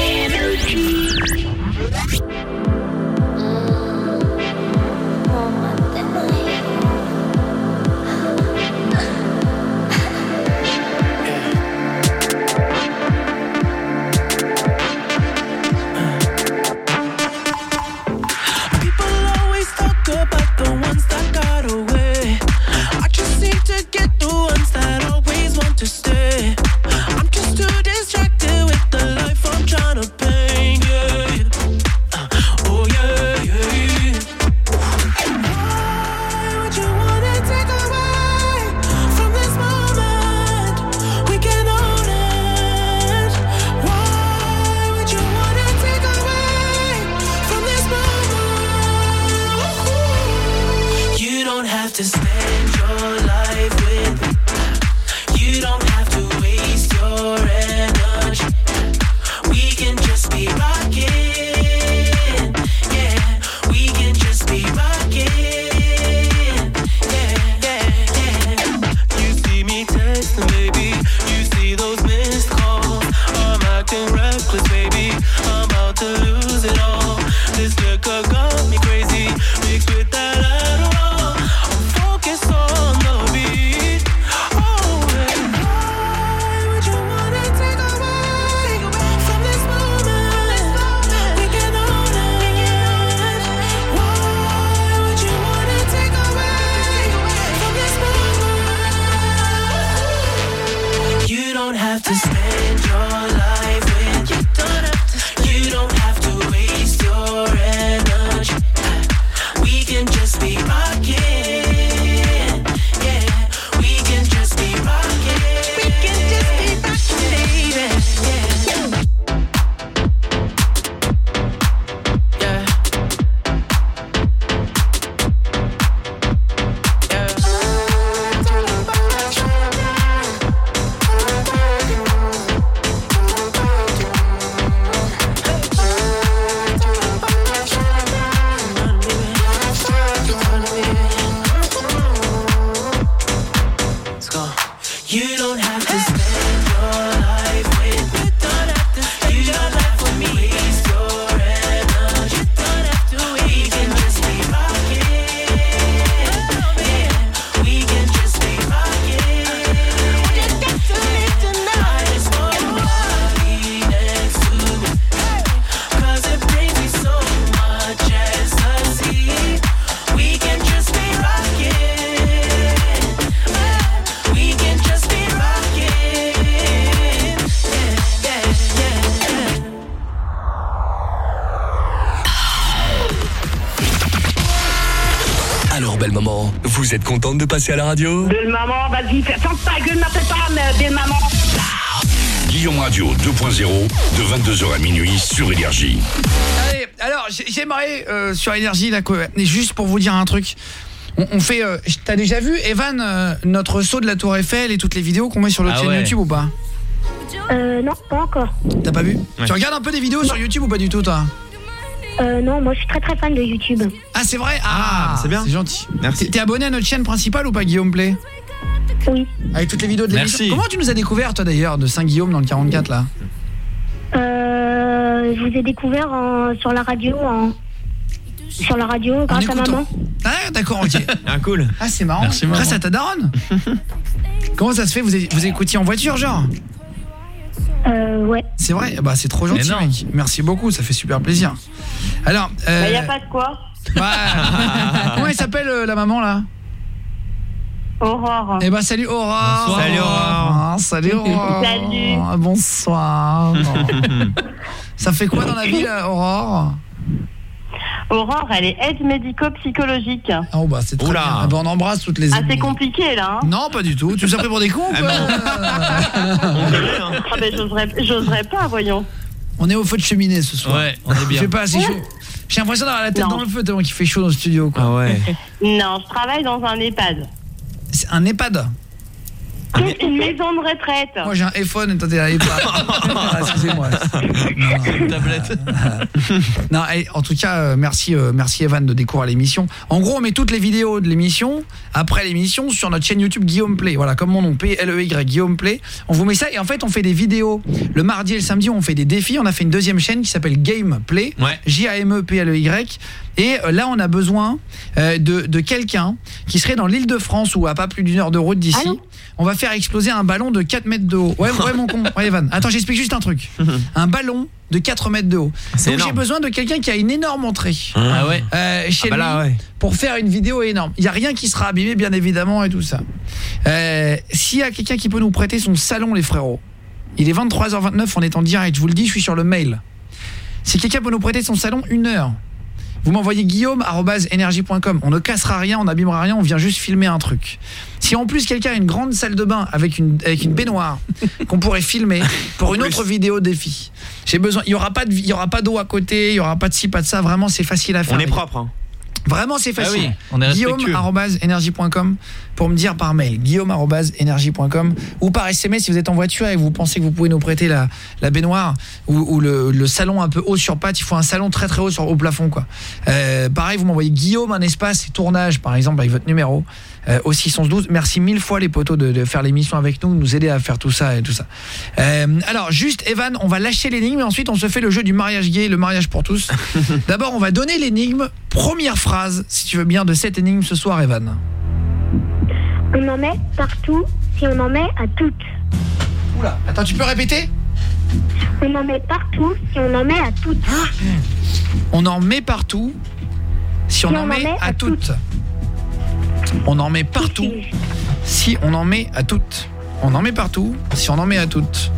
About the ones that got away, I just seem to get the ones that always want to stay. I'm just too distracted with the life I'm trying to paint, yeah. Oh yeah, yeah. Why would you wanna take away from this moment? We can own it. Why would you wanna take away from this moment? You don't have to spend your life with me. You don't have to waste your energy. We can just be rocking. Yeah, we can just be rocking. Yeah, yeah, yeah. You see me texting, baby. You see those missed calls. I'm acting reckless, baby. I'm about to lose it all. This liquor got me crazy. Mixed with that Adderall. I'm focused on the beat. Oh, and why would you wanna take away from this moment? We can own it. Why would you wanna take away from this moment? You don't have to spend your life with. You don't have to waste your energy. We can just be rocking. Yeah, we can just be rocking. We can just be rocking, baby. Yeah. Yeah. Let's go. You don't have to spend your life with me. You don't have to waste your energy. We can just be rocking. Yeah, we can just be rocking. I just want nobody next to me. 'Cause it brings me so much ecstasy. We can just be rocking. We can just be rocking. Yeah, yeah, yeah. Alors, belle maman, vous êtes contente de passer à la radio? Belle maman, vas-y, ferme ta gueule, m'appelle pas, belle maman. Guillaume Radio 2.0 de 22h à minuit sur Énergie. Allez, alors j'aimerais sur Énergie là, juste pour vous dire un truc. On fait t'as déjà vu Evan notre saut de la Tour Eiffel et toutes les vidéos qu'on met sur notre chaîne YouTube ou pas? Non, pas encore. T'as pas vu? Tu regardes un peu des vidéos sur YouTube ou pas du tout toi? Non, moi je suis très très fan de YouTube. Ah c'est vrai? Ah c'est bien. C'est gentil. Merci. T'es abonné à notre chaîne principale ou pas, Guillaume Play? Oui. Avec toutes les vidéos de l'émission. Comment tu nous as découvert toi d'ailleurs de Saint-Guillaume dans le 44 là? Je vous ai découvert sur la radio grâce à maman. Ah d'accord, ok. Ah cool. Ah c'est marrant. Merci, grâce maman. à ta daronne. Comment ça se fait, vous écoutiez en voiture genre? Ouais. C'est vrai? Bah c'est trop gentil mec. Merci beaucoup, ça fait super plaisir. Alors Y a pas de quoi. Comment elle s'appelle la maman là? Aurore. Eh ben salut Aurore. Bonsoir. Salut Aurore. Salut Aurore. Salut. Bonsoir. Ça fait quoi dans la vie là, Aurore? Aurore, elle est aide médico-psychologique. Oh bah c'est très bien. Ah bah, on embrasse toutes les Ah c'est compliqué là. Hein. Non pas du tout. Tu nous as pris pour des cons Ah ben j'oserais pas, voyons. On est au feu de cheminée ce soir. Ouais, on est bien. Il fait pas assez chaud. J'ai l'impression d'avoir la tête dans le feu tellement qu'il fait chaud dans le studio, quoi. Ah ouais. Non, je travaille dans un EHPAD. C'est un EHPAD. Une maison de retraite. Moi j'ai un iPhone et toi t'es un EHPAD. Excusez-moi. Une tablette. Non, en tout cas, merci Evan de découvrir l'émission. En gros, on met toutes les vidéos de l'émission après l'émission sur notre chaîne YouTube Guillaume Play. Voilà, comme mon nom, P-L-E-Y, Guillaume Play. On vous met ça et en fait, on fait des vidéos. Le mardi et le samedi, on fait des défis. On a fait une deuxième chaîne qui s'appelle Game Play. J-A-M-E-P-L-E-Y. Et là, on a besoin de quelqu'un qui serait dans l'Île-de-France ou à pas plus d'une heure de route d'ici. On va faire exploser un ballon de 4 mètres de haut. Ouais mon con, ouais Evan. Attends, j'explique juste un truc. Un ballon de 4 mètres de haut. Donc j'ai besoin de quelqu'un qui a une énorme entrée. Ah ouais. Chez lui, pour faire une vidéo énorme. Il n'y a rien qui sera abîmé, bien évidemment, et tout ça. S'il y a quelqu'un qui peut nous prêter son salon, les frérots. Il est 23h29, on est en direct. Je vous le dis, je suis sur le mail. Si quelqu'un peut nous prêter son salon, 1 heure. Vous m'envoyez guillaume@energie.com. On ne cassera rien, on n'abîmera rien, on vient juste filmer un truc. Si en plus quelqu'un a une grande salle de bain avec une baignoire qu'on pourrait filmer pour une autre vidéo défi. J'ai besoin, il y aura pas d'eau à côté, il y aura pas de ci, pas de ça, vraiment c'est facile à faire. On est propre hein. Vraiment c'est facile. Ah oui, on est respectueux. Guillaume@energie.com pour me dire par mail. Guillaume@energie.com ou par SMS si vous êtes en voiture et vous pensez que vous pouvez nous prêter la baignoire ou le salon un peu haut sur pattes. Il faut un salon très très haut au plafond quoi. Pareil, vous m'envoyez Guillaume un espace et tournage par exemple avec votre numéro au 612. Merci 1000 fois les potos de faire l'émission avec nous, de nous aider à faire tout ça et tout ça. Alors juste Evan, on va lâcher l'énigme et ensuite on se fait le jeu du mariage gay, le mariage pour tous. D'abord on va donner l'énigme. Première phrase, si tu veux bien, de cette énigme ce soir, Evan. On en met partout si on en met à toutes. Oula, attends, tu peux répéter ? On en met partout si on en met à toutes. On en met partout si on en met à toutes. On en met partout si on en met à toutes. On en met partout si on en met à toutes.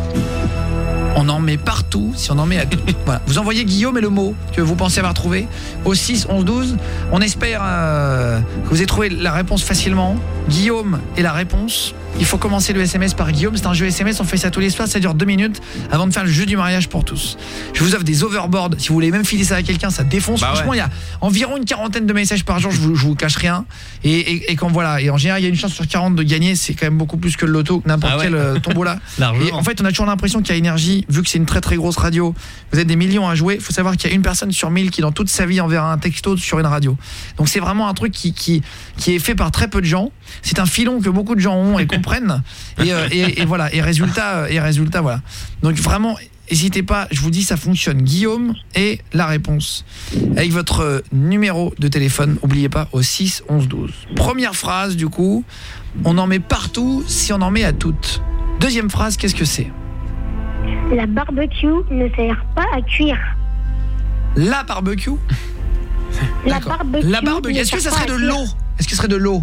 On en met partout si on en met à toutes. Voilà. Vous envoyez Guillaume et le mot que vous pensez avoir trouvé au 6 11 12. On espère que vous ayez trouvé la réponse facilement. Guillaume et la réponse. Il faut commencer le SMS par Guillaume. C'est un jeu SMS, on fait ça tous les soirs. Ça dure 2 minutes avant de faire le jeu du mariage pour tous. Je vous offre des overboards. Si vous voulez même filer ça à quelqu'un, ça défonce. Franchement, il y a environ une 40aine de messages par jour. Je vous cache rien. Et quand voilà. Et en général, il y a une chance sur 40 de gagner. C'est quand même beaucoup plus que le loto, n'importe quel tombola. Et en fait, on a toujours l'impression qu'il y a énergie. Vu que c'est une très très grosse radio, vous êtes des millions à jouer. Il faut savoir qu'il y a une personne sur 1000 qui dans toute sa vie enverra un texto sur une radio. Donc c'est vraiment un truc qui est fait par très peu de gens. C'est un filon que beaucoup de gens ont et comprennent. Et voilà. Et résultat, voilà. Donc vraiment, n'hésitez pas. Je vous dis, ça fonctionne. Guillaume et la réponse avec votre numéro de téléphone. N'oubliez pas au 6 11 12. Première phrase du coup. On en met partout si on en met à toutes. Deuxième phrase, qu'est-ce que c'est ? La barbecue ne sert pas à cuire. La barbecue ? La barbecue. Est-ce que ça serait de l'eau ? Est-ce que ce serait de l'eau ?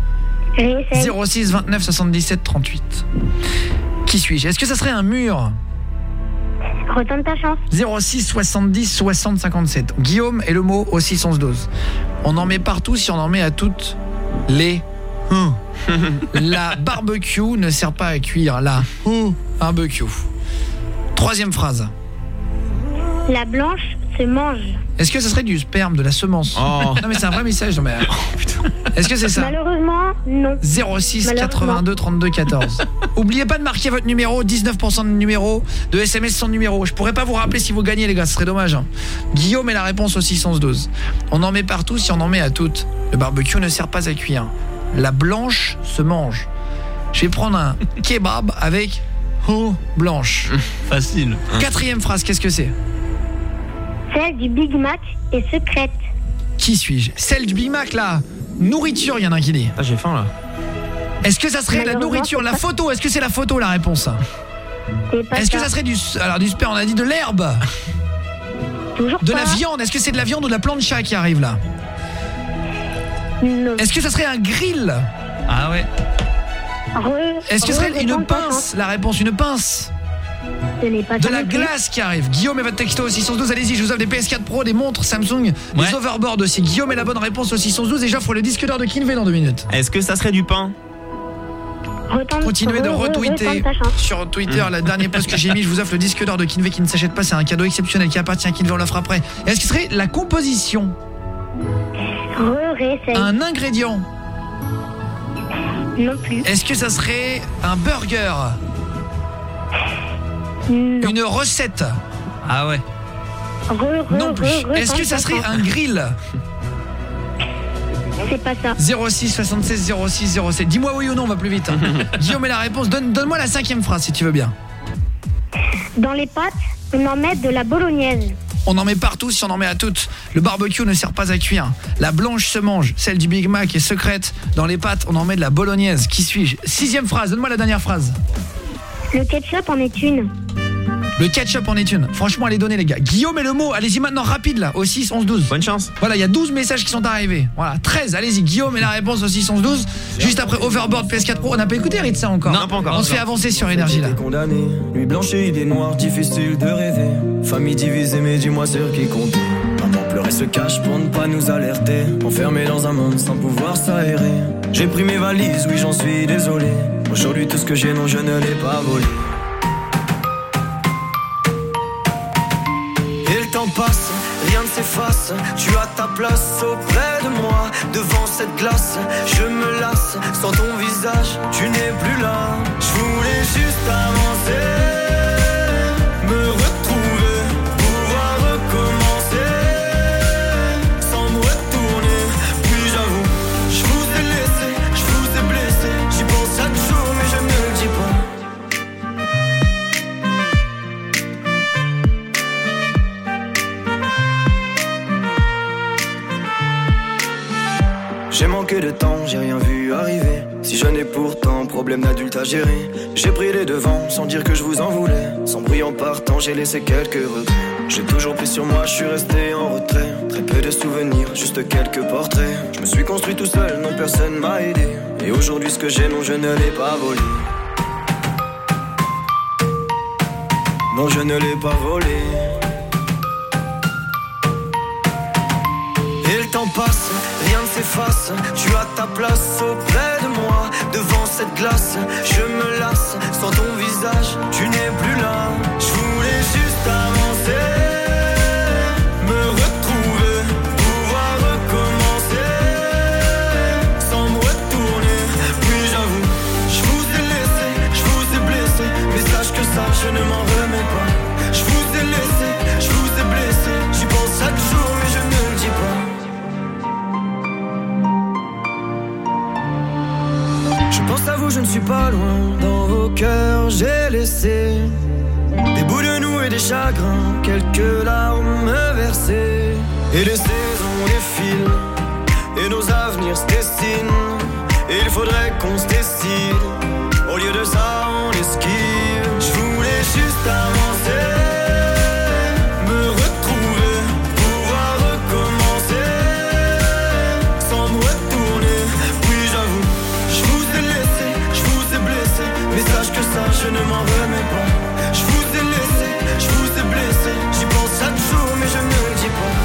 06 29 77 38. Qui suis-je ? Est-ce que ça serait un mur ? Retente ta chance. 06 70 60 57. Guillaume et le mot au 6 11 12. On en met partout si on en met à toutes les La barbecue ne sert pas à cuire. La barbecue. Troisième phrase. La blanche se mange. Est-ce que ça serait du sperme, de la semence ? Non mais c'est un vrai message. Non, mais... Est-ce que c'est ça ? Malheureusement, non. 06 82 32 14. Oubliez pas de marquer votre numéro, 19% de numéro, de SMS sans numéro. Je pourrais pas vous rappeler si vous gagnez les gars, ce serait dommage. Guillaume est la réponse au 612. On en met partout si on en met à toutes. Le barbecue ne sert pas à cuire. La blanche se mange. Je vais prendre un kebab avec blanche. Facile. Quatrième phrase, qu'est-ce que c'est ? Celle du Big Mac est secrète. Qui suis-je ? Celle du Big Mac là. Nourriture, il y en a un qui dit. Ah, j'ai faim là. Est-ce que ça serait la nourriture, la photo ? Est-ce que c'est la photo la réponse ? Est-ce que ça serait du sperme ? On a dit de l'herbe. Toujours de pas. La viande. Est-ce que c'est de la viande ou de la plancha qui arrive là ? Non. Est-ce que ça serait un grill ? Ah ouais. Est-ce que ce serait une pince ? La réponse, une pince. De la glace qui arrive. Guillaume et votre texto au 612. Allez-y, je vous offre des PS4 Pro, des montres Samsung, des overboards aussi. Guillaume est la bonne réponse au 612 et j'offre le disque d'or de Kinvé dans 2 minutes. Est-ce que ça serait du pain ? Continuez de retweeter sur Twitter la dernière post que j'ai mis. Je vous offre le disque d'or de Kinvey qui ne s'achète pas. C'est un cadeau exceptionnel qui appartient à Kinvey. On l'offre après. Est-ce que ce serait la composition? Un ingrédient? Non plus. Est-ce que ça serait un burger? Non. Une recette? Ah ouais. Non plus. Est-ce que ça serait un grill? C'est pas ça. 06 76 06 07. Dis-moi oui ou non, on va plus vite. Guillaume est la réponse. Donne-moi la 5e phrase si tu veux bien. Dans les pâtes, on en met de la bolognaise. On en met partout si on en met à toutes. Le barbecue ne sert pas à cuire. La blanche se mange. Celle du Big Mac est secrète. Dans les pâtes, on en met de la bolognaise. Qui suis-je? 6e phrase. Donne-moi la dernière phrase. Le ketchup en est une. Le ketchup en est une. Franchement, allez donner les gars. Guillaume et le mot. Allez-y maintenant rapide là. Au 6 11 12. Bonne chance. Voilà, il y a 12 messages qui sont arrivés. Voilà, 13. Allez-y. Guillaume et la réponse au 6 11 12. Juste après Overboard PS4 Pro. On n'a pas écouté Ritza encore. Non, pas encore. On se fait avancer sur Énergie là. Condamné, nuit blanche et idée noire, difficile de rêver. Famille divisée, mais dis-moi sur qui compter. Maman pleurait se cache pour ne pas nous alerter. Enfermé dans un monde sans pouvoir s'aérer. J'ai pris mes valises, oui j'en suis désolé. Aujourd'hui tout ce que j'ai, non je ne l'ai pas volé. Et le temps passe, rien ne s'efface. Tu as ta place auprès de moi. Devant cette glace, je me lasse. Sans ton visage, tu n'es plus là. Je voulais juste avancer, me retrouver, pouvoir recommencer, sans me retourner. Puis j'avoue, je vous ai laissé, je vous ai blessé. J'y pense chaque jour mais je ne le dis pas. J'ai manqué de temps, j'ai rien vu arriver. Si je n'ai pourtant problème d'adulte à gérer. J'ai pris les devants sans dire que je vous en voulais. Sans bruit en partant, j'ai laissé quelques regrets. J'ai toujours pris sur moi, je suis resté en retrait. Très peu de souvenirs, juste quelques portraits. Je me suis construit tout seul, non personne m'a aidé. Et aujourd'hui ce que j'ai, non je ne l'ai pas volé. Non je ne l'ai pas volé. Et le temps passe, rien ne s'efface. Tu as ta place auprès de moi. Devant cette glace, je me lasse. Sans ton visage, tu n'es plus là. Je voulais juste avancer, me retrouver, pouvoir recommencer, sans me retourner. Puis j'avoue, je vous ai laissé, je vous ai blessé. Mais sache que ça, je ne m'en remets pas. Je vous ai laissé, je vous ai blessé. J'y pense chaque jour mais je ne le dis pas. Je pense à vous, je ne suis pas loin. Dans vos cœurs, j'ai laissé des bouts de nous et des chagrins, quelques larmes versées. Et les saisons défilent, et nos avenirs se dessinent. Et il faudrait qu'on se décide. Au lieu de ça, on esquive. Je voulais juste avancer, me retrouver, pouvoir recommencer, sans me retourner. Puis j'avoue, je vous ai laissé, je vous ai blessé. Mais sache que ça, je ne m'en remets pas. Je vous ai laissé, je vous ai blessé. J'y pense chaque jour, mais je ne le dis pas.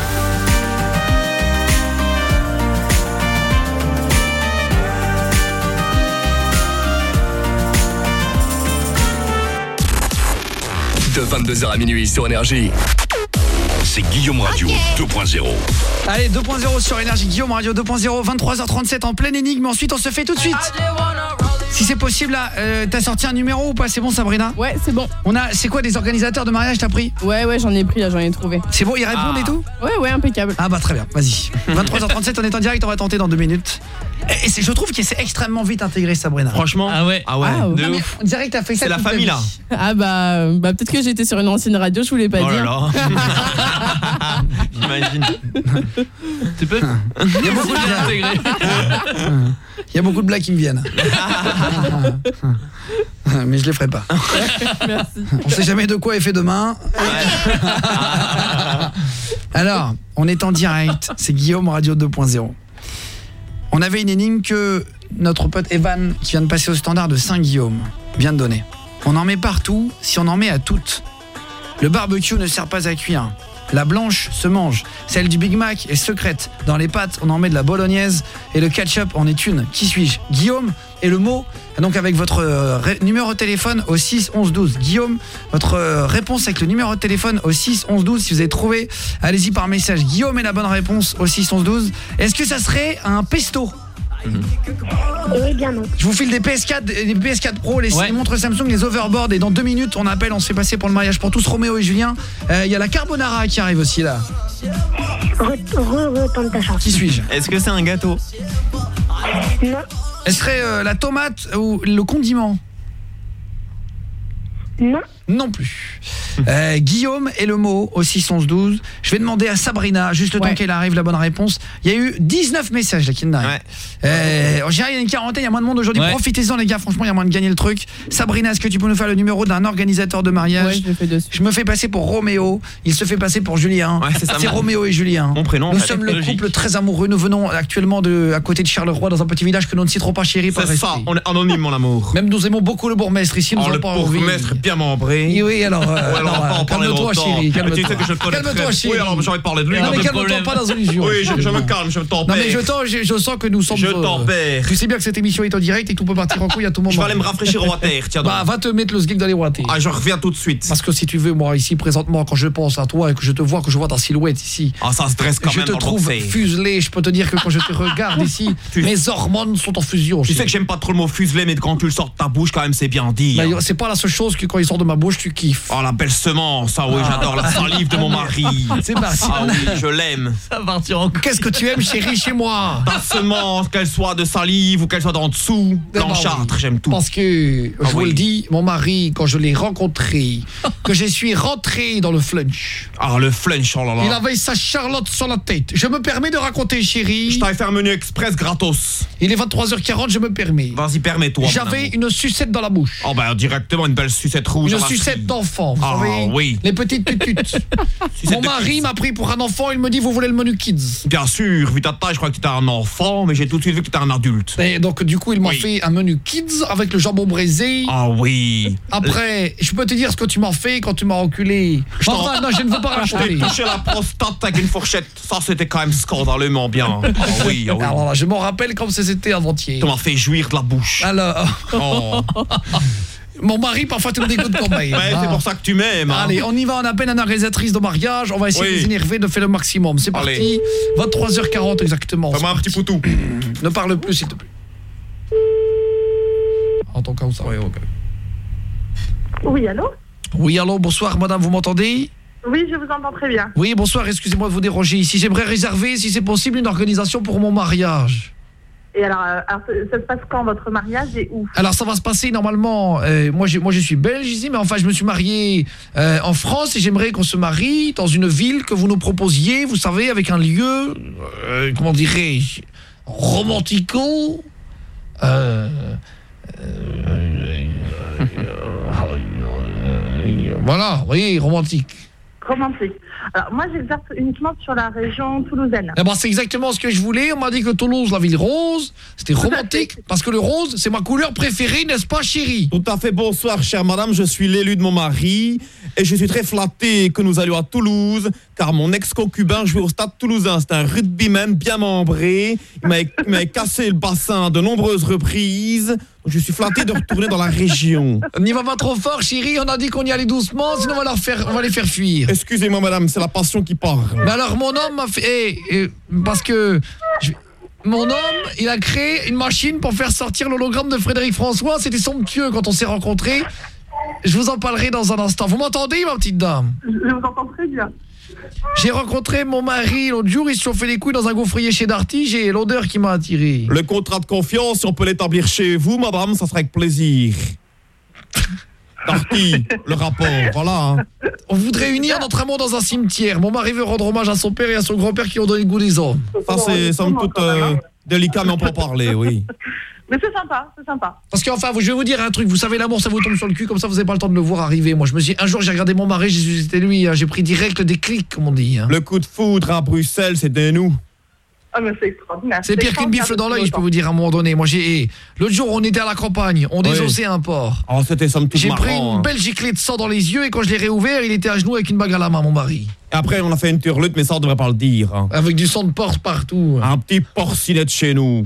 De 22h à minuit sur Énergie. C'est Guillaume Radio 2.0. Allez, 2.0 sur Énergie. Guillaume Radio 2.0, 23h37 en pleine énigme. Ensuite, on se fait tout de suite. Si c'est possible, là, t'as sorti un numéro ou pas? C'est bon, Sabrina? Ouais, c'est bon. C'est quoi, des organisateurs de mariage, t'as pris? Ouais, j'en ai pris, là, j'en ai trouvé. C'est bon, ils répondent et tout? Ouais, impeccable. Ah bah très bien, vas-y. 23h37, on est en direct, on va tenter dans 2 minutes. Et je trouve que c'est extrêmement vite intégré, Sabrina. Franchement. Ah ouais. De non, ouf. on dirait que t'as fait ça. C'est la toute ta famille vie. là. Ah bah peut-être que j'étais sur une ancienne radio, je voulais pas dire. Oh là là. J'imagine. Tu peux? Il y a beaucoup de blagues intégrées. Il y a beaucoup de blagues qui me viennent. Mais je les ferai pas. Merci. On sait jamais de quoi est fait demain. Alors, on est en direct, c'est Guillaume Radio 2.0. On avait une énigme que notre pote Evan, qui vient de passer au standard de Saint-Guillaume, vient de donner. On en met partout si on en met à toutes. Le barbecue ne sert pas à cuire. La blanche se mange. Celle du Big Mac est secrète. Dans les pâtes, on en met de la bolognaise et le ketchup en est une. Qui suis-je? Guillaume et le mot. Donc avec votre numéro de téléphone au 6 11 12. Guillaume, votre réponse avec le numéro de téléphone au 6 11 12. Si vous avez trouvé, allez-y par message. Guillaume est la bonne réponse au 6 11 12. Est-ce que ça serait un pesto? Eh bien non. Je vous file des PS4 Pro, les montres Samsung, les overboard, et dans 2 minutes on appelle, on se fait passer pour le mariage pour tous, Roméo et Julien. Il y a la carbonara qui arrive aussi là. Retente ta chance. Qui suis-je? Est-ce que c'est un gâteau? Non. Est-ce serait la tomate ou le condiment? Non. Non plus. Guillaume et le mot au 611-12. Je vais demander à Sabrina, juste le temps qu'elle arrive, la bonne réponse. Il y a eu 19 messages là qui n'arrivent. En général, il y a une quarantaine, il y a moins de monde aujourd'hui. Profitez-en les gars, franchement, il y a moins de gagner le truc. Sabrina, est-ce que tu peux nous faire le numéro d'un organisateur de mariage? Je me fais passer pour Roméo, il se fait passer pour Julien. C'est Roméo et Julien. Mon prénom. Nous sommes le couple très amoureux. Nous venons actuellement à côté de Charleroi, dans un petit village que nous ne citerons pas, chérie. C'est ça, on est anonyme, mon amour. Même nous aimons beaucoup le bourgmestre ici. Nous le bourgmestre bien membré. Oui, alors calme-toi chérie, calme-toi. Tu sais que je le connais. Calme-toi chérie. Oui, alors j'ai envie de parler de lui. Non mais calme-toi pas dans une illusion. Oui, je me calme, je tempère. Non mais je sens que nous sommes. Je tempère. Tu sais bien que cette émission est en direct et que tout peut partir en couille à tout moment. Je vais aller me rafraîchir au water, tiens donc. Bah va te mettre le sgig dans les water. Ah, je reviens tout de suite. Parce que si tu veux, moi ici présentement, quand je pense à toi et que je te vois, que je vois ta silhouette ici. Ah, ça se dresse quand même. Je te trouve fuselé. Je peux te dire que quand je te regarde ici, mes hormones sont en fusion. Tu sais que j'aime pas trop le mot fuselé, mais quand tu le sors de ta bouche, quand même, c'est bien dit. Bah, c'est pas la seule chose que quand il sort de ma bouche, tu kiffes. Oh, la belle semence. Ah oui, j'adore la salive de mon mari. C'est parti. Ah oui, je l'aime. Ça va partir en... Qu'est-ce que tu aimes, chérie, chez moi? Ta semence, qu'elle soit de salive ou qu'elle soit d'en dessous, blanchâtre, j'aime tout. Parce que, je vous le dis, mon mari, quand je l'ai rencontré, que je suis rentré dans le flunch. Ah, le flunch, oh là là. Il avait sa Charlotte sur la tête. Je me permets de raconter, chérie. Je t'avais fait un menu express gratos. Il est 23h40, je me permets. Vas-y, permets-toi. J'avais une sucette dans la bouche. Oh ben, directement une belle sucette rouge. Une sucette d'enfant, vous savez. Oui. Les petites tututes. Mon mari m'a pris pour un enfant, il me dit, vous voulez le menu kids? Bien sûr, vu ta taille, je crois que tu étais un enfant, mais j'ai tout de suite vu que tu étais un adulte. Et donc, du coup, il m'a fait un menu kids avec le jambon braisé. Ah oui. Après, je peux te dire ce que tu m'as fait quand tu m'as enculé. Enfin, non, je ne veux pas raconter. Je t'ai touché la prostate avec une fourchette. Ça, c'était quand même scandalement bien. Ah oui, ah oui. Alors là, je m'en rappelle comme si c'était avant-hier. Tu m'as fait jouir de la bouche. Alors... Oh. Mon mari, parfois, tu me dégoûtes quand même. Ouais, c'est pour ça que tu m'aimes. Hein. Allez, on y va, on appelle une organisatrice de mariage. On va essayer de les énerver, de faire le maximum. C'est parti. 23h40 exactement. Fais-moi un petit poutou. Ne parle plus, s'il te plaît. En ton cas où ça. Oui, ok. Oui, allô? Oui, allô, bonsoir, madame, vous m'entendez? Oui, je vous entends très bien. Oui, bonsoir, excusez-moi de vous déranger ici. J'aimerais réserver, si c'est possible, une organisation pour mon mariage. Et alors, ça se passe quand, votre mariage, et où? Alors, ça va se passer normalement, moi je suis belge ici, mais enfin je me suis marié en France et j'aimerais qu'on se marie dans une ville que vous nous proposiez, vous savez, avec un lieu, comment dirais-je, romantico, voilà, oui, romantique. Romantique. Alors, moi, j'exerce uniquement sur la région toulousaine. Eh ben, c'est exactement ce que je voulais. On m'a dit que Toulouse, la ville rose, c'était romantique. Parce que le rose, c'est ma couleur préférée, n'est-ce pas, chérie? Tout à fait. Bonsoir, chère madame. Je suis l'élu de mon mari. Et je suis très flatté que nous allions à Toulouse. Car mon ex-concubin jouait au stade toulousain. C'est un rugbyman bien membré. Il m'avait cassé le bassin à de nombreuses reprises. Je suis flatté de retourner dans la région. N'y va pas trop fort, chérie. On a dit qu'on y allait doucement, sinon on va les faire fuir. Excusez-moi, madame, c'est la passion qui parle. Mais alors, mon homme m'a fait... parce que... Mon homme, il a créé une machine pour faire sortir l'hologramme de Frédéric François. C'était somptueux quand on s'est rencontrés. Je vous en parlerai dans un instant. Vous m'entendez, ma petite dame? Je vous entends très bien. J'ai rencontré mon mari l'autre jour, ils se sont fait les couilles dans un gaufrier chez Darty, j'ai l'odeur qui m'a attiré. Le contrat de confiance, si on peut l'établir chez vous, madame, ça serait avec plaisir. Darty, le rapport, voilà. Hein. On voudrait unir notre amour dans un cimetière. Mon mari veut rendre hommage à son père et à son grand-père qui ont donné le goût des hommes. Ça, c'est somme toute délicat, mais on peut en parler, oui. Mais c'est sympa, c'est sympa. Parce qu'enfin, je vais vous dire un truc. Vous savez, l'amour, ça vous tombe sur le cul, comme ça, vous n'avez pas le temps de le voir arriver. Moi, un jour, j'ai regardé mon mari, c'était lui. Hein, j'ai pris direct des clics, comme on dit. Hein. Le coup de foudre à Bruxelles, c'était nous. Ah, mais c'est extraordinaire. C'est pire qu'une bifle dans l'œil, je peux vous dire, à un moment donné. Moi, l'autre jour, on était à la campagne, on désossait un porc. Oh, c'était somme toute J'ai marrant. pris une belle giclée de sang dans les yeux et quand je l'ai réouvert, il était à genoux avec une bague à la main, mon mari. Et après, on a fait une turlute, mais ça, on devrait pas le dire. Hein. Avec du sang de porc partout. Un petit porcinet de chez nous.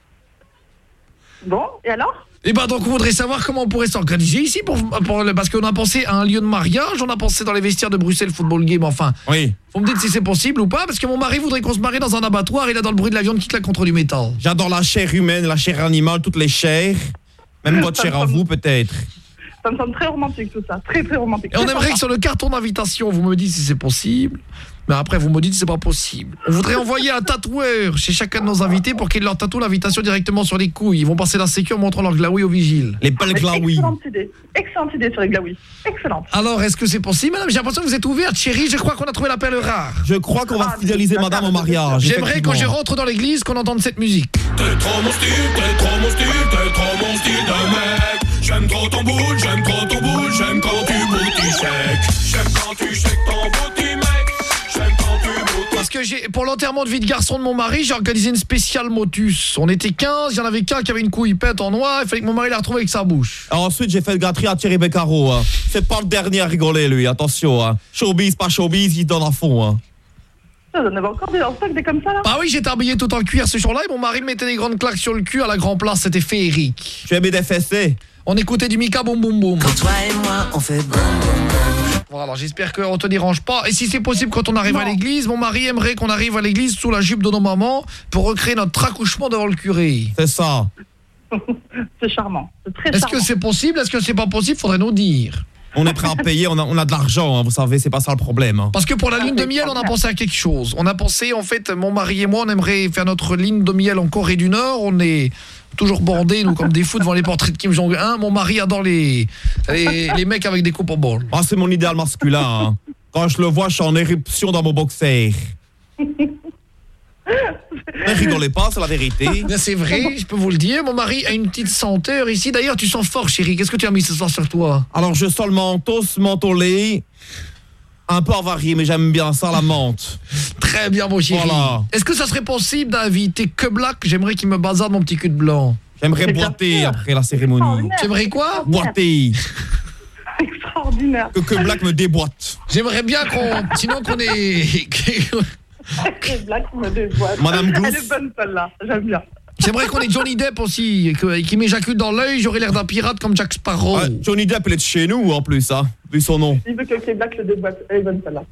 Bon, et alors? Et ben donc on voudrait savoir comment on pourrait s'organiser ici parce qu'on a pensé à un lieu de mariage, on a pensé dans les vestiaires de Bruxelles Football Game, enfin. Oui. Faut me dire si c'est possible ou pas, parce que mon mari voudrait qu'on se marie dans un abattoir, il a dans le bruit de la viande qui claque contre du métal. J'adore la chair humaine, la chair animale, toutes les chairs. Même votre chair à vous, peut-être. Ça me semble très romantique tout ça, très très romantique. Et on aimerait que sur le carton d'invitation, vous me dites si c'est possible. Mais après, vous me dites si c'est pas possible. On voudrait envoyer un tatoueur chez chacun de nos invités pour qu'ils leur tatouent l'invitation directement sur les couilles. Ils vont passer la sécu en montrant leur glaoui au vigile. Les belles glaouis. Excellente idée sur les glaouis. Excellente. Alors, est-ce que c'est possible, madame? J'ai l'impression que vous êtes ouverte, chérie. Je crois qu'on a trouvé la perle rare. Je crois qu'on va fidéliser madame au mariage. J'aimerais quand je rentre dans l'église qu'on entende cette musique. T'es trop mon style, t'es trop mon style, t'es trop mon style de mec. J'aime trop ton boule, j'aime trop ton boule, j'aime quand tu boutis sec. J'aime quand tu shakes ton booty mec. J'aime quand tu boutis. Parce que pour l'enterrement de vie de garçon de mon mari, j'ai organisé une spéciale motus. On était 15, il y en avait qu'un qui avait une couille peinte en noir, il fallait que mon mari la retrouve avec sa bouche. Alors ensuite, j'ai fait le gâterie à Thierry Beccaro. Hein. C'est pas le dernier à rigoler, lui, attention. Hein. Showbiz, pas showbiz, il donne à fond. Hein. Vous en avez encore des en stock, des comme ça là? Ah oui, j'étais habillé tout en cuir ce jour-là et mon mari me mettait des grandes claques sur le cul à la Grand Place, c'était féerique. Tu aimais des fessées? On écoutait du Mika boum boum boum. Quand toi et moi, on fait boum boum boum. Voilà, j'espère qu'on te dérange pas. Et si c'est possible, quand on arrive à l'église, mon mari aimerait qu'on arrive à l'église sous la jupe de nos mamans pour recréer notre accouchement devant le curé. C'est ça. C'est charmant. C'est très Est-ce charmant. que c'est possible? Est-ce que c'est pas possible? Faudrait nous dire. On est prêt à payer, on a de l'argent, hein, vous savez, c'est pas ça le problème. Hein. Parce que pour la lune de miel, on a pensé à quelque chose. On a pensé, en fait, mon mari et moi, on aimerait faire notre ligne de miel en Corée du Nord. On est toujours bandés, nous, comme des fous devant les portraits de Kim Jong-un. Mon mari adore les mecs avec des coupes en bol. Ah, c'est mon idéal masculin. Hein. Quand je le vois, je suis en éruption dans mon boxer. Ne rigolez pas, c'est la vérité. C'est vrai, je peux vous le dire. Mon mari a une petite senteur ici. D'ailleurs, tu sens fort, chérie. Qu'est-ce que tu as mis ce soir sur toi? Alors, je sens le menthol lait. Un peu avarié, mais j'aime bien ça, la menthe. Très bien, mon chéri. Voilà. Est-ce que ça serait possible d'inviter que Black? J'aimerais qu'il me bazarde mon petit cul de blanc. J'aimerais boiter après la cérémonie. J'aimerais quoi? Boiter. Extraordinaire. Que Black me déboîte. J'aimerais bien qu'on... Sinon qu'on est... Que Black me dévoile. Madame Glouf. Elle est bonne celle-là, j'aime bien. J'aimerais qu'on ait Johnny Depp aussi, qui m'éjacule dans l'œil, j'aurais l'air d'un pirate comme Jack Sparrow. Ah, Johnny Depp, il est de chez nous en plus, hein, vu son nom. Il veut que Black le déboîte. Elle est bonne celle-là.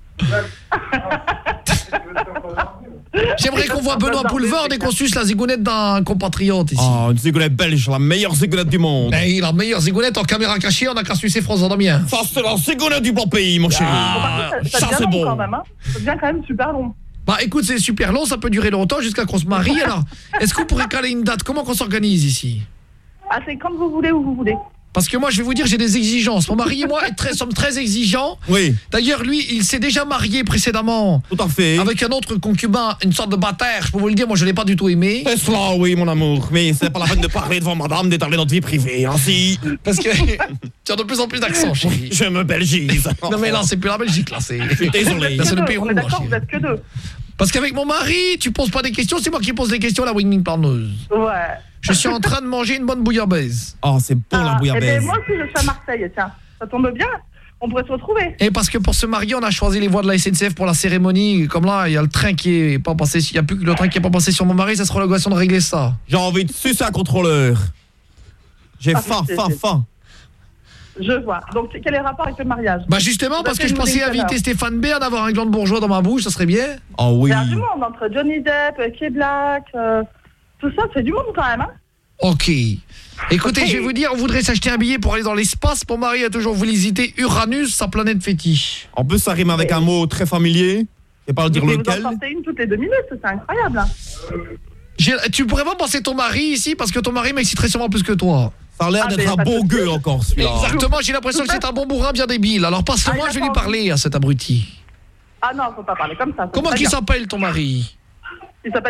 J'aimerais qu'on voit Benoît Poulvord et qu'on suce la zigounette d'un compatriote ici. Oh, une zigounette belge, la meilleure zigounette du monde. Hey, la meilleure zigounette en caméra cachée, on a qu'à sucer François Damien. Ça, c'est la zigounette du bon pays, mon chéri. Ça c'est bon. Quand même, hein. Ça devient quand même super long. Bah écoute, c'est super long, ça peut durer longtemps jusqu'à qu'on se marie. Alors, est-ce qu'on pourrait caler une date? Comment qu'on s'organise ici? Ah, c'est quand vous voulez, où vous voulez. Parce que moi, je vais vous dire, j'ai des exigences. Mon mari et moi sommes très exigeants. Oui. D'ailleurs, lui, il s'est déjà marié précédemment. Tout à fait. Avec un autre concubin, une sorte de bâtard. Je peux vous le dire, moi, je l'ai pas du tout aimé. C'est cela, oui, mon amour. Mais c'est pas la peine de parler devant madame, d'étaler notre vie privée, ainsi. Parce que tu as de plus en plus d'accent, chérie. Je me belgise. Non, mais là, c'est plus la Belgique, là. Je suis désolé. Là, c'est le Pérou, On est là, d'accord, chérie. vous êtes que deux. Parce qu'avec mon mari, tu poses pas des questions, c'est moi qui pose des questions à la wing parneuse. Ouais. Je suis en train de manger une bonne bouillabaisse. Oh, c'est bon la Eh bouillabaisse. ben, moi aussi, je suis à Marseille, tiens. Ça tombe bien. On pourrait se retrouver. Et parce que pour se marier, on a choisi les voies de la SNCF pour la cérémonie. Comme là, il y a le train qui est pas passé, il y a plus que le train qui est pas passé sur mon mari, ça sera l'occasion de régler ça. J'ai envie de sucer un contrôleur. J'ai faim. Je vois. Donc, quel est le rapport avec le mariage? Bah justement, parce que je pensais inviter Stéphane Bern, d'avoir un gland de bourgeois dans ma bouche, ça serait bien. Oh oui. Il y a du monde entre Johnny Depp, Key Black, tout ça, c'est du monde quand même, hein? Ok. Écoutez, je vais vous dire, on voudrait s'acheter un billet pour aller dans l'espace. Mon mari a toujours voulu visiter Uranus, sa planète fétiche. En plus, ça rime avec un mot très familier. Je vais pas le dire lequel. Vous en sortez une toutes les 2 minutes, c'est incroyable. Hein. Tu pourrais pas passer ton mari ici, parce que ton mari m'exciterait sûrement plus que toi. Ça a l'air d'être un beau gueux encore, celui-là. Exactement, j'ai l'impression que c'est un bon bourrin bien débile. Alors passe-le-moi, je vais lui parler à cet abruti. Ah non, faut pas parler comme ça. Comment qu'il s'appelle ton mari? Il s'appelle pas.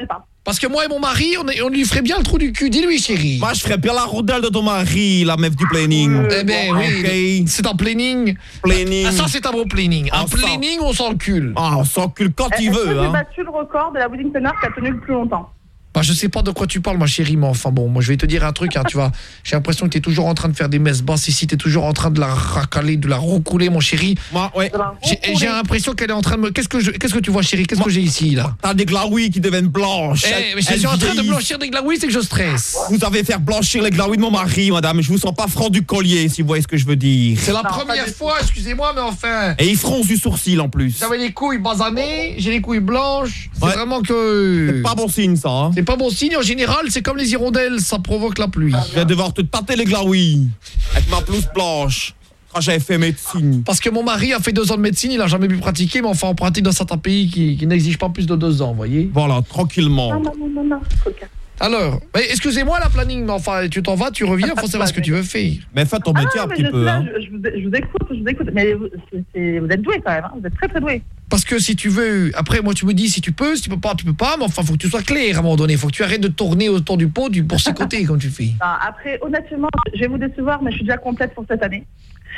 Parce que moi et mon mari, on lui ferait bien le trou du cul. Dis-lui, chérie. Moi, je ferais bien la rondelle de ton mari, la meuf du planning. Eh ben oui, okay. C'est un planning. Ah, ça, c'est un beau planning. Un planning, on s'encule. Ah, on s'encule quand il veut. Est-ce que j'ai battu le record de la wedding planner qui a tenu le plus longtemps? Bah, je sais pas de quoi tu parles, ma chérie, mais enfin bon, moi je vais te dire un truc, hein, tu vois. J'ai l'impression que t'es toujours en train de faire des messes basses ici, t'es toujours en train de la racaler, de la recouler, mon chéri. Moi, ouais. J'ai l'impression qu'elle est en train de me. Qu'est-ce que tu vois, chérie? Qu'est-ce que j'ai ici, là? T'as des glaouis qui deviennent blanches. Mais je suis en train de blanchir des glaouis, c'est que je stresse. Vous avez fait blanchir les glaouis de mon mari, madame. Je vous sens pas franc du collier, si vous voyez ce que je veux dire. C'est la première fois, excusez-moi, mais enfin. Et il fronce du sourcil en plus. J'avais les couilles basanées, j'ai les couilles blanches. C'est vraiment que. C'est pas bon signe, ça. Hein. C'est pas bon signe en général. C'est comme les hirondelles, ça provoque la pluie. Je vais devoir te tâter les glaouis avec ma blouse blanche quand j'avais fait médecine. Parce que mon mari a fait 2 ans de médecine, il a jamais pu pratiquer, mais enfin on pratique dans certains pays qui n'exigent pas plus de 2 ans, vous voyez. Voilà, tranquillement. Non. Alors, excusez-moi la planning, mais enfin tu t'en vas, tu reviens, faut savoir ce que tu veux faire. Mais fais ton métier un petit peu. Là, je vous écoute. Mais vous êtes doué quand même, hein. Vous êtes très très doué. Parce que si tu veux, après moi tu me dis si tu peux pas, mais enfin faut que tu sois clair à un moment donné, faut que tu arrêtes de tourner autour du pot du boursicoté comme tu fais. Après, honnêtement, je vais vous décevoir, mais je suis déjà complète pour cette année.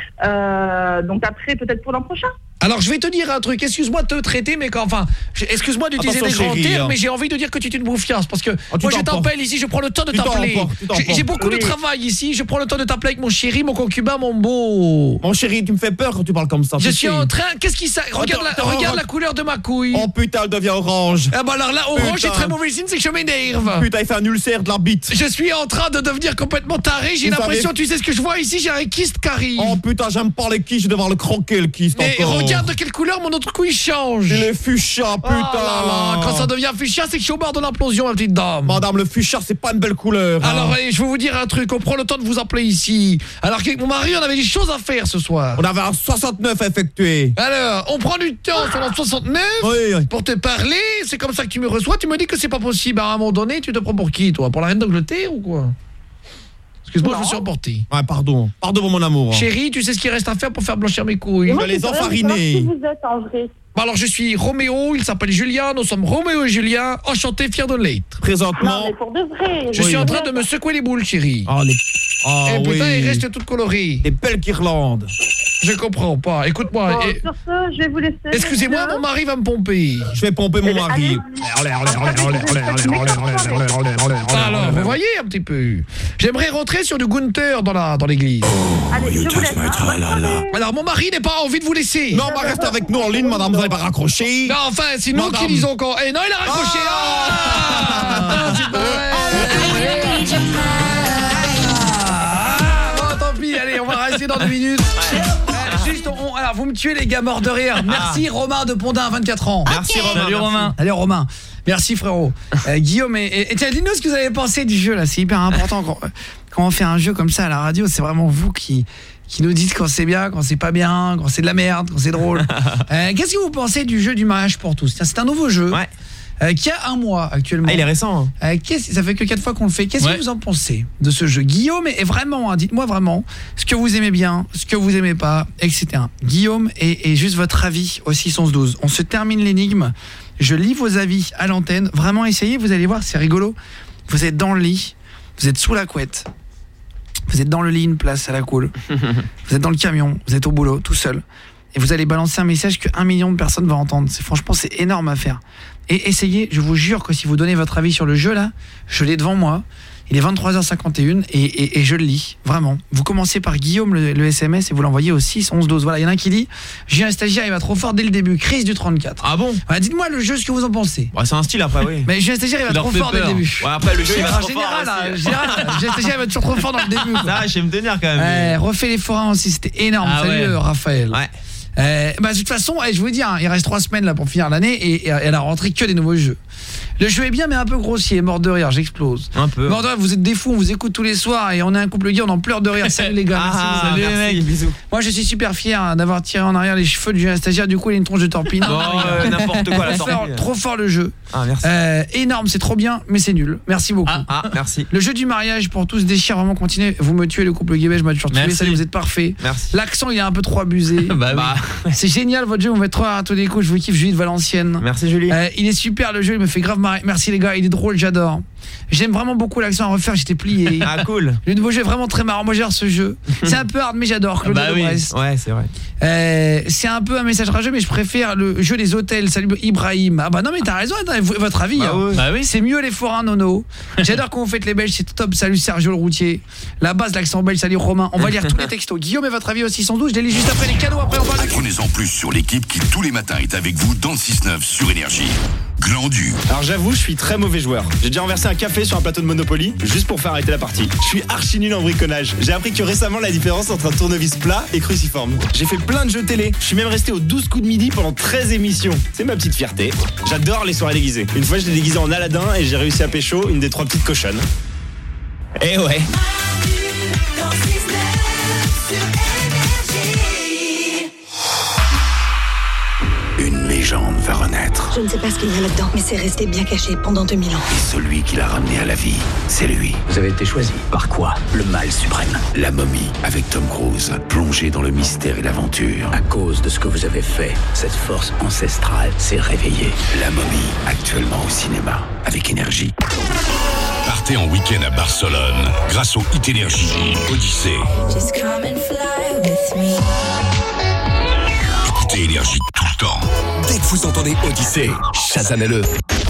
Donc après, peut-être pour l'an prochain. Alors je vais te dire un truc, excuse-moi de te traiter, mais excuse-moi d'utiliser des grands termes, mais j'ai envie de dire que tu es une bouffiasse, parce que moi je t'appelle ici, je prends le temps de t'appeler. J'ai beaucoup de travail ici, je prends le temps de t'appeler avec mon chéri, mon concubin, mon beau. Mon chéri, tu me fais peur quand tu parles comme ça. Je suis en train, qu'est-ce qui ça? Regarde la couleur de ma couille. Oh putain, elle devient orange. Ah bah alors là, orange est très mauvais signe, c'est que je m'énerve. Putain, il fait un ulcère de la bite. Je suis en train de devenir complètement taré, j'ai l'impression, tu sais ce que je vois ici, j'ai un kyste qui arrive. Oh putain, j'aime pas les kystes, je vais devoir le croquer le kyste encore. Et regarde de quelle couleur mon autre couille change. Il est fuchsia, putain. Oh là là, quand ça devient fuchsia, c'est que je suis au bord de l'implosion, ma petite dame. Madame, le fuchsia, c'est pas une belle couleur. Alors, je vais vous dire un truc, on prend le temps de vous appeler ici. Alors qu'avec mon mari, on avait des choses à faire ce soir. On avait un 69 à effectuer. Alors, on prend du temps sur le 69 pour te parler, c'est comme ça que tu me reçois, tu me dis que c'est pas possible. À un moment donné, tu te prends pour qui, toi? Pour la reine d'Angleterre ou quoi? Excuse-moi, je me suis emporté. Ouais, pardon pour mon amour. Chérie, tu sais ce qu'il reste à faire pour faire blanchir mes couilles? Je vais les enfariner. Qui vous êtes en vrai? Alors je suis Roméo, il s'appelle Julien, nous sommes Roméo et Julien, enchanté, fiers de l'être. Présentement. Non, mais pour de vrai. Je suis en train de me secouer les boules, chérie. Et putain, il reste toute colorée. Des belles guirlandes. Je comprends pas. Écoute-moi. Bon, sur ce, je vais vous laisser. Excusez-moi, mon mari va me pomper. Je vais pomper mon mari. Alors, vous voyez un petit peu. J'aimerais rentrer sur du Gunther dans l'église. Allez, je vous laisse. Alors, mon mari n'est pas envie de vous laisser. Non, bah reste avec nous en ligne, madame, vous n'allez pas raccrocher. Non, enfin, c'est nous qui disons quand. Eh non, il a raccroché. Bon, tant pis, allez, on va rester dans 2 minutes. Juste, alors, vous me tuez les gars morts de rire. Merci Romain de Pondin, 24 ans. Merci Romain. Salut Romain. Allez Romain. Merci frérot. Guillaume et tiens, dites-nous ce que vous avez pensé du jeu là, c'est hyper important quand on fait un jeu comme ça à la radio, c'est vraiment vous qui nous dites quand c'est bien, quand c'est pas bien, quand c'est de la merde, quand c'est drôle. Qu'est-ce que vous pensez du jeu du mariage pour tous? C'est un nouveau jeu. Ouais. Qui a 1 mois actuellement. Ah, il est récent. Ça fait que 4 fois qu'on le fait. Qu'est-ce que vous en pensez de ce jeu? Guillaume est vraiment, dites-moi vraiment ce que vous aimez bien, ce que vous aimez pas, etc. Guillaume et juste votre avis au 611-12. On se termine l'énigme. Je lis vos avis à l'antenne. Vraiment, essayez, vous allez voir, c'est rigolo. Vous êtes dans le lit, vous êtes sous la couette, vous êtes dans le lit, une place à la cool. Vous êtes dans le camion, vous êtes au boulot, tout seul. Et vous allez balancer un message que 1 million de personnes vont entendre. Franchement, c'est énorme à faire. Et essayez, je vous jure que si vous donnez votre avis sur le jeu là, je l'ai devant moi. Il est 23h51 et je le lis, vraiment. Vous commencez par Guillaume, le SMS, et vous l'envoyez au 611-12. Voilà, il y en a un qui dit « J'ai un stagiaire, il va trop fort dès le début. Crise du 34. » Ah bon? Voilà, dites-moi le jeu, ce que vous en pensez. Ouais, c'est un style après, oui. Mais j'ai un stagiaire, il va trop fort dès le début. Ouais, après le jeu, il va trop fort. Général, j'ai un stagiaire, il va toujours trop fort dans le début. Ah, je vais me tenir quand même. Refais les forains aussi, c'était énorme. Salut Raphaël. Ouais. De toute façon, je vous dis, il reste 3 semaines là pour finir l'année et elle a rentré que des nouveaux jeux. Le jeu est bien mais un peu grossier, mort de rire, j'explose. Un peu. Mort de rire, vous êtes des fous, on vous écoute tous les soirs et on est un couple gay, on en pleure de rire. Salut les gars, salut les mecs, bisous. Moi je suis super fier d'avoir tiré en arrière les cheveux du stagiaire, du coup il a une tronche de torpille. N'importe quoi la torpille. Trop fort le jeu. Ah merci. Énorme, c'est trop bien mais c'est nul. Merci beaucoup. Merci. Le jeu du mariage pour tous déchire, vraiment continuez. Vous me tuez le couple gay, je m'ai toujours tué, salut, vous êtes parfait. Merci. L'accent il est un peu trop abusé. Bah. C'est génial votre jeu, vous me faites trop à tous les coups, je vous kiffe Julie de Valenciennes. Merci Julie. Il est super le jeu, il me fait grave marrer. Merci les gars, il est drôle, j'adore. J'aime vraiment beaucoup l'accent à refaire, j'étais plié. Ah cool. Le nouveau jeu est vraiment très marrant, moi j'adore ce jeu. C'est un peu hard mais j'adore Claude de Brest. Ouais, c'est vrai. C'est un peu un message rageux mais je préfère le jeu des hôtels. Salut Ibrahim. Ah bah non mais t'as raison, votre avis. Bah oui. C'est mieux les forains Nono. J'adore quand vous faites les Belges, c'est top. Salut Sergio le routier. La base l'accent belge, salut Romain. On va lire tous les textos. Guillaume et votre avis aussi sans doute, je les lis juste après les cadeaux, après on parle de... Apprenez-en plus sur l'équipe qui tous les matins est avec vous dans le 6-9 sur Énergie. Glandu. Alors j'avoue, je suis très mauvais joueur. J'ai déjà renversé un café sur un plateau de Monopoly juste pour faire arrêter la partie. Je suis archi nul en bricolage. J'ai appris que récemment la différence entre un tournevis plat et cruciforme. J'ai fait plein de jeux télé. Je suis même resté aux 12 coups de midi pendant 13 émissions. C'est ma petite fierté. J'adore les soirées déguisées. Une fois, je l'ai déguisé en Aladdin et j'ai réussi à pécho une des 3 petites cochonnes. Eh ouais. Une légende va renaître. Je ne sais pas ce qu'il y a là-dedans, mais c'est resté bien caché pendant 2000 ans. Et celui qui l'a ramené à la vie, c'est lui. Vous avez été choisi. Par quoi? Le mal suprême. La momie, avec Tom Cruise, plongé dans le mystère et l'aventure. À cause de ce que vous avez fait, cette force ancestrale s'est réveillée. La momie, actuellement au cinéma, avec Énergie. Partez en week-end à Barcelone, grâce au Hit Énergie Odyssée. Just come and fly with me. Écoutez Énergie tout le temps. Dès que vous entendez Odyssée, chasamez-le.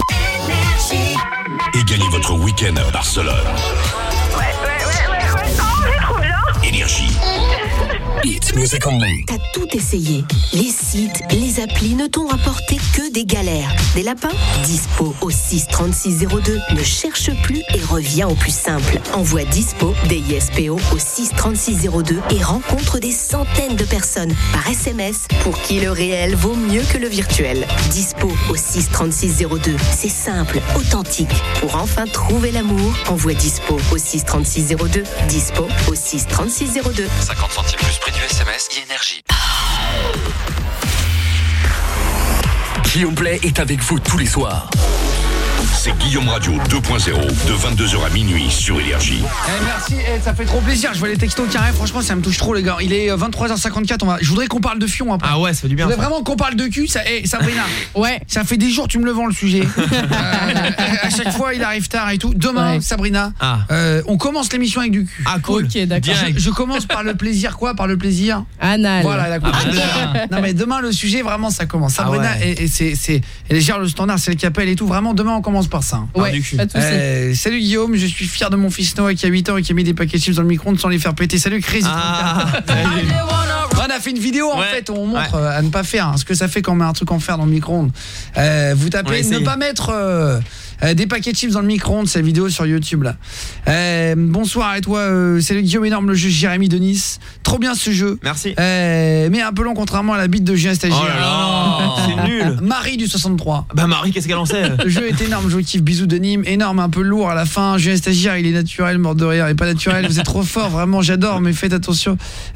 Et gagnez votre week-end à Barcelone. Ouais. Oh, c'est trop bien. Énergie. Hit Music Only. T'as tout essayé. Les sites, les applis ne t'ont rapporté que des galères. Des lapins? Dispo au 63602. Ne cherche plus et reviens au plus simple. Envoie Dispo, DISPO au 63602 et rencontre des centaines de personnes par SMS pour qui le réel vaut mieux que le virtuel. Dispo au 63602. C'est simple, authentique. Pour enfin trouver l'amour, envoie Dispo au 63602. Dispo au 63602. 50 centimes plus prix du SMS Énergie. Guillaume Play est avec vous tous les soirs. C'est Guillaume Radio 2.0 de 22h à minuit sur Énergie. Merci, ça fait trop plaisir. Je vois les textos qui arrivent, franchement ça me touche trop les gars. Il est 23h54, je voudrais qu'on parle de fion après. Ah ouais, ça fait du bien. Je voudrais vraiment qu'on parle de cul, Sabrina. Ouais. Ça fait des jours tu me le vends le sujet. À chaque fois il arrive tard et tout. Demain, ouais. Sabrina, on commence l'émission avec du cul. Ah cool. Ok, d'accord. Je commence par le plaisir quoi? Par le plaisir anal. Voilà, d'accord. Non mais demain le sujet vraiment ça commence. Sabrina et elle gère le standard, c'est le qui appelle et tout. Vraiment demain on commence par ça. Ouais, pas de soucis. Salut Guillaume, je suis fier de mon fils Noah qui a 8 ans et qui a mis des paquets de chips dans le micro-ondes sans les faire péter. Salut Crazy. On a fait une vidéo en fait où on montre à ne pas faire ce que ça fait quand on met un truc en fer dans le micro-ondes. Vous tapez ne pas mettre des paquets de chips dans le micro-ondes, c'est la vidéo sur YouTube là. Bonsoir et toi, salut Guillaume, énorme le jeu Jérémy de Nice. Trop bien ce jeu. Merci. Mais un peu long contrairement à la bite de Julien Stagiaire. Oh là là, c'est nul. Marie du 63. Bah Marie, qu'est-ce qu'elle en sait? Le jeu est énorme, je vous kiffe, bisous de Nîmes. Énorme, un peu lourd à la fin. Julien Stagiaire, il est naturel, mort de rire, il est pas naturel. Vous êtes trop fort, vraiment, j'adore, mais faites attention.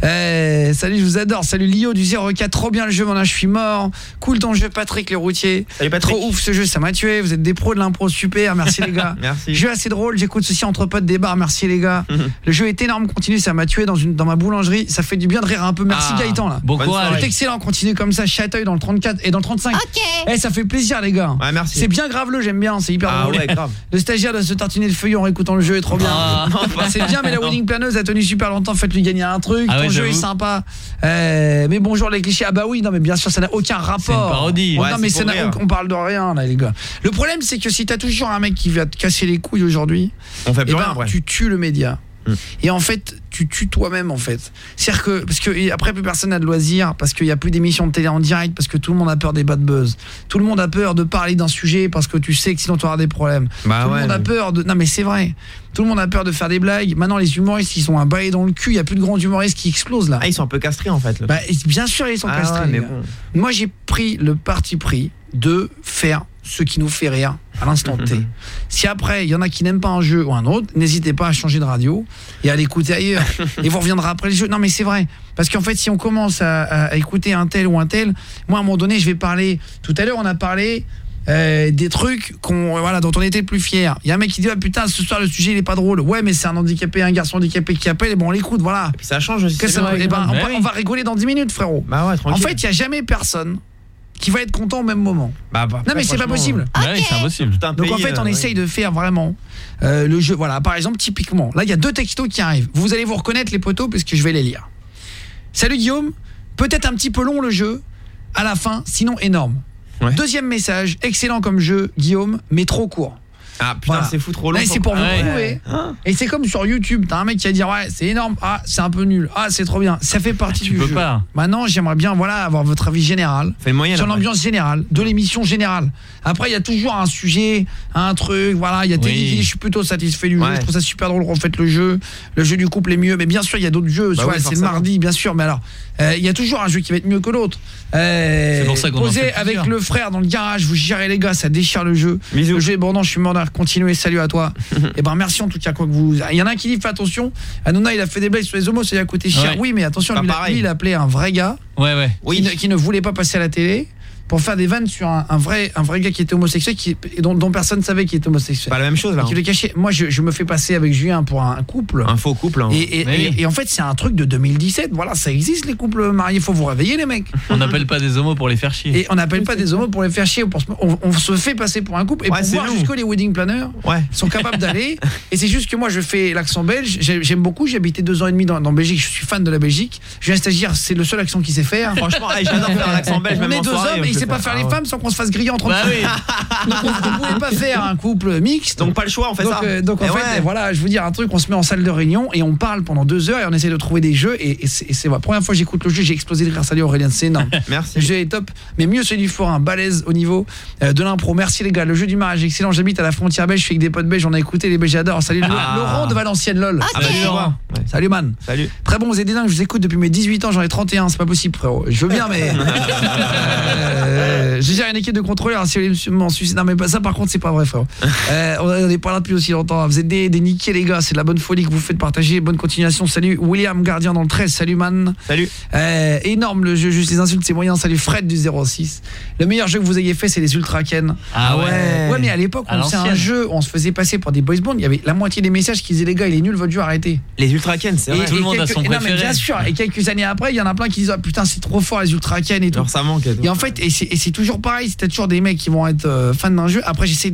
Salut, je vous adore. Salut Lio du 04, trop bien le jeu, mon âge, je suis mort. Cool ton jeu, Patrick le routier. Salut Patrick. Trop ouf ce jeu, ça m'a tué. Vous êtes des pros de l'impro, super, merci les gars. Merci. Jeu assez drôle, j'écoute ceci entre potes des bars, merci les gars. Le jeu est énorme, continue, ça m'a tué dans ma boulangerie, ça fait du bien de rire un peu. Merci Gaëtan là. Bon courage. C'est excellent, continue comme ça, Châteuil dans le 34 et dans le 35. OK. Ça fait plaisir les gars. Ouais, merci. C'est bien grave j'aime bien, c'est hyper drôle. Ouais, grave. Le stagiaire doit se tartiner le feuillet en réécoutant le jeu, est trop bien. C'est bien, mais la wedding planeuse a tenu super longtemps, faites-lui gagner un truc. Ton jeu est sympa. Mais bonjour les clichés. Ah bah oui, non mais bien sûr, ça n'a aucun rapport. C'est une parodie. Non mais on parle de rien là les gars. Le problème c'est que si t'as toujours un mec qui va te casser les couilles aujourd'hui, on fait plus rien après. Tu tues le média. Et en fait, tu tues toi-même en fait. C'est-à-dire que parce que après plus personne n'a de loisirs, parce qu'il y a plus d'émissions de télé en direct, parce que tout le monde a peur des bad buzz. Tout le monde a peur de parler d'un sujet parce que tu sais que sinon tu auras des problèmes. Tout le monde a peur de non mais c'est vrai. Tout le monde a peur de faire des blagues. Maintenant les humoristes, ils sont un balai dans le cul, il y a plus de grands humoristes qui explosent là. Ah, ils sont un peu castrés en fait. Bah bien sûr, ils sont castrés. Ouais, mais bon. Moi, j'ai pris le parti pris de faire ce qui nous fait rire à l'instant T. Si après il y en a qui n'aiment pas un jeu ou un autre, n'hésitez pas à changer de radio et à l'écouter ailleurs et vous reviendrez après le jeu. Non mais c'est vrai, parce qu'en fait si on commence à écouter un tel ou un tel, moi à un moment donné je vais parler, tout à l'heure on a parlé des trucs dont on était le plus fiers. Il y a un mec qui dit putain ce soir le sujet il est pas drôle. Ouais mais c'est un handicapé, un garçon handicapé qui appelle et bon on l'écoute, voilà. Et puis ça change aussi. On va rigoler dans 10 minutes frérot. Bah ouais, tranquille. En fait il y a jamais personne qui va être content au même moment. Non mais c'est pas possible. Ouais, c'est impossible. Donc en fait on essaye de faire vraiment le jeu. Voilà, par exemple typiquement, là il y a 2 textos qui arrivent. Vous allez vous reconnaître les potos parce que je vais les lire. Salut Guillaume, peut-être un petit peu long le jeu, à la fin, sinon énorme. Deuxième message, excellent comme jeu Guillaume, mais trop court. Ah putain, c'est fou trop long. Là, c'est pour vous prouver. Et c'est comme sur YouTube, t'as un mec qui va dire ouais, c'est énorme, ah, c'est un peu nul. Ah, c'est trop bien. Ça fait partie du jeu. Pas. Maintenant, j'aimerais bien avoir votre avis général sur l'ambiance générale de l'émission générale. Après, il y a toujours un sujet, un truc, voilà, il y a Teddy qui dit je suis plutôt satisfait du jeu, je trouve ça super drôle, refaites le jeu du couple est mieux, mais bien sûr, il y a d'autres jeux, c'est le mardi, bien sûr, mais alors il y a toujours un jeu qui va être mieux que l'autre. C'est pour ça qu'on posez avec le frère dans le garage, vous gérez les gars, ça déchire le jeu. Bisous. Le jeu est bon, je suis mort d'avoir continué, salut à toi. Et ben merci en tout cas quoi que vous. Il y en a un qui dit fais attention, Hanouna il a fait des blagues sur les homos, ça lui a coûté cher. Oui, mais attention, lui il a appelé un vrai gars. Qui ne voulait pas passer à la télé pour faire des vannes sur un vrai gars qui était homosexuel dont personne savait qu'il était homosexuel. Pas la même chose là. Qui le cachait. Moi je me fais passer avec Julien pour un couple. Un faux couple. Hein. Et en fait c'est un truc de 2017. Voilà, ça existe les couples mariés, faut vous réveiller les mecs. On n'appelle pas des homos pour les faire chier. Et on n'appelle pas des homos pour les faire chier, on se fait passer pour un couple et pour voir jusqu'où les wedding planners sont capables d'aller. Et c'est juste que moi je fais l'accent belge, j'aime beaucoup, j'ai habité 2 ans et demi dans Belgique, je suis fan de la Belgique. Julien stagiaire, c'est le seul accent qu'il sait faire. Franchement, j'adore faire l'accent belge. On est 2 hommes et il sait pas faire les femmes sans qu'on se fasse griller en 30 secondes. Donc on ne pouvait pas faire un couple mixte. Donc pas le choix, on fait ça. Donc en fait, voilà, je vous dire un truc, on se met en salle de réunion et on parle pendant 2 heures et on essaie de trouver des jeux et c'est la première fois que j'écoute le jeu, j'ai explosé de rire. Salut Aurélien, c'est énorme. Merci. Le jeu est top, mais mieux celui du forain, balèze au niveau de l'impro. Merci les gars, le jeu du mariage excellent. J'habite à la frontière belge, je suis avec des potes belges, on a écouté les belges, j'adore. Salut Laurent de Valenciennes lol. Salut man. Salut. Très bon, vous êtes des dingues, je vous écoute depuis mes 18 ans, j'en ai 31, c'est pas possible frérot. Je veux bien mais je gère une équipe de contrôleurs, si vous voulez m'en suicider. Non mais ça par contre c'est pas vrai frérot. On n'est pas là depuis aussi longtemps. Vous êtes des niqués les gars, c'est de la bonne folie que vous faites partager. Bonne continuation. Salut William Gardien dans le 13. Salut man. Salut. Énorme le jeu, juste les insultes c'est moyen. Salut Fred du 06. Le meilleur jeu que vous ayez fait c'est les Ultra Ken. Ah ouais. Ouais mais à l'époque on faisait un jeu, on se faisait passer pour des boys band, il y avait la moitié des messages qui disaient les gars, il est nul votre jeu, arrêtez. Les Ultra Ken, c'est vrai. Tout le monde a son préféré. Non mais bien sûr, et quelques années après, il y en a plein qui disent ah putain, c'est trop fort les Ultra Ken et tout. Alors ça manque. Et en fait et c'est toujours pareil, c'est toujours des mecs qui vont être fans d'un jeu. Après j'essaie